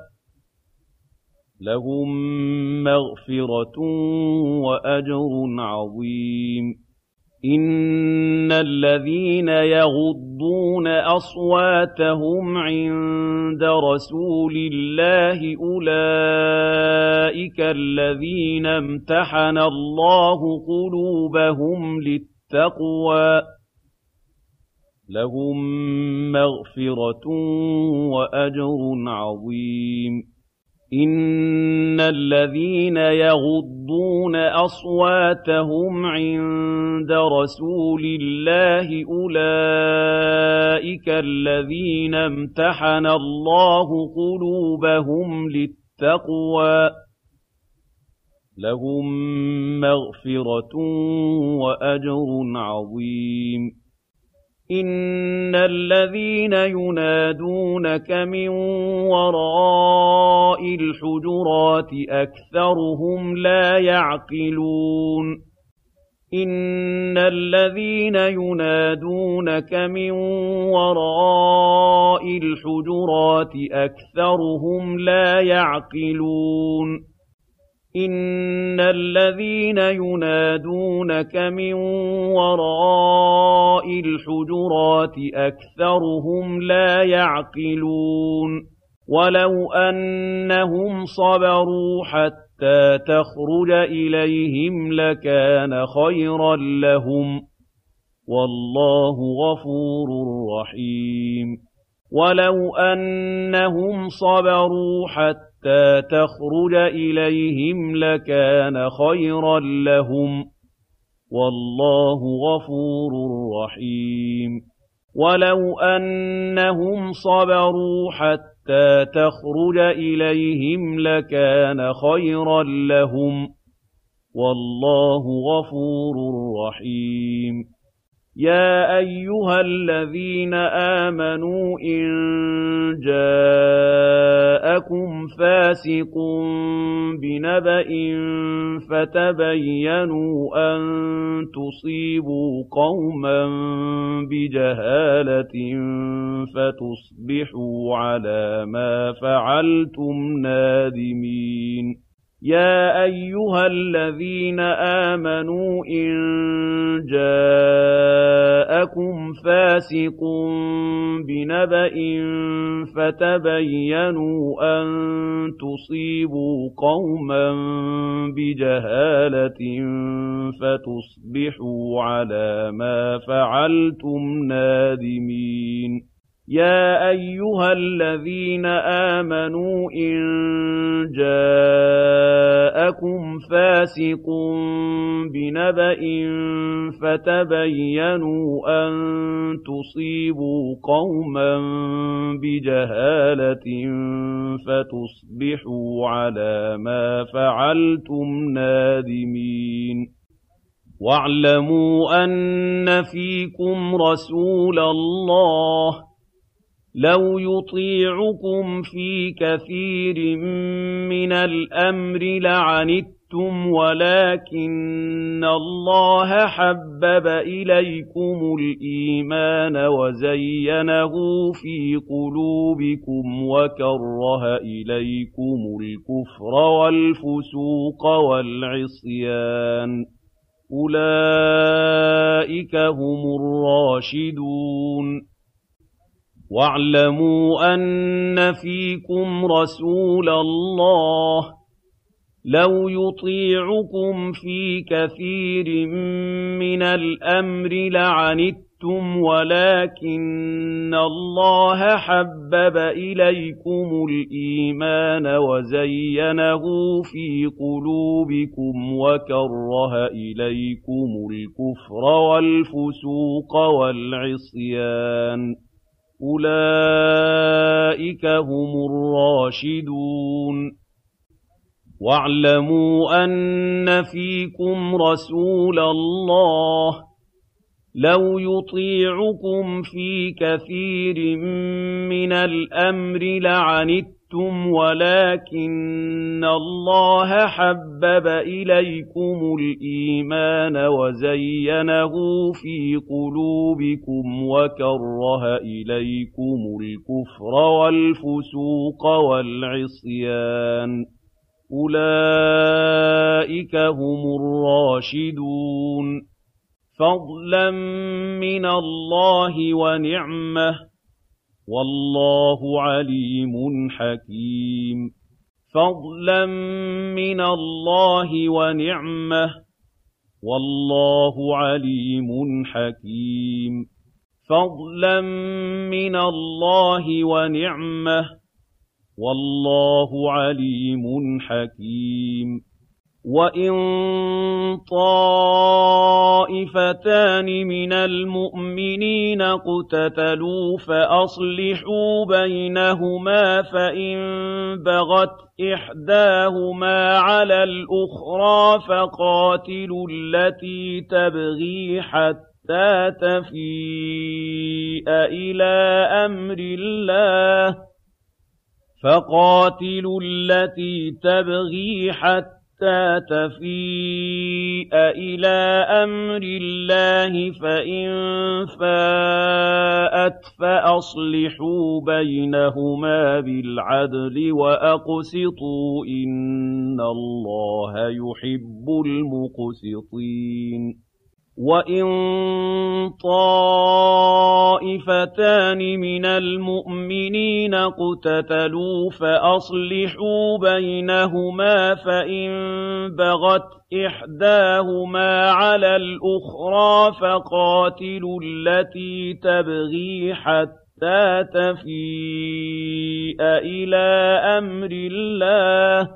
لَهُم مَّغْفِرَةٌ وَأَجْرٌ عَظِيمٌ. إِنَّ الَّذِينَ يَغُضُّونَ أَصْوَاتَهُمْ عِندَ رَسُولِ اللَّهِ أُولَٰئِكَ الَّذِينَ امْتَحَنَ اللَّهُ قُلُوبَهُمْ لِلتَّقْوَىٰ ۚ لَهُم مَّغْفِرَةٌ وَأَجْرٌ عَظِيمٌ. إِنَّ الَّذِينَ يَغُضُّونَ أَصْوَاتَهُمْ عِندَ رَسُولِ اللَّهِ أُولَٰئِكَ الَّذِينَ امْتَحَنَ اللَّهُ قُلُوبَهُمْ لِلتَّقْوَىٰ ۚ لهم مغفرة وأجر عظيم إن الذين ينادونك من وراء الحجرات أكثرهم لا يعقلون إن الذين ينادونك من وراء الحجرات أكثرهم لا يعقلون إن الذين ينادونك من وراء الحجرات أكثرهم لا يعقلون ولو أنهم صبروا حتى تخرج إليهم لكان خيرا لهم والله غفور رحيم ولو أنهم صبروا حتى تخرج إليهم لكان خيرا لهم والله غفور رحيم ولو أنهم صبروا حتى تخرج إليهم لكان خيرا لهم والله غفور رحيم يا أيها الذين آمنوا إن جاءكم فاسق بنبأ فتبينوا أن تصيبوا قوما بجهالة فتصبحوا على ما فعلتم نادمين يا أيها الذين آمنوا إن جاءكم فاسق بنبأ فتبينوا أن تصيبوا قوما بجهالة فتصبحوا على ما فعلتم نادمين يا أيها الذين آمنوا إن جاءكم فاسق بنبأ فتبينوا أن تصيبوا قوما بجهالة فتصبحوا على ما فعلتم نادمين واعلموا أن فيكم رسول الله لو يطيعكم في كثير من الأمر لعنتم ولكن الله حبب إليكم الإيمان وزينه في قلوبكم وكره إليكم الكفر والفسوق والعصيان أولئك هم الراشدون واعلموا أن فيكم رسول الله لو يطيعكم في كثير من الأمر لعنتم ولكن الله حبب إليكم الإيمان وزينه في قلوبكم وكره إليكم الكفر والفسوق والعصيان أولئك هم الراشدون واعلموا أن فيكم رسول الله لو يطيعكم في كثير من الأمر لعنتم ولكن الله حبب إليكم الإيمان وزينه في قلوبكم وكره إليكم الكفر والفسوق والعصيان أولئك هم الراشدون فضلا من الله ونعمة والله عليم حكيم فضلا من الله ونعمة والله عليم حكيم فضلا من الله ونعمة والله عليم حكيم وإن طائفتان من المؤمنين اقتتلوا فأصلحوا بينهما فإن بغت إحداهما على الأخرى فقاتلوا التي تبغي حتى تفيء إلى أمر الله فإن فاءت فأصلحوا بينهما بالعدل وأقسطوا إن الله يحب المقسطين وإن طائفتان من المؤمنين اقتتلوا فأصلحوا بينهما فإن بغت إحداهما على الأخرى فقاتلوا التي تبغي حتى تفيء إلى أمر الله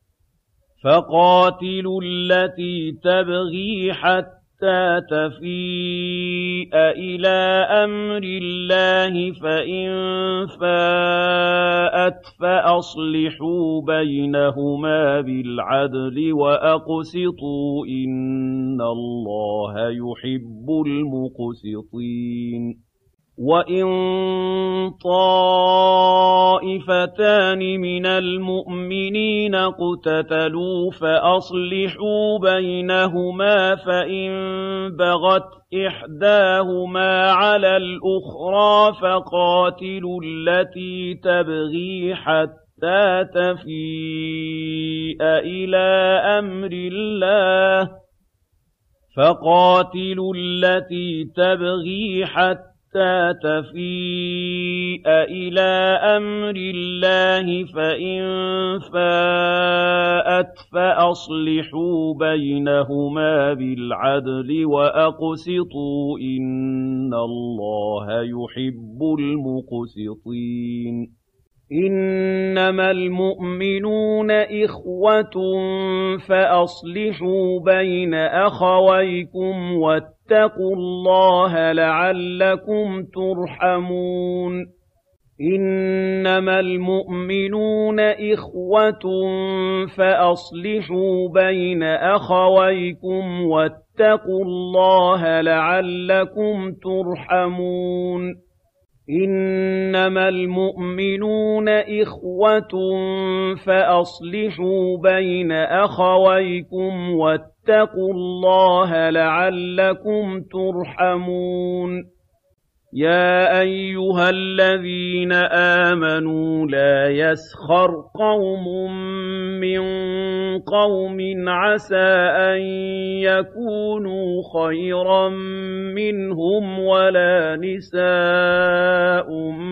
فإن فاءت فأصلحوا بينهما بالعدل وأقسطوا إن الله يحب المقسطين وإن طائفتان من المؤمنين اقتتلوا فأصلحوا بينهما فإن بغت إحداهما على الأخرى فقاتلوا التي تبغي حتى تفيء إلى أمر الله فإن فاءت فأصلحوا بينهما بالعدل وأقسطوا إن الله يحب المقسطين إنما المؤمنون إخوة فأصلحوا بين أخويكم واتقوا الله لعلكم ترحمون إنما المؤمنون إخوة فأصلحوا بين أخويكم واتقوا الله لعلكم ترحمون إنما المؤمنون إخوة فأصلحوا بين أخويكم واتقوا الله لعلكم ترحمون يا أيها الذين آمنوا لا يسخر قوم من قوم عسى أن يكونوا خيرا منهم ولا نساء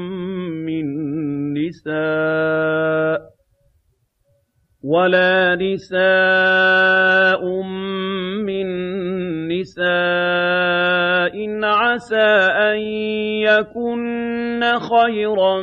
من نساء عسى أن يكن خيرا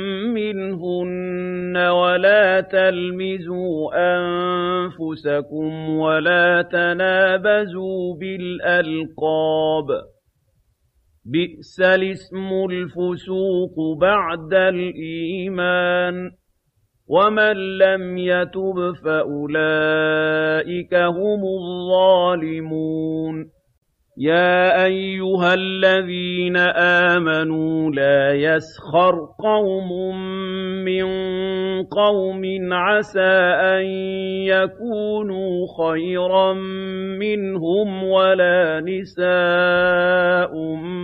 منهن ولا تلمزوا أنفسكم ولا تنابزوا بالألقاب بئس الاسم الفسوق بعد الإيمان ومن لم يتب فأولئك هم الظالمون يا أيها الذين آمنوا لا يسخر قوم من قوم عسى أن يكونوا خيرا منهم ولا نساء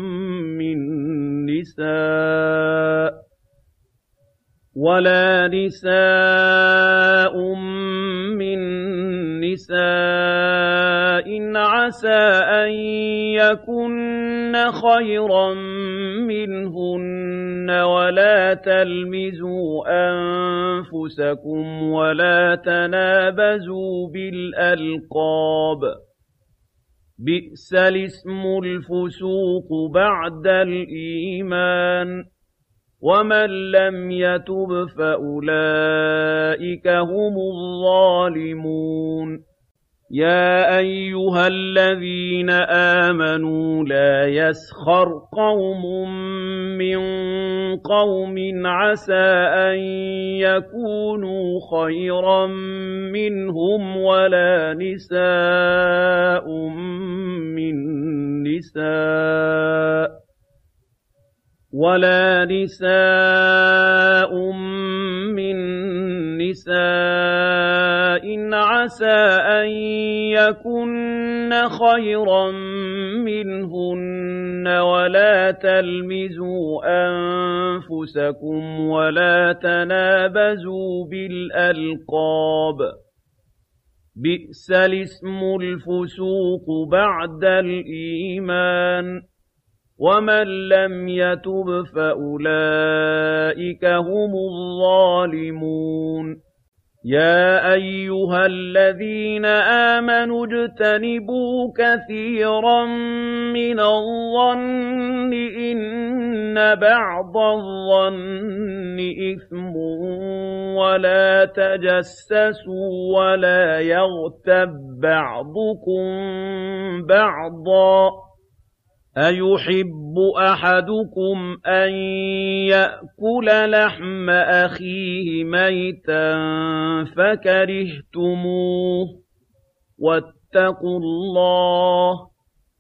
من نساء عسى أن يكن خيرا منهن ولا تلمزوا أنفسكم ولا تنابزوا بالألقاب بئس الاسم الفسوق بعد الإيمان ومن لم يتب فأولئك هم الظالمون يَا أَيُّهَا الَّذِينَ آمَنُوا لَا يَسْخَرْ قَوْمٌ مِّن قَوْمٍ عَسَىٰ أَن يَكُونُوا خَيْرًا مِّنْهُمْ وَلَا نِسَاءٌ مِّن نِّسَاءٍ عَسَىٰ أَن يَكُنَّ خَيْرًا مِّنْهُنَّ وَلَا تَلْمِزُوا أَنفُسَكُمْ وَلَا تَنَابَزُوا بِالْأَلْقَابِ ۖ بِئْسَ الِاسْمُ الْفُسُوقُ بَعْدَ الْإِيمَانِ ۚ وَمَن لَّمْ يَتُبْ فَأُولَٰئِكَ هُمُ الظَّالِمُونَ يَا أَيُّهَا الَّذِينَ آمَنُوا اجْتَنِبُوا كَثِيرًا مِّنَ الظَّنِّ إِنَّ بَعْضَ الظَّنِّ إِثْمٌ وَلَا تَجَسَّسُوا وَلَا يَغْتَب بَّعْضُكُم بَعْضًا ۚ أَيُحِبُّ أَحَدُكُمْ أَن يَأْكُلَ لَحْمَ أَخِيهِ مَيْتًا فَكَرِهْتُمُوهُ ۚ وَاتَّقُوا اللَّهَ ۚ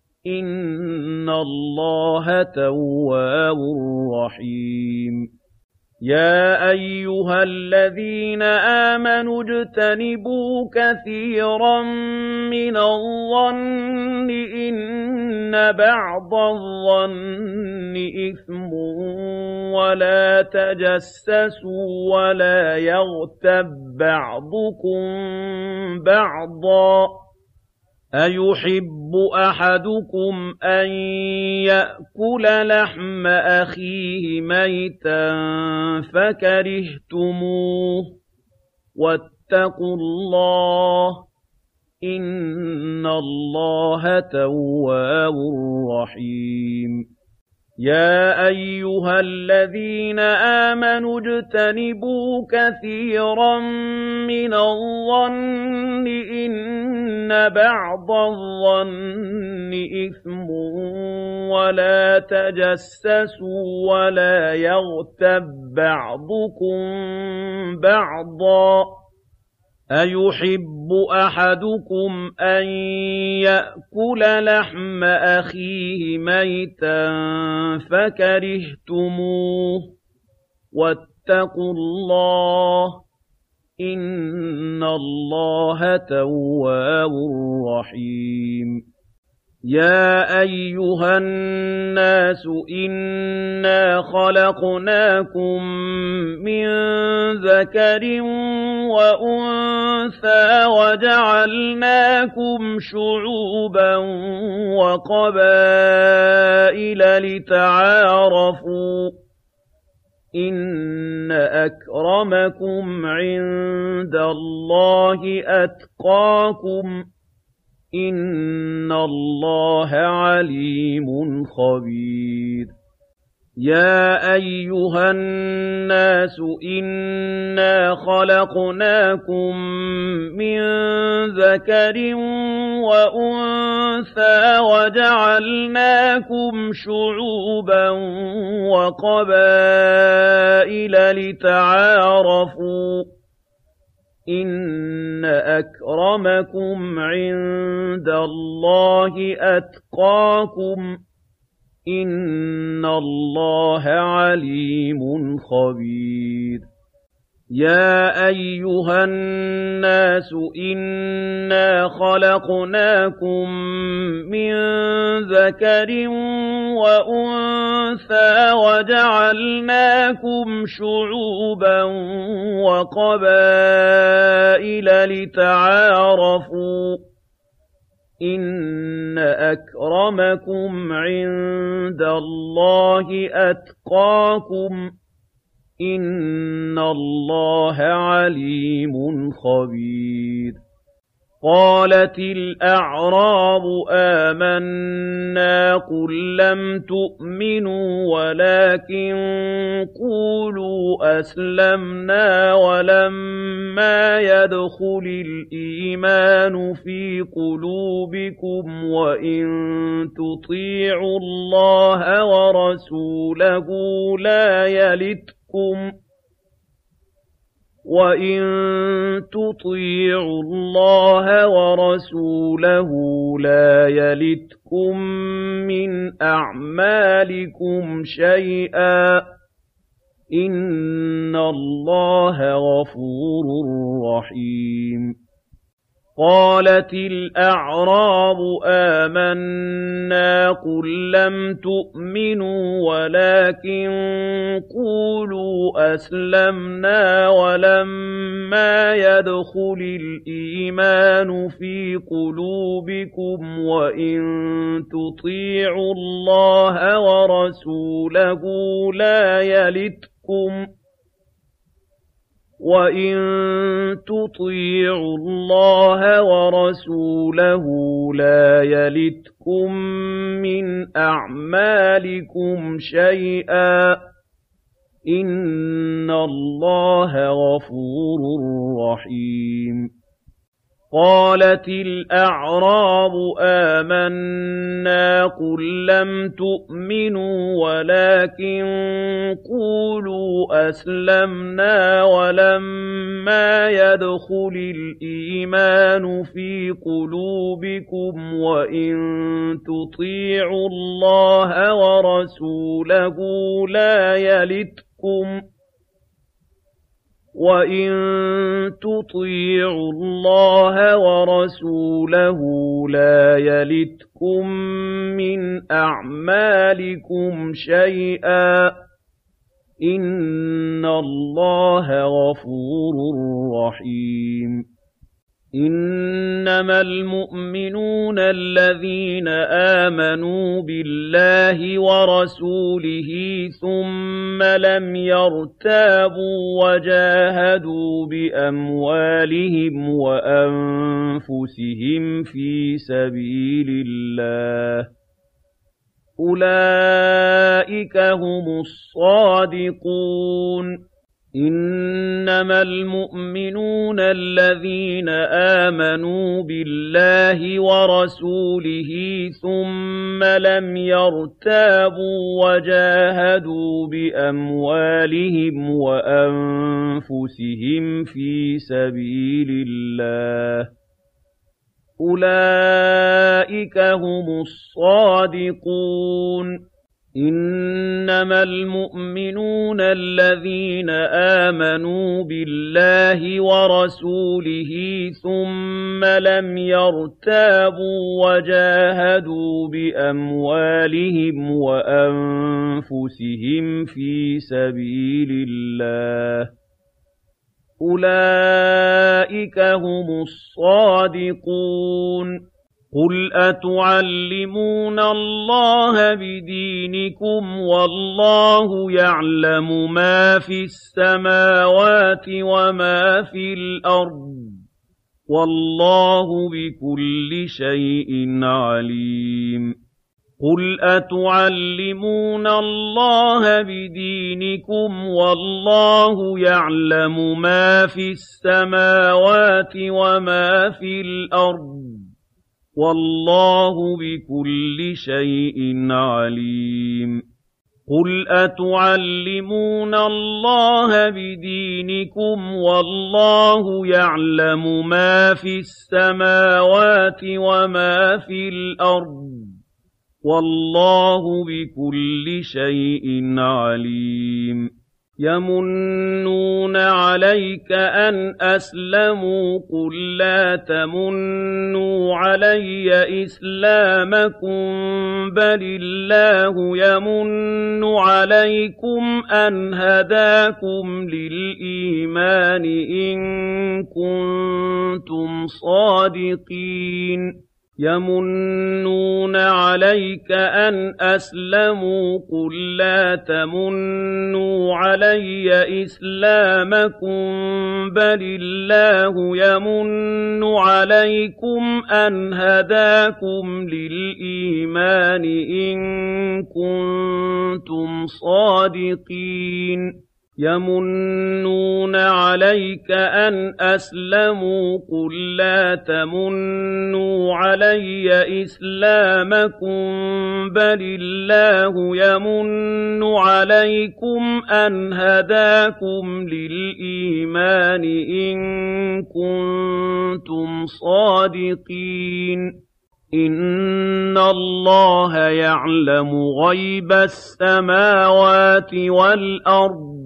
إِنَّ اللَّهَ تَوَّابٌ رَّحِيمٌ يَا أَيُّهَا الَّذِينَ آمَنُوا اجْتَنِبُوا كَثِيرًا مِّنَ الظَّنِّ إِنَّ بَعْضَ الظَّنِّ إِثْمٌ وَلَا تَجَسَّسُوا وَلَا يَغْتَب بَّعْضُكُم بَعْضًا ۚ أَيُحِبُّ أَحَدُكُمْ أَن يَأْكُلَ لَحْمَ أَخِيهِ مَيْتًا فَكَرِهْتُمُوهُ ۚ وَاتَّقُوا اللَّهَ ۚ إِنَّ اللَّهَ تَوَّابٌ رَّحِيمٌ يَا أَيُّهَا الَّذِينَ آمَنُوا اجْتَنِبُوا كَثِيرًا مِّنَ الظَّنِّ إِنَّ بَعْضَ الظَّنِّ إِثْمٌ وَلَا تَجَسَّسُوا وَلَا يَغْتَب بَّعْضُكُم بَعْضًا ۚ أَيُحِبُّ أَحَدُكُمْ أَن يَأْكُلَ لَحْمَ أَخِيهِ مَيْتًا فَكَرِهْتُمُوهُ ۚ وَاتَّقُوا اللَّهَ ۚ إِنَّ اللَّهَ تَوَّابٌ رَّحِيمٌ يَا أَيُّهَا النَّاسُ إِنَّا خَلَقْنَاكُم مِّن ذَكَرٍ وَأُنثَىٰ وَجَعَلْنَاكُمْ شُعُوبًا وَقَبَائِلَ لِتَعَارَفُوا ۚ إِنَّ أَكْرَمَكُمْ عِندَ اللَّهِ أَتْقَاكُمْ ۚ إِنَّ اللَّهَ عَلِيمٌ خَبِيرٌ يَا أَيُّهَا النَّاسُ إِنَّا خَلَقْنَاكُم مِّن ذَكَرٍ وَأُنثَىٰ وَجَعَلْنَاكُمْ شُعُوبًا وَقَبَائِلَ لِتَعَارَفُوا ۚ إِنَّ أَكْرَمَكُمْ عِندَ اللَّهِ أَتْقَاكُمْ ۚ إِنَّ اللَّهَ عَلِيمٌ خَبِيرٌ يَا أَيُّهَا النَّاسُ إِنَّا خَلَقْنَاكُم مِّن ذَكَرٍ وَأُنثَىٰ وَجَعَلْنَاكُمْ شُعُوبًا وَقَبَائِلَ لِتَعَارَفُوا ۚ إِنَّ أَكْرَمَكُمْ عِندَ اللَّهِ أَتْقَاكُمْ ۚ إِنَّ اللَّهَ عَلِيمٌ خَبِيرٌ قالت الأعراب آمنا قل لم تؤمنوا ولكن قولوا أسلمنا ولما يدخل الإيمان في قلوبكم وإن تطيعوا الله ورسوله لا يلتكم من أعمالكم شيئا إن الله غفور رحيم قالت الأعراب آمنا قل لم تؤمنوا ولكن قولوا أسلمنا ولما يدخل الإيمان في قلوبكم وإن تطيعوا الله ورسوله لا يلتكم من أعمالكم شيئا إن الله غفور رحيم قالت الأعراب آمنا قل لم تؤمنوا ولكن قولوا أسلمنا ولما يدخل الإيمان في قلوبكم وإن تطيعوا الله ورسوله لا يلتكم من أعمالكم شيئا إن الله غفور رحيم إنما المؤمنون الذين آمنوا بالله ورسوله ثم لم يرتابوا وجاهدوا بأموالهم وأنفسهم في سبيل الله أولئك هم الصادقون إنما المؤمنون الذين آمنوا بالله ورسوله ثم لم يرتابوا وجاهدوا بأموالهم وأنفسهم في سبيل الله أولئك هم الصادقون إنما المؤمنون الذين آمنوا بالله ورسوله ثم لم يرتابوا وجاهدوا بأموالهم وأنفسهم في سبيل الله أولئك هم الصادقون قل أتعلمون الله بدينكم والله يعلم ما في السماوات وما في الأرض والله بكل شيء عليم قل أتعلمون الله بدينكم والله يعلم ما في السماوات وما في الأرض والله بكل شيء عليم قل أتعلمون الله بدينكم والله يعلم ما في السماوات وما في الأرض والله بكل شيء عليم يمنون عليك أن أسلموا قل لا تمنوا علي إسلامكم بل الله يمن عليكم أن هداكم للإيمان إن كنتم صادقين يمنون عليك عليك أن أسلموا قل لا تمنوا علي إسلامكم بل الله يمن عليكم أن هداكم للإيمان إن كنتم صادقين يمنون عليك أن أسلموا قل لا تمنوا علي إسلامكم بل الله يمن عليكم أن هداكم للإيمان إن كنتم صادقين إن الله يعلم غيب السماوات والأرض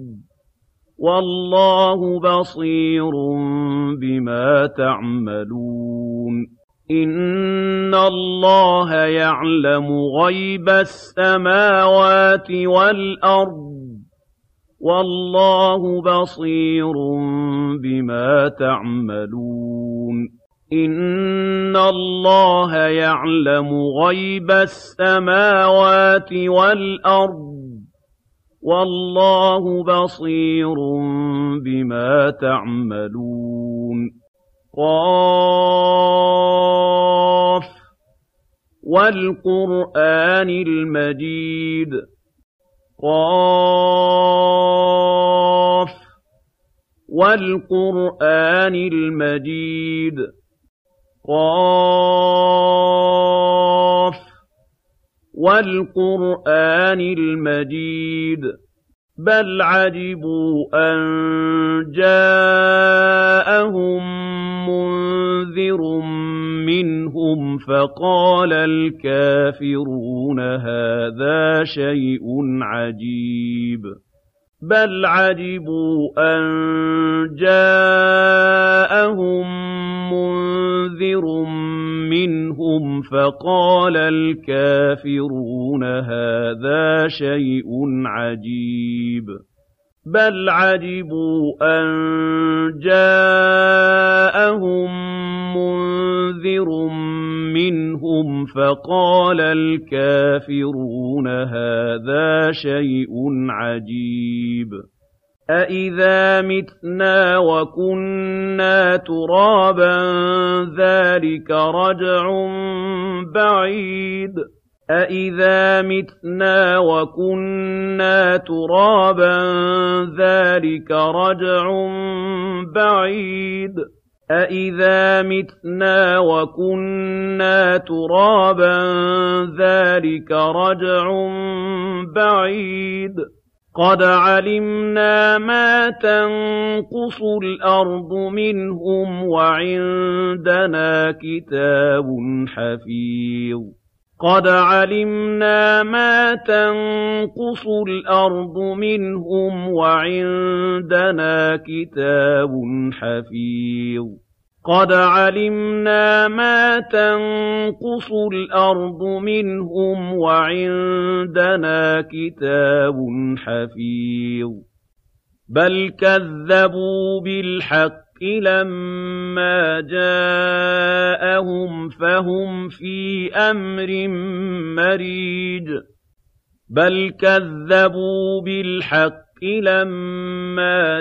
والله بصير بما تعملون إن الله يعلم غيب السماوات والأرض والله بصير بما تعملون إن الله يعلم غيب السماوات والأرض والله بصير بما تعملون قاف والقرآن المجيد قاف والقرآن المجيد قاف والقرآن المجيد بل عجبوا أن جاءهم منذر منهم فقال الكافرون هذا شيء عجيب بل عجبوا أن جاءهم منذر منهم فقال الكافرون هذا شيء عجيب بل عجبوا أن جاءهم منذر منهم فقال الكافرون هذا شيء عجيب أَإِذَا مِتْنَا وَكُنَّا تُرَابًا ذَلِكَ رَجْعٌ بَعِيدٌ أَإِذَا مِتْنَا وَكُنَّا تُرَابًا ذَلِكَ رَجْعٌ بَعِيدٌ أَإِذَا مِتْنَا وَكُنَّا تُرَابًا ذَلِكَ رَجْعٌ بَعِيدٌ قَدْ عَلِمْنَا مَا تَنقُصُ الْأَرْضُ مِنْهُمْ وَعِندَنَا كِتَابٌ حَفِيظٌ قَدْ عَلِمْنَا مَا تَنقُصُ الْأَرْضُ مِنْهُمْ وَعِندَنَا كِتَابٌ حَفِيظٌ قَدْ عَلِمْنَا مَا تَنقُصُ الْأَرْضُ مِنْهُمْ وَعِندَنَا كِتَابٌ حَفِيظٌ بَلْ كَذَّبُوا بِالْحَقِّ لَمَّا جَاءَهُمْ فَهُمْ فِي أَمْرٍ مَّرِيجٍ بَلْ كَذَّبُوا بِالْحَقِّ لَمَّا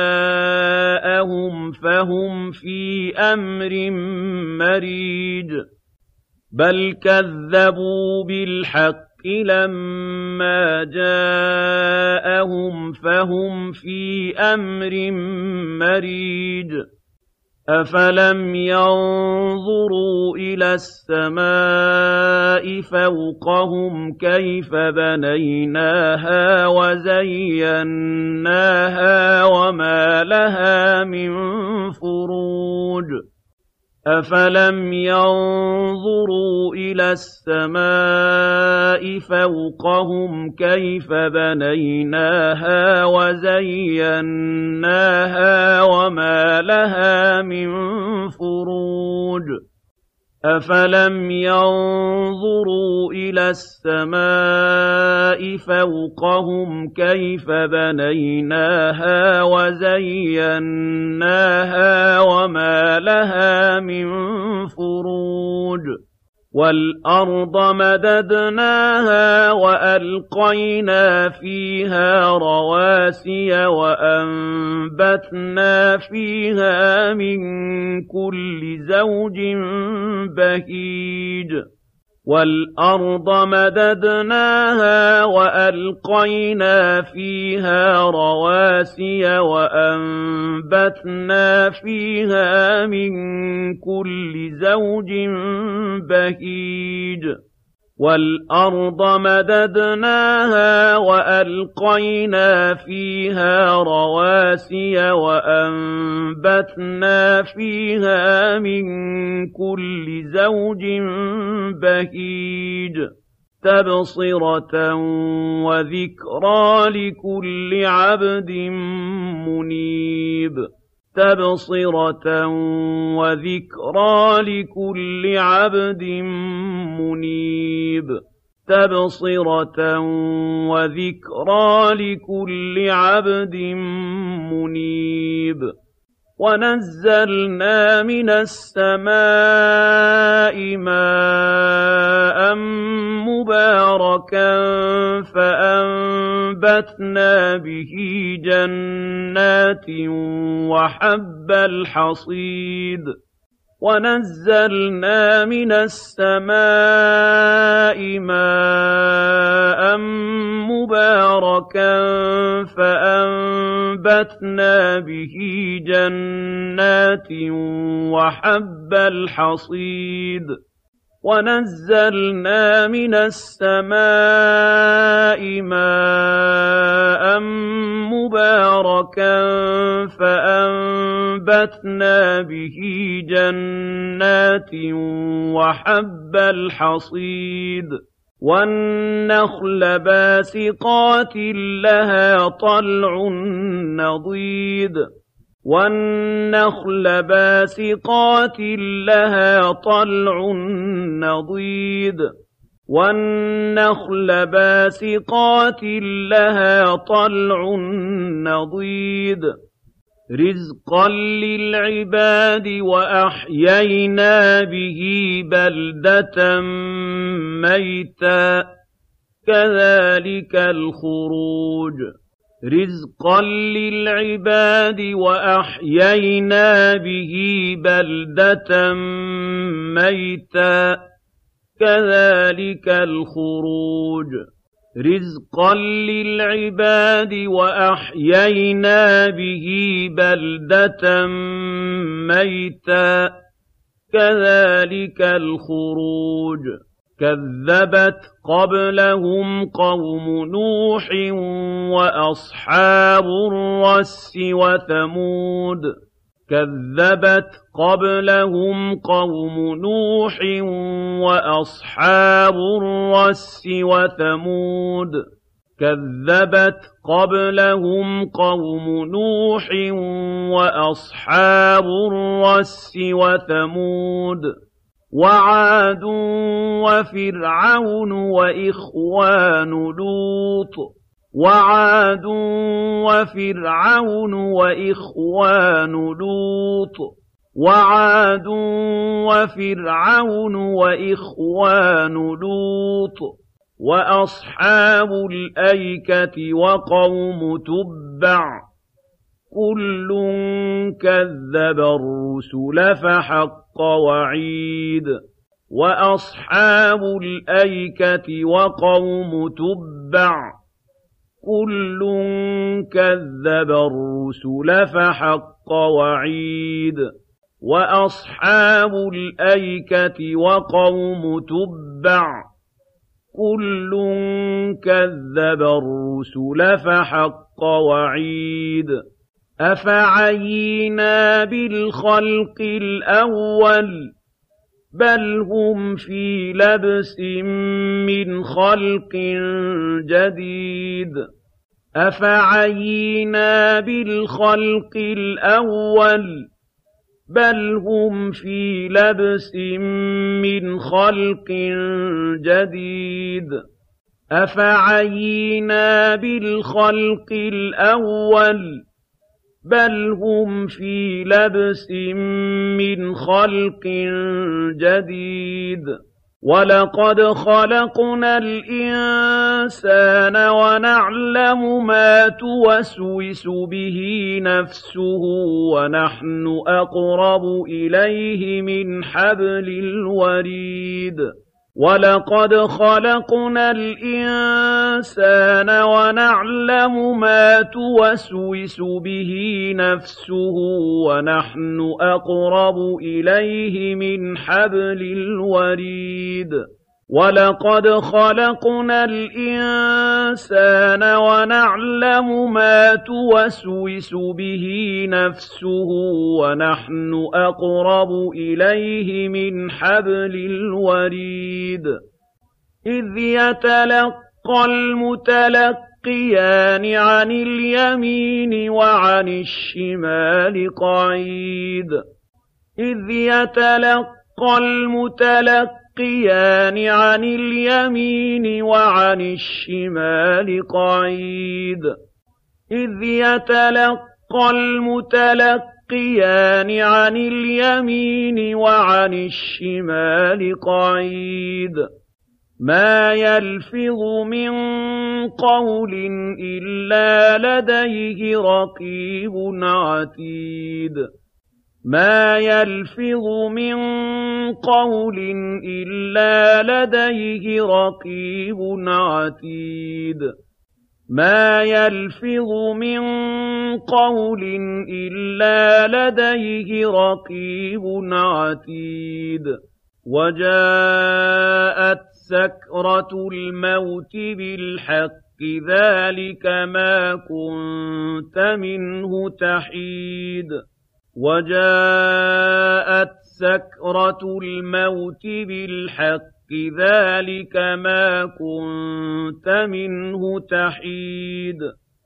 جَاءَهُمْ فَهُمْ فِي أَمْرٍ مَّرِيجٍ بَلْ كَذَّبُوا بِالْحَقِّ لَمَّا جَاءَهُمْ فَهُمْ فِي أَمْرٍ مَّرِيجٍ أَفَلَمْ يَنظُرُوا إِلَى السَّمَاءِ فَوْقَهُمْ كَيْفَ بَنَيْنَاهَا وَزَيَّنَّاهَا وَمَا لَهَا مِن فُرُوجٍ أَفَلَمْ يَنظُرُوا إِلَى السَّمَاءِ فَوْقَهُمْ كَيْفَ بَنَيْنَاهَا وَزَيَّنَّاهَا وَمَا لَهَا مِن فُرُوجٍ أَفَلَمْ يَنظُرُوا إِلَى السَّمَاءِ فَوْقَهُمْ كَيْفَ بَنَيْنَاهَا وَزَيَّنَّاهَا وَمَا لَهَا مِن فُرُوجٍ وَالْأَرْضَ مَدَدْنَاهَا وَأَلْقَيْنَا فِيهَا رَوَاسِيَ وَأَنبَتْنَا فِيهَا مِن كُلِّ زَوْجٍ بَهِيجٍ وَالْأَرْضَ مَدَدْنَاهَا وَأَلْقَيْنَا فِيهَا رَوَاسِيَ وَأَنبَتْنَا فِيهَا مِن كُلِّ زَوْجٍ بَهِيجٍ وَالْأَرْضَ مَدَدْنَاهَا وَأَلْقَيْنَا فِيهَا رَوَاسِيَ وَأَنبَتْنَا فِيهَا مِن كُلِّ زَوْجٍ بَهِيجٍ تَبْصِرَةً وَذِكْرَىٰ لِكُلِّ عَبْدٍ مُّنِيبٍ تَبْصِرَةً وَذِكْرَىٰ لِكُلِّ عَبْدٍ مُّنِيبٍ تَبْصِرَةً وَذِكْرَىٰ لِكُلِّ عَبْدٍ مُّنِيبٍ وَنَزَّلْنَا مِنَ السَّمَاءِ مَاءً مُّبَارَكًا فَأَنبَتْنَا بِهِ جَنَّاتٍ وَحَبَّ الْحَصِيدِ وَنَزَّلْنَا مِنَ السَّمَاءِ مَاءً مُّبَارَكًا فَأَنبَتْنَا بِهِ جَنَّاتٍ وَحَبَّ الْحَصِيدِ وَنَزَّلْنَا مِنَ السَّمَاءِ مَاءً مُّبَارَكًا فَأَنبَتْنَا بِهِ جَنَّاتٍ وَحَبَّ الْحَصِيدِ وَالنَّخْلَ بَاسِقَاتٍ لَّهَا طَلْعٌ نَّضِيدٌ وَالنَّخْلَ بَاسِقَاتٍ لَّهَا طَلْعٌ نَّضِيدٌ وَالنَّخْلَ بَاسِقَاتٍ لَّهَا طَلْعٌ نَّضِيدٌ رِزْقًا لِّلْعِبَادِ وَأَحْيَيْنَا بِهِ بَلْدَةً مَّيْتًا كَذَٰلِكَ الْخُرُوجُ رِزْقًا لِّلْعِبَادِ وَأَحْيَيْنَا بِهِ بَلْدَةً مَّيْتًا كَذَٰلِكَ الْخُرُوجُ رِزْقًا لِّلْعِبَادِ وَأَحْيَيْنَا بِهِ بَلْدَةً مَّيْتًا كَذَٰلِكَ الْخُرُوجُ كَذَّبَتْ قَبْلَهُمْ قَوْمُ نُوحٍ وَأَصْحَابُ الرَّسِّ وَثَمُودُ كَذَّبَتْ قَبْلَهُمْ قَوْمُ نُوحٍ وَأَصْحَابُ الرَّسِّ وَثَمُودُ كَذَّبَتْ قَبْلَهُمْ قَوْمُ نُوحٍ وَأَصْحَابُ الرَّسِّ وَثَمُودُ وَعَادٌ وَفِرْعَوْنُ وَإِخْوَانُ لُوطٍ وَعَادٌ وَفِرْعَوْنُ وَإِخْوَانُ لُوطٍ وَعَادٌ وَفِرْعَوْنُ وَإِخْوَانُ لُوطٍ وَأَصْحَابُ الْأَيْكَةِ وَقَوْمُ تُبَّعٍ كُلٌّ كَذَّبَ الرُّسُلَ فَحَقَّ وَعِيدِ وَأَصْحَابُ الْأَيْكَةِ وَقَوْمُ تُبَّعٍ كُلٌّ كَذَّبَ الرُّسُلَ فَحَقَّ وَعِيدِ وَأَصْحَابُ الْأَيْكَةِ وَقَوْمُ تُبَّعٍ كُلٌّ كَذَّبَ الرُّسُلَ فَحَقَّ وَعِيدِ أَفَعَيِينَا بِالْخَلْقِ الْأَوَّلِ بَلْ هُمْ فِي لَبْسٍ مِّنْ خَلْقٍ جَدِيدٍ أَفَعَيِينَا بِالْخَلْقِ الْأَوَّلِ بَلْ هُمْ فِي لَبْسٍ مِّنْ خَلْقٍ جَدِيدٍ أَفَعَيِينَا بِالْخَلْقِ الْأَوَّلِ بَلْ هُمْ فِي لَبْسٍ مِّنْ خَلْقٍ جَدِيدٍ وَلَقَدْ خَلَقْنَا الْإِنسَانَ وَنَعْلَمُ مَا تُوَسْوِسُ بِهِ نَفْسُهُ وَنَحْنُ أَقْرَبُ إِلَيْهِ مِنْ حَبْلِ الْوَرِيدِ وَلَقَدْ خَلَقْنَا الْإِنسَانَ وَنَعْلَمُ مَا تُوَسْوِسُ بِهِ نَفْسُهُ وَنَحْنُ أَقْرَبُ إِلَيْهِ مِنْ حَبْلِ الْوَرِيدِ وَلَقَدْ خَلَقْنَا الْإِنسَانَ وَنَعْلَمُ مَا تُوَسْوِسُ بِهِ نَفْسُهُ وَنَحْنُ أَقْرَبُ إِلَيْهِ مِنْ حَبْلِ الْوَرِيدِ إِذْ يَتَلَقَّى الْمُتَلَقِّيَانِ عَنِ الْيَمِينِ وَعَنِ الشِّمَالِ قَعِيدٌ إِذْ يَتَلَقَّى الْمُتَلَقِّيَانِ عَنِ الْيَمِينِ وَعَنِ الشِّمَالِ قَعِيدٌ إِذْ يَتَلَقَّى الْمُتَلَقِّيَانِ عَنِ الْيَمِينِ وَعَنِ الشِّمَالِ قَعِيدٌ مَا يَلْفِظُ مِن قَوْلٍ إِلَّا لَدَيْهِ رَقِيبٌ عَتِيدٌ مَا يَلْفِظُ مِن قَوْلٍ إِلَّا لَدَيْهِ رَقِيبٌ عَتِيدٌ مَا يَلْفِظُ مِن قَوْلٍ إِلَّا لَدَيْهِ رَقِيبٌ عَتِيدٌ وَجَاءَتْ سَكْرَةُ الْمَوْتِ بِالْحَقِّ ذَلِكَ مَا كُنتَ مِنْهُ تَحِيدُ وَجَاءَتْ سَكْرَةُ الْمَوْتِ بِالْحَقِّ ذَلِكَ مَا كُنتَ مِنْهُ تَحِيدُ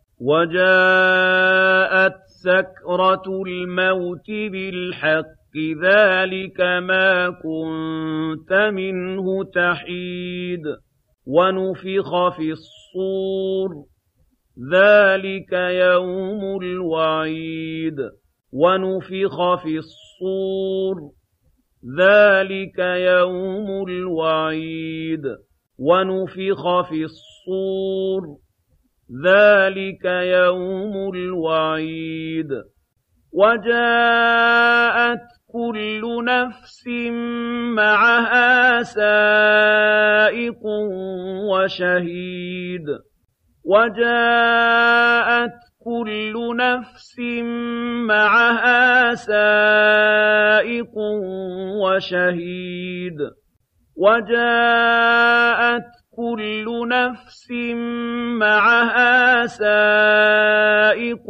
وَجَاءَتْ سَكْرَةُ الْمَوْتِ بِالْحَقِّ ذَلِكَ مَا كُنتَ مِنْهُ تَحِيدُ وَنُفِخَ فِي الصُّورِ ذَلِكَ يَوْمُ الْوَعِيدِ وَنُفِخَ فِي الصُّورِ ذَلِكَ يَوْمُ الْوَعِيدِ وَنُفِخَ فِي الصُّورِ ذَلِكَ يَوْمُ الْوَعِيدِ وَجَاءَتْ كُلُّ نَفْسٍ مَّعَهَا سَائِقٌ وَشَهِيدٌ وَجَاءَتْ كُلُّ نَفْسٍ مَّعَهَا سَائِقٌ وَشَهِيدٌ وَجَاءَتْ كُلُّ نَفْسٍ مَّعَهَا سَائِقٌ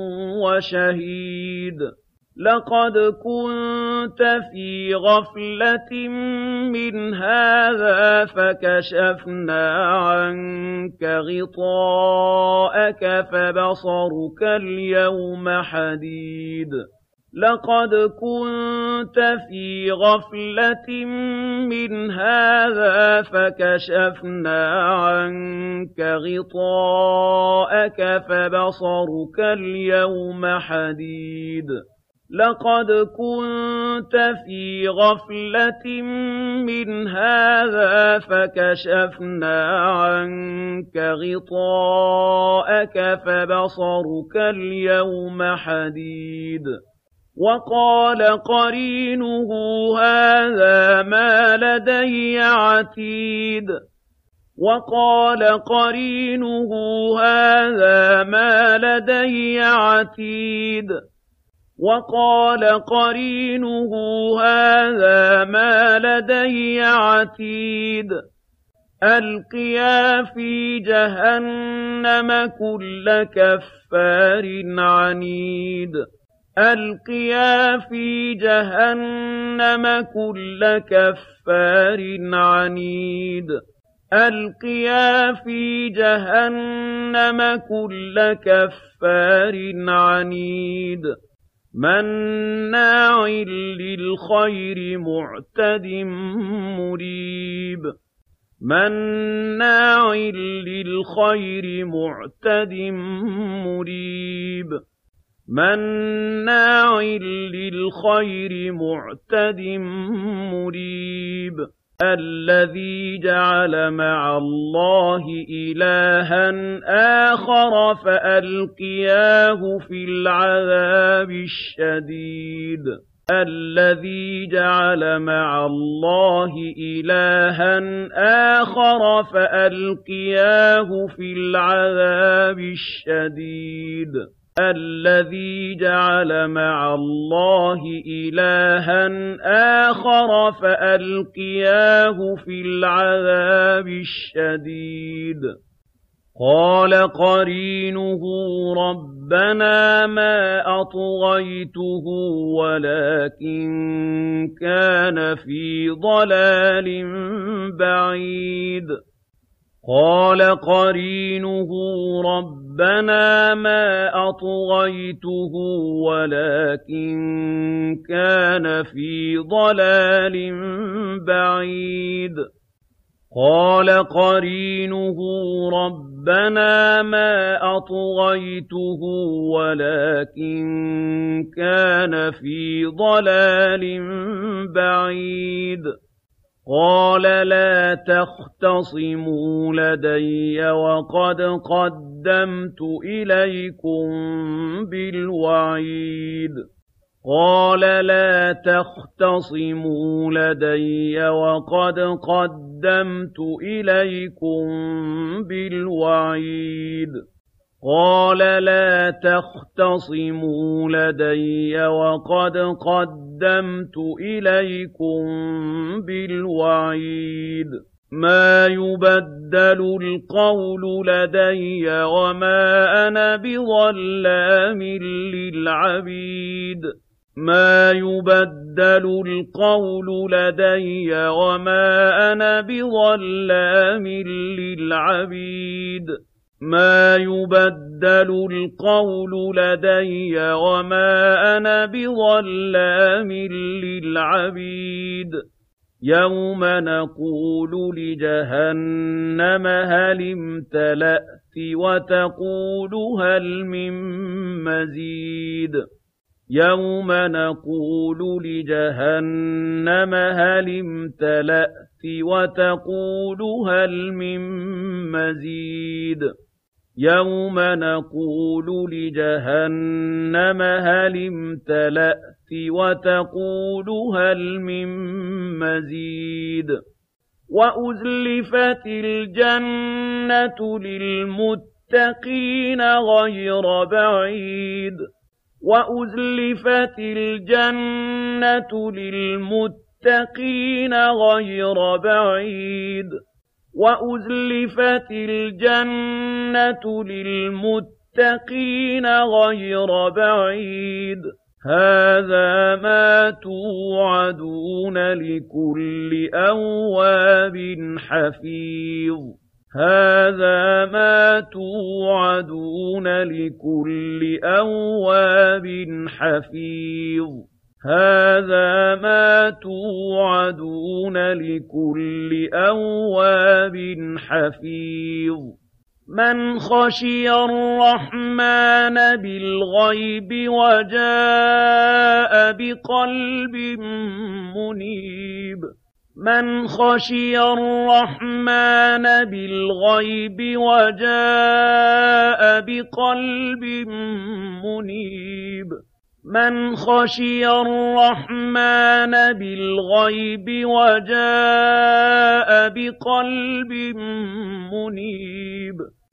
وَشَهِيدٌ لَقَدْ كُنتَ فِي غَفْلَةٍ مِّنْ هَٰذَا فَكَشَفْنَا عَنكَ غِطَاءَكَ فَبَصَرُكَ الْيَوْمَ حَدِيدٌ لَقَدْ كُنتَ فِي غَفْلَةٍ مِّنْ هَٰذَا فَكَشَفْنَا عَنكَ غِطَاءَكَ فَبَصَرُكَ الْيَوْمَ حَدِيدٌ لَقَدْ كُنتَ فِي غَفْلَةٍ مِّنْ هَٰذَا فَكَشَفْنَا عَنكَ غِطَاءَكَ فَبَصَرُكَ الْيَوْمَ حَدِيدٌ وَقَالَ قَرِينُهُ هَٰذَا مَا لَدَيَّ عَتِيدٌ وَقَالَ قَرِينُهُ هَٰذَا مَا لَدَيَّ عَتِيدٌ وَقَالَ قَرِينُهُ هَٰذَا مَا لَدَيَّ عَتِيدٌ أَلْقِيَا فِي جَهَنَّمَ كُلَّ كَفَّارٍ عَنِيدٍ أَلْقِيَا فِي جَهَنَّمَ كُلَّ كَفَّارٍ عَنِيدٍ أَلْقِيَا فِي جَهَنَّمَ كُلَّ كَفَّارٍ عَنِيدٍ مَّنَّاعٍ لِّلْخَيْرِ مُعْتَدٍ مُّرِيبٍ مَّنَّاعٍ لِّلْخَيْرِ مُعْتَدٍ مُّرِيبٍ مَّنَّاعٍ لِّلْخَيْرِ مُعْتَدٍ مُّرِيبٍ الذي جعل مع الله إلها آخر فألقياه في العذاب الشديد الذي جعل مع الله إلها آخر فألقياه في العذاب الشديد الذي جعل مع الله إلها آخر فألقياه في العذاب الشديد قال قرينه ربنا ما أطغيته ولكن كان في ضلال بعيد قال قرينه ربنا ما أطغيته ولكن كان في ضلال بعيد قال قرينه ربنا ما أطغيته ولكن كان في ضلال بعيد قال لا تختصموا لدي وقد قدمت إليكم بالوعيد قال لا تختصموا لدي وقد قدمت إليكم بالوعيد قال لا تختصموا لدي وقد قدمت إليكم بالوعيد ما يبدل القول لدي وما أنا بظلام للعبيد ما يبدل القول لدي وما أنا بظلام للعبيد ما يبدل القول لدي وما أنا بظلام للعبيد يوم نقول لجهنم هل امتلأت وتقول هل من مزيد يوم نقول لجهنم هل امتلأت وتقول هل من مزيد يوم نقول لجهنم هل امتلأت وتقول هل من مزيد وأزلفت الجنة للمتقين غير بعيد وأزلفت الجنة للمتقين غير بعيد وأزلفت الجنة للمتقين غير بعيد هذا ما توعدون لكل أواب حفيظ هذا ما توعدون لكل أواب حفيظ هذا ما توعدون لكل أواب حفيظ من خشي الرحمن بالغيب وجاء بقلب منيب من خشي الرحمن بالغيب وجاء بقلب منيب من خشي الرحمن بالغيب وجاء بقلب منيب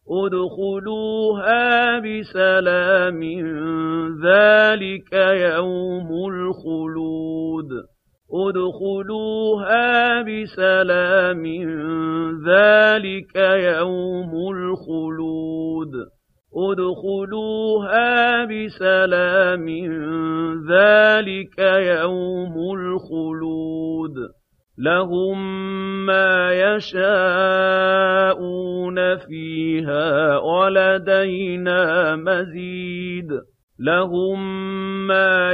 ادخلوها بسلام ذلك يوم الخلود ادخلوها بسلام ذلك يوم الخلود ادخلوها بسلام ذلك يوم الخلود لهم ما يشاءون فيها ولدينا مزيد لهم ما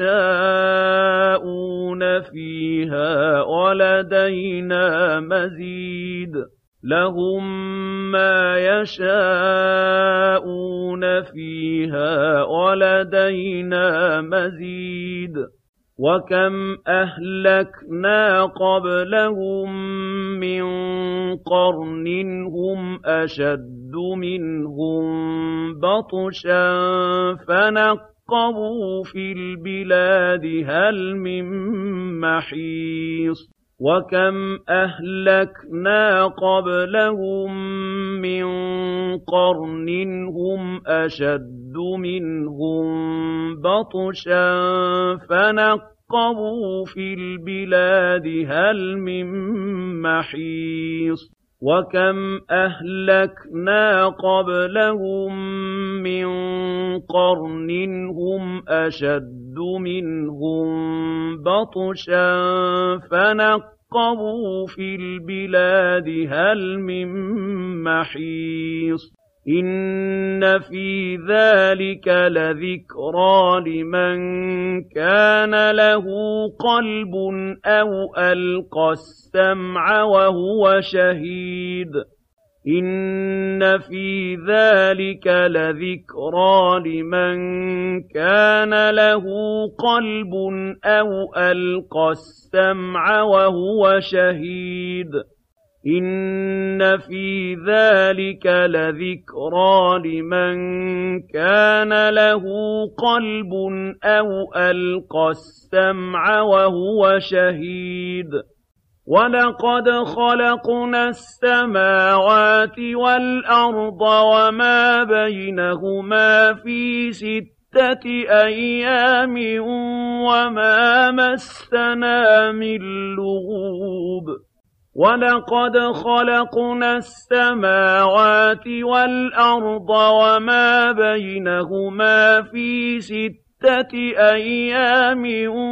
يشاءون فيها ولدينا مزيد لهم ما يشاءون فيها ولدينا مزيد وَكَمْ أَهْلَكْنَا قَبْلَهُم مِّن قَرْنٍ هُمْ أَشَدُّ مِنْهُم بَطْشًا فَنَقَّبُوا فِي الْبِلَادِ هَلْ مِن مَّحِيصٍ وَكَمْ أَهْلَكْنَا قَبْلَهُم مِّن قَرْنٍ هُمْ أَشَدُّ مِنْهُم بَطْشًا فَنَقَّبُوا فِي الْبِلَادِ هَلْ مِن مَّحِيصٍ وَكَمْ أَهْلَكْنَا قَبْلَهُم مِّن قَرْنٍ هُمْ أَشَدُّ مِنْهُم بَطْشًا فَنَقَّبُوا فِي الْبِلَادِ هَلْ مِن مَّحِيصٍ إِنَّ فِي ذَلِكَ لَذِكْرَىٰ لِمَن كَانَ لَهُ قَلْبٌ أَوْ أَلْقَى السَّمْعَ وَهُوَ شَهِيدٌ إِنَّ فِي ذَلِكَ لَذِكْرَىٰ لِمَن كَانَ لَهُ قَلْبٌ أَوْ أَلْقَى السَّمْعَ وَهُوَ شَهِيدٌ إِنَّ فِي ذَلِكَ لَذِكْرَىٰ لِمَن كَانَ لَهُ قَلْبٌ أَوْ أَلْقَى السَّمْعَ وَهُوَ شَهِيدٌ وَلَقَدْ خَلَقْنَا السَّمَاوَاتِ وَالْأَرْضَ وَمَا بَيْنَهُمَا فِي 6 أَيَّامٍ وَمَا مَسَّنَا مِن لُّغُوبٍ وَلَقَدْ خَلَقْنَا السَّمَاوَاتِ وَالْأَرْضَ وَمَا بَيْنَهُمَا فِي 6 أَيَّامٍ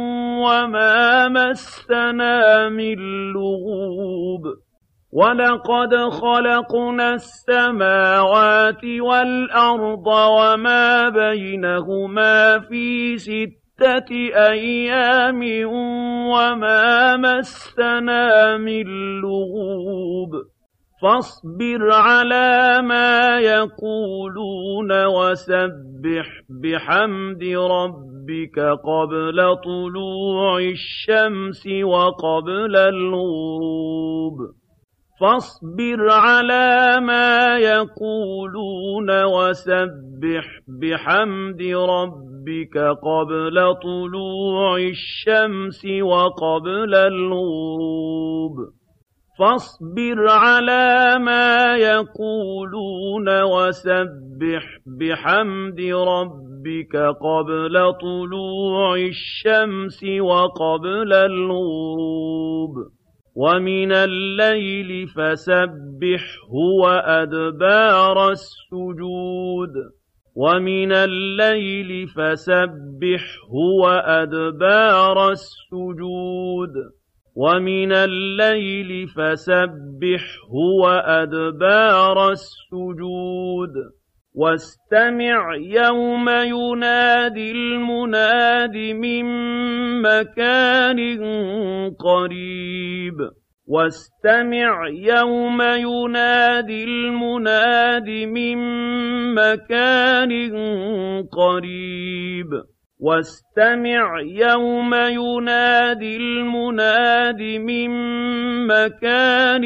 وَمَا مَسَّنَا مِن لُّغُوبٍ وَلَقَدْ خَلَقْنَا السَّمَاوَاتِ وَالْأَرْضَ وَمَا بَيْنَهُمَا فِي 6 أَيَّامٍ وَمَا مَسَّنَا مِن لُّغُوبٍ فَاصْبِرْ عَلَىٰ مَا يَقُولُونَ وَسَبِّحْ بِحَمْدِ رَبِّكَ قَبْلَ طُلُوعِ الشَّمْسِ وَقَبْلَ الْغُرُوبِ فَاصْبِرْ عَلَىٰ مَا يَقُولُونَ وَسَبِّحْ بِحَمْدِ رَبِّكَ قَبْلَ طُلُوعِ الشَّمْسِ وَقَبْلَ الْغُرُوبِ فَاصْبِرْ عَلَىٰ مَا يَقُولُونَ وَسَبِّحْ بِحَمْدِ رَبِّكَ قَبْلَ طُلُوعِ الشَّمْسِ وَقَبْلَ الْغُرُوبِ وَمِنَ اللَّيْلِ فَسَبِّحْهُ وَأَدْبَارَ السُّجُودِ وَمِنَ اللَّيْلِ فَسَبِّحْهُ وَأَدْبَارَ السُّجُودِ وَمِنَ اللَّيْلِ فَسَبِّحْهُ وَأَدْبَارَ السُّجُودِ وَاسْتَمِعْ يَوْمَ يُنَادِ الْمُنَادِ مِن مَّكَانٍ قَرِيبٍ وَاسْتَمِعْ يَوْمَ يُنَادِ الْمُنَادِ مِن مَّكَانٍ قَرِيبٍ وَاسْتَمِعْ يَوْمَ يُنَادِ الْمُنَادِ مِن مَّكَانٍ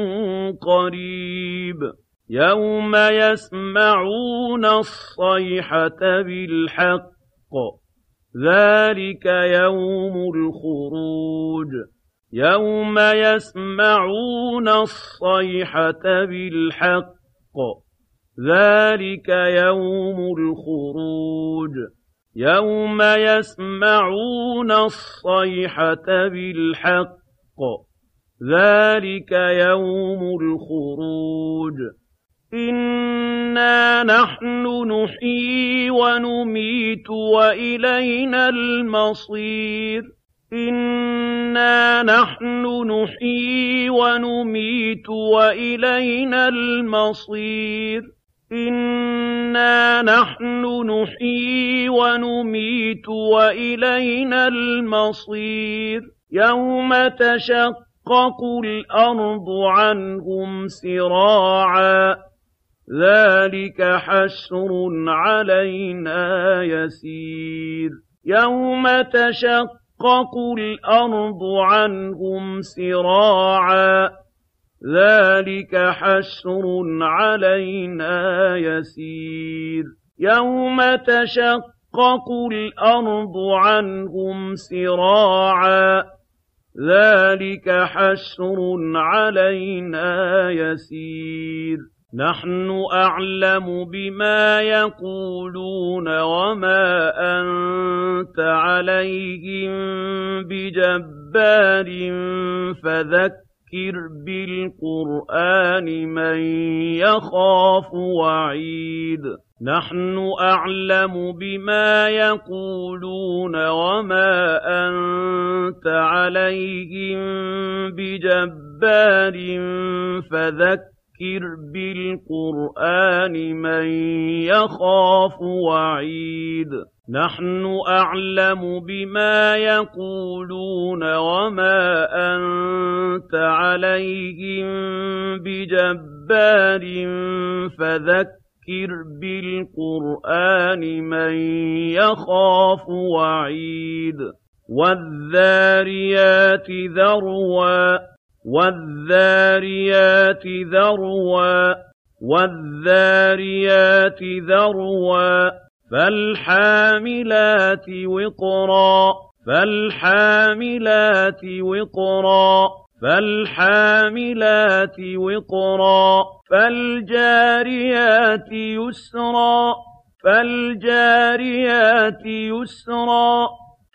قَرِيبٍ يَوْمَ يَسْمَعُونَ الصَّيْحَةَ بِالْحَقِّ ذَلِكَ يَوْمُ الْخُرُوجِ يَوْمَ يَسْمَعُونَ الصَّيْحَةَ بِالْحَقِّ ذَلِكَ يَوْمُ الْخُرُوجِ يَوْمَ يَسْمَعُونَ الصَّيْحَةَ بِالْحَقِّ ذَلِكَ يَوْمُ الْخُرُوجِ إِنَّا نَحْنُ نُحْيِي وَنُمِيتُ وَإِلَيْنَا الْمَصِيرُ إِنَّا نَحْنُ نُحْيِي وَنُمِيتُ وَإِلَيْنَا الْمَصِيرُ إِنَّا نَحْنُ نُحْيِي وَنُمِيتُ وَإِلَيْنَا الْمَصِيرُ يَوْمَ تَشَقَّقُ الْأَرْضُ عَنْهُمْ سِرَاعًا ذَلِكَ حَشْرٌ عَلَيْنَا يَسِيرٌ يَوْمَ تَشَقَّقُ الْأَرْضُ عَنْهُمْ سِرَاعًا ذَلِكَ حَشْرٌ عَلَيْنَا يَسِيرٌ يَوْمَ تَشَقَّقُ الْأَرْضُ عَنْهُمْ سِرَاعًا ذَلِكَ حَشْرٌ عَلَيْنَا يَسِيرٌ نَحْنُ أَعْلَمُ بِمَا يَقُولُونَ وَمَا أَنتَ عَلَيْهِم بِجَبَّارٍ فَذَكِّرْ بِالْقُرْآنِ مَن يَخَافُ وَعِيدِ نَحْنُ أَعْلَمُ بِمَا يَقُولُونَ وَمَا أَنتَ عَلَيْهِم بِجَبَّارٍ فَذَكِّرْ بِالْقُرْآنِ مَن يَخَافُ وَعِيدِ نَحْنُ أَعْلَمُ بِمَا يَقُولُونَ وَمَا أَنتَ عَلَيْهِم بِجَبَّارٍ فَذَكِّرْ بِالْقُرْآنِ مَن يَخَافُ وَعِيدِ وَالذَّارِيَاتِ ذَرْوًا وَالذَّارِيَاتِ ذَرْوًا وَالذَّارِيَاتِ ذَرْوًا فَالْحَامِلَاتِ وِقْرًا فَالْحَامِلَاتِ وِقْرًا فَالْحَامِلَاتِ وِقْرًا فَالْجَارِيَاتِ يُسْرًا فَالْجَارِيَاتِ يُسْرًا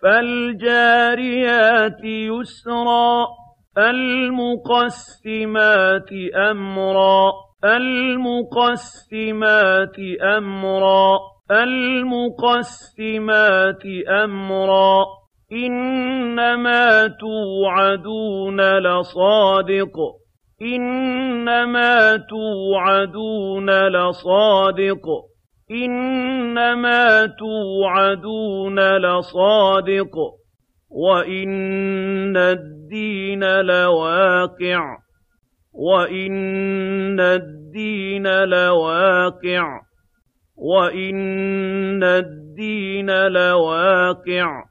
فَالْجَارِيَاتِ يُسْرًا فَالْمُقَسِّمَاتِ أَمْرًا فَالْمُقَسِّمَاتِ أَمْرًا فَالْمُقَسِّمَاتِ أَمْرًا إِنَّمَا تُوعَدُونَ لَصَادِقٌ إِنَّمَا تُوعَدُونَ لَصَادِقٌ إِنَّمَا تُوعَدُونَ لَصَادِقٌ وَإِنَّ الدِّينَ لَوَاقِعٌ وَإِنَّ الدِّينَ لَوَاقِعٌ وَإِنَّ الدِّينَ لَوَاقِعٌ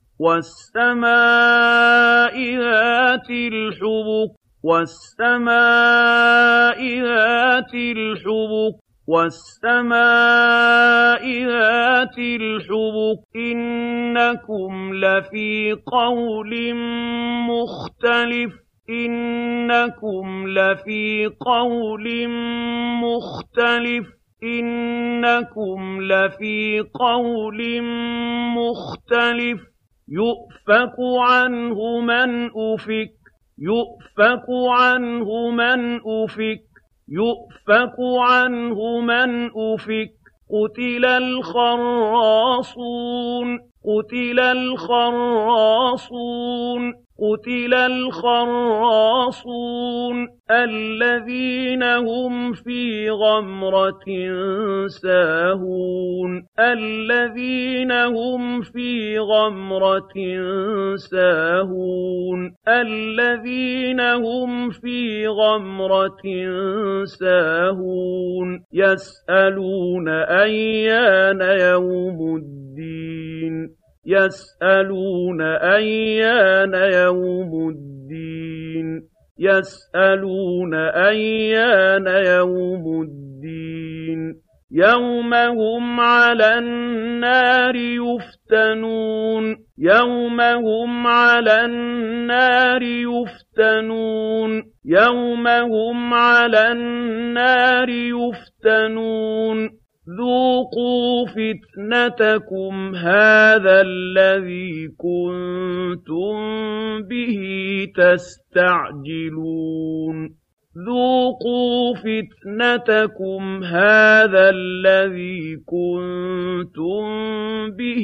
وَالسَّمَاءِ ذَاتِ الْحُبُكِ وَالسَّمَاءِ ذَاتِ الْحُبُكِ وَالسَّمَاءِ ذَاتِ الْحُبُكِ إِنَّكُمْ لَفِي قَوْلٍ مُّخْتَلِفٍ إِنَّكُمْ لَفِي قَوْلٍ مُّخْتَلِفٍ إِنَّكُمْ لَفِي قَوْلٍ مُّخْتَلِفٍ يُؤْفَكُ عَنْهُ مَنْ أُفِكَ يُؤْفَكُ عَنْهُ مَنْ أُفِكَ يُؤْفَكُ عَنْهُ مَنْ أُفِكَ قُتِلَ الْخَرَّاصُونَ قُتِلَ الْخَرَّاصُونَ قُتِلَ الْخَرَّاصُونَ الَّذِينَ هُمْ فِي غَمْرَةٍ سَاهُونَ الَّذِينَ هُمْ فِي غَمْرَةٍ سَاهُونَ الَّذِينَ هُمْ فِي غَمْرَةٍ سَاهُونَ يَسْأَلُونَ أَيَّانَ يَوْمُ الدِّينِ يَسْأَلُونَ أَيَّانَ يَوْمُ الدِّينِ يَسْأَلُونَ أَيَّانَ يَوْمُ الدِّينِ يَوْمَ هُمْ عَلَى النَّارِ يُفْتَنُونَ يَوْمَ هُمْ عَلَى النَّارِ يُفْتَنُونَ يَوْمَ هُمْ عَلَى النَّارِ يُفْتَنُونَ ذُوقُوا فِتْنَتَكُمْ هَٰذَا الَّذِي كُنتُم بِهِ تَسْتَعْجِلُونَ ذُوقُوا فِتْنَتَكُمْ هَٰذَا الَّذِي كُنتُم بِهِ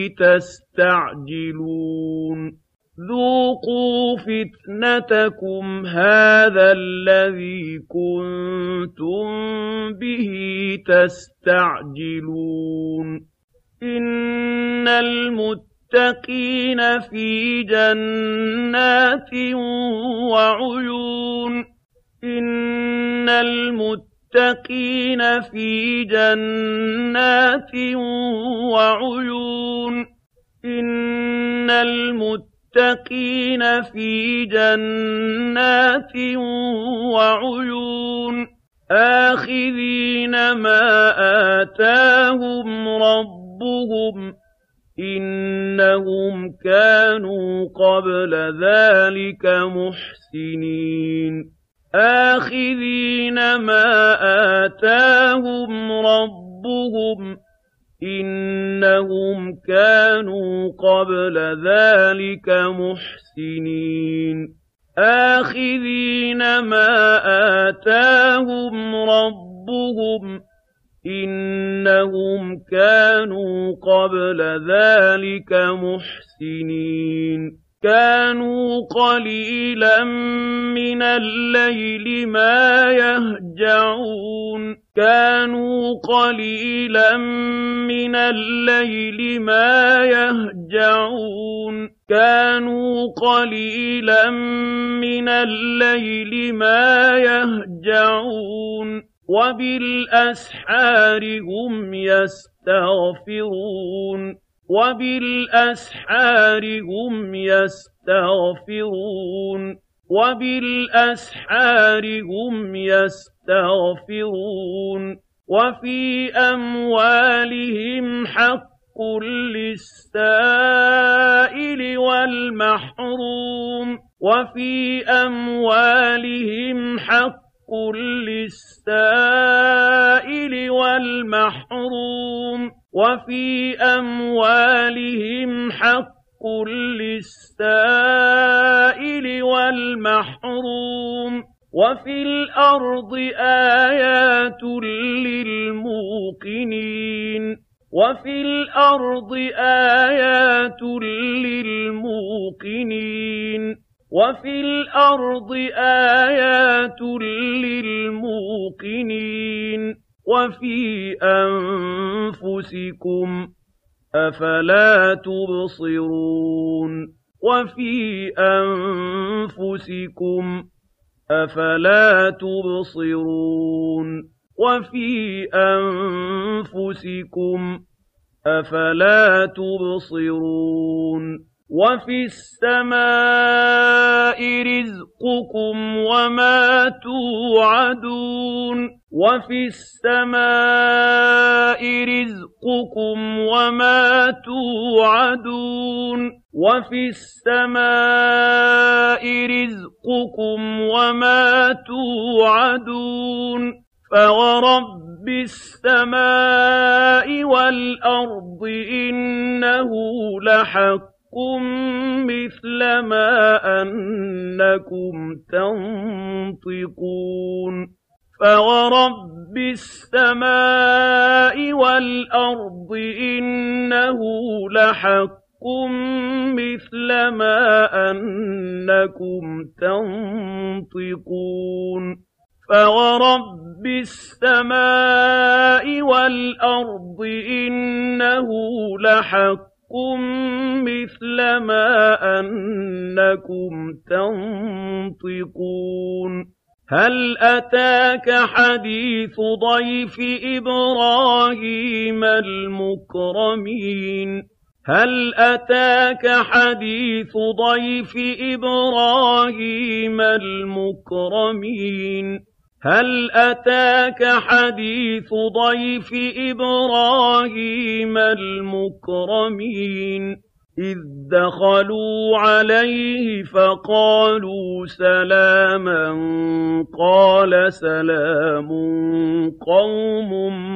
تَسْتَعْجِلُونَ ذُوقُوا فِتْنَتَكُمْ هَٰذَا الَّذِي كُنتُم بِهِ تَسْتَعْجِلُونَ إِنَّ الْمُتَّقِينَ فِي جَنَّاتٍ وَعُيُونٍ إِنَّ الْمُتَّقِينَ فِي جَنَّاتٍ وَعُيُونٍ إِنَّ الْمُتَّقِينَ فِي جَنَّاتٍ وَعُيُونٍ آخِذِينَ مَا آتَاهُمْ رَبُّهُمْ إِنَّهُمْ كَانُوا قَبْلَ ذَلِكَ مُحْسِنِينَ آخِذِينَ مَا آتَاهُمْ رَبُّهُمْ إِنَّهُمْ كَانُوا قَبْلَ ذَلِكَ مُحْسِنِينَ آخِذِينَ مَا آتَاهُمْ رَبُّهُمْ إِنَّهُمْ كَانُوا قَبْلَ ذَلِكَ مُحْسِنِينَ كَانُوا قَلِيلًا مِّنَ اللَّيْلِ مَا يَهْجَعُونَ كَانُوا قَلِيلًا مِّنَ اللَّيْلِ مَا يَهْجَعُونَ كَانُوا قَلِيلًا مِّنَ اللَّيْلِ مَا يَهْجَعُونَ وَبِالْأَسْحَارِ هُمْ يَسْتَغْفِرُونَ وَبِالْأَسْحَارِ هُمْ يَسْتَغْفِرُونَ وَبِالْأَسْحَارِ هُمْ يَسْتَغْفِرُونَ وَفِي أَمْوَالِهِمْ حَقٌّ لِّلسَّائِلِ وَالْمَحْرُومِ وَفِي أَمْوَالِهِمْ حَقٌّ لِّلسَّائِلِ وَالْمَحْرُومِ وَفِي أَمْوَالِهِمْ حَقٌّ لِّلسَّائِلِ وَالْمَحْرُومِ وَفِي الْأَرْضِ آيَاتٌ لِّلْمُوقِنِينَ وَفِي الْأَرْضِ آيَاتٌ لِّلْمُوقِنِينَ وَفِي الْأَرْضِ آيَاتٌ لِّلْمُوقِنِينَ وَفِي أَنفُسِكُمْ أَفَلَا تُبْصِرُونَ وَفِي أَنفُسِكُمْ أَفَلَا تُبْصِرُونَ وَفِي أَنفُسِكُمْ أَفَلَا تُبْصِرُونَ وَفِي السَّمَاءِ رِزْقُكُمْ وَمَا تُوعَدُونَ وَفِي السَّمَاءِ رِزْقُكُمْ وَمَا تُوعَدُونَ وَفِي السَّمَاءِ رِزْقُكُمْ وَمَا تُوعَدُونَ فَوَرَبِّ السَّمَاءِ وَالْأَرْضِ إِنَّهُ لَحَقٌّ مِثْلَ مَا أَنَّكُمْ تَنطِقُونَ فَوَرَبِّ السَّمَاءِ وَالْأَرْضِ إِنَّهُ لَحَقٌّ مِثْلَ مَا أَنَّكُمْ تَنطِقُونَ فَوَرَبِّ السَّمَاءِ وَالْأَرْضِ إِنَّهُ لَحَقٌّ مِثْلَ مَا أَنَّكُمْ تَنطِقُونَ هَلْ أَتَاكَ حَدِيثُ ضَيْفِ إِبْرَاهِيمَ الْمُكْرَمِينَ هَلْ أَتَاكَ حَدِيثُ ضَيْفِ إِبْرَاهِيمَ الْمُكْرَمِينَ هَلْ أَتَاكَ حَدِيثُ ضَيْفِ إِبْرَاهِيمَ الْمُكْرَمِينَ إِذْ دَخَلُوا عَلَيْهِ فَقَالُوا سَلَامًا قَالَ سَلَامٌ قَوْمٌ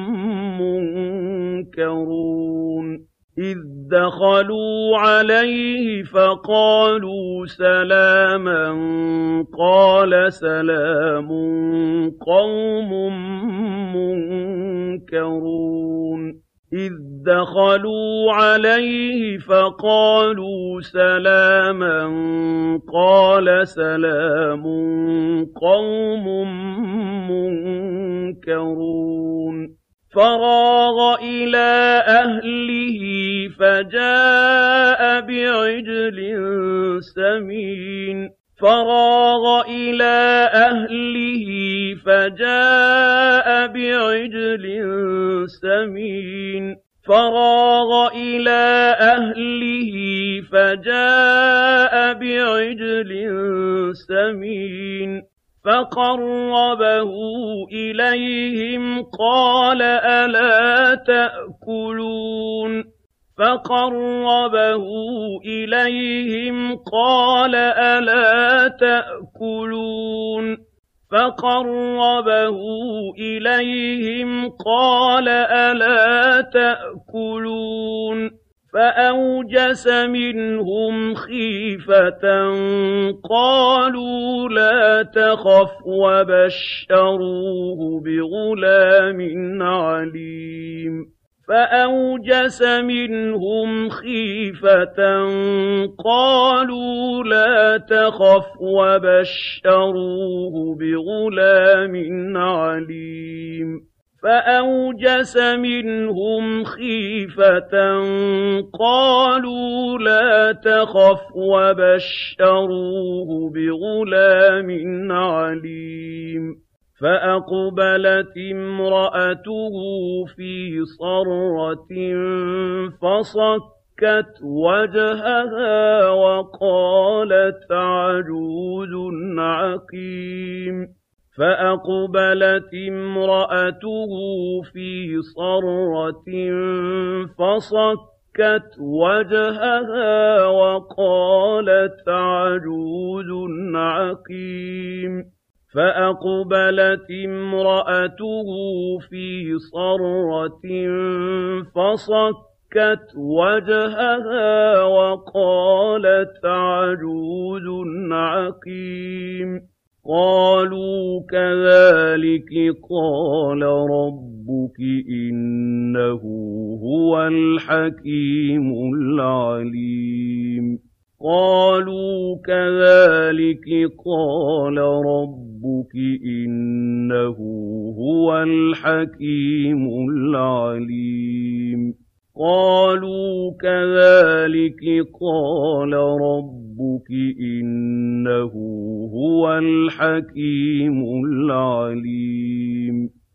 مُّنكَرُونَ إِذْ دَخَلُوا عَلَيْهِ فَقَالُوا سَلَامًا قَالَ سَلَامٌ قَوْمٌ مُّنكَرُونَ إِذْ دَخَلُوا عَلَيْهِ فَقَالُوا سَلَامًا قَالَ سَلَامٌ قَوْمٌ مُّنكَرُونَ فَرَاغَ إِلَىٰ أَهْلِهِ فَجَاءَ بِعِجْلٍ سَمِينٍ فَرَاغَ إِلَىٰ أَهْلِهِ فَجَاءَ بِعِجْلٍ سَمِينٍ فراغ إلى أهله فجاء بعجل سمين فقربه إليهم قال ألا تأكلون فقربه إليهم قال ألا تأكلون فقربه إليهم قال ألا تأكلون فأوجس منهم خيفة قالوا لا تخف وبشروه بغلام عليم فأوجس منهم خيفة قالوا لا تخف وبشروه بغلام عليم فأوجس منهم خيفة قالوا لا تخف وبشروه بغلام عليم فأقبلت امرأته في صرة فصكت وجهها وقالت عجوز عقيم فأقبلت امرأته في صرة فصكت وجهها وقالت عجوز عقيم فأقبلت امرأته في صرة فصكت وجهها وقالت عجوز عقيم قالوا كذلك قال ربك إنه هو الحكيم العليم قالوا كذلك قال ربك إنه هو الحكيم العليم قالوا كذلك قال ربك إنه هو الحكيم العليم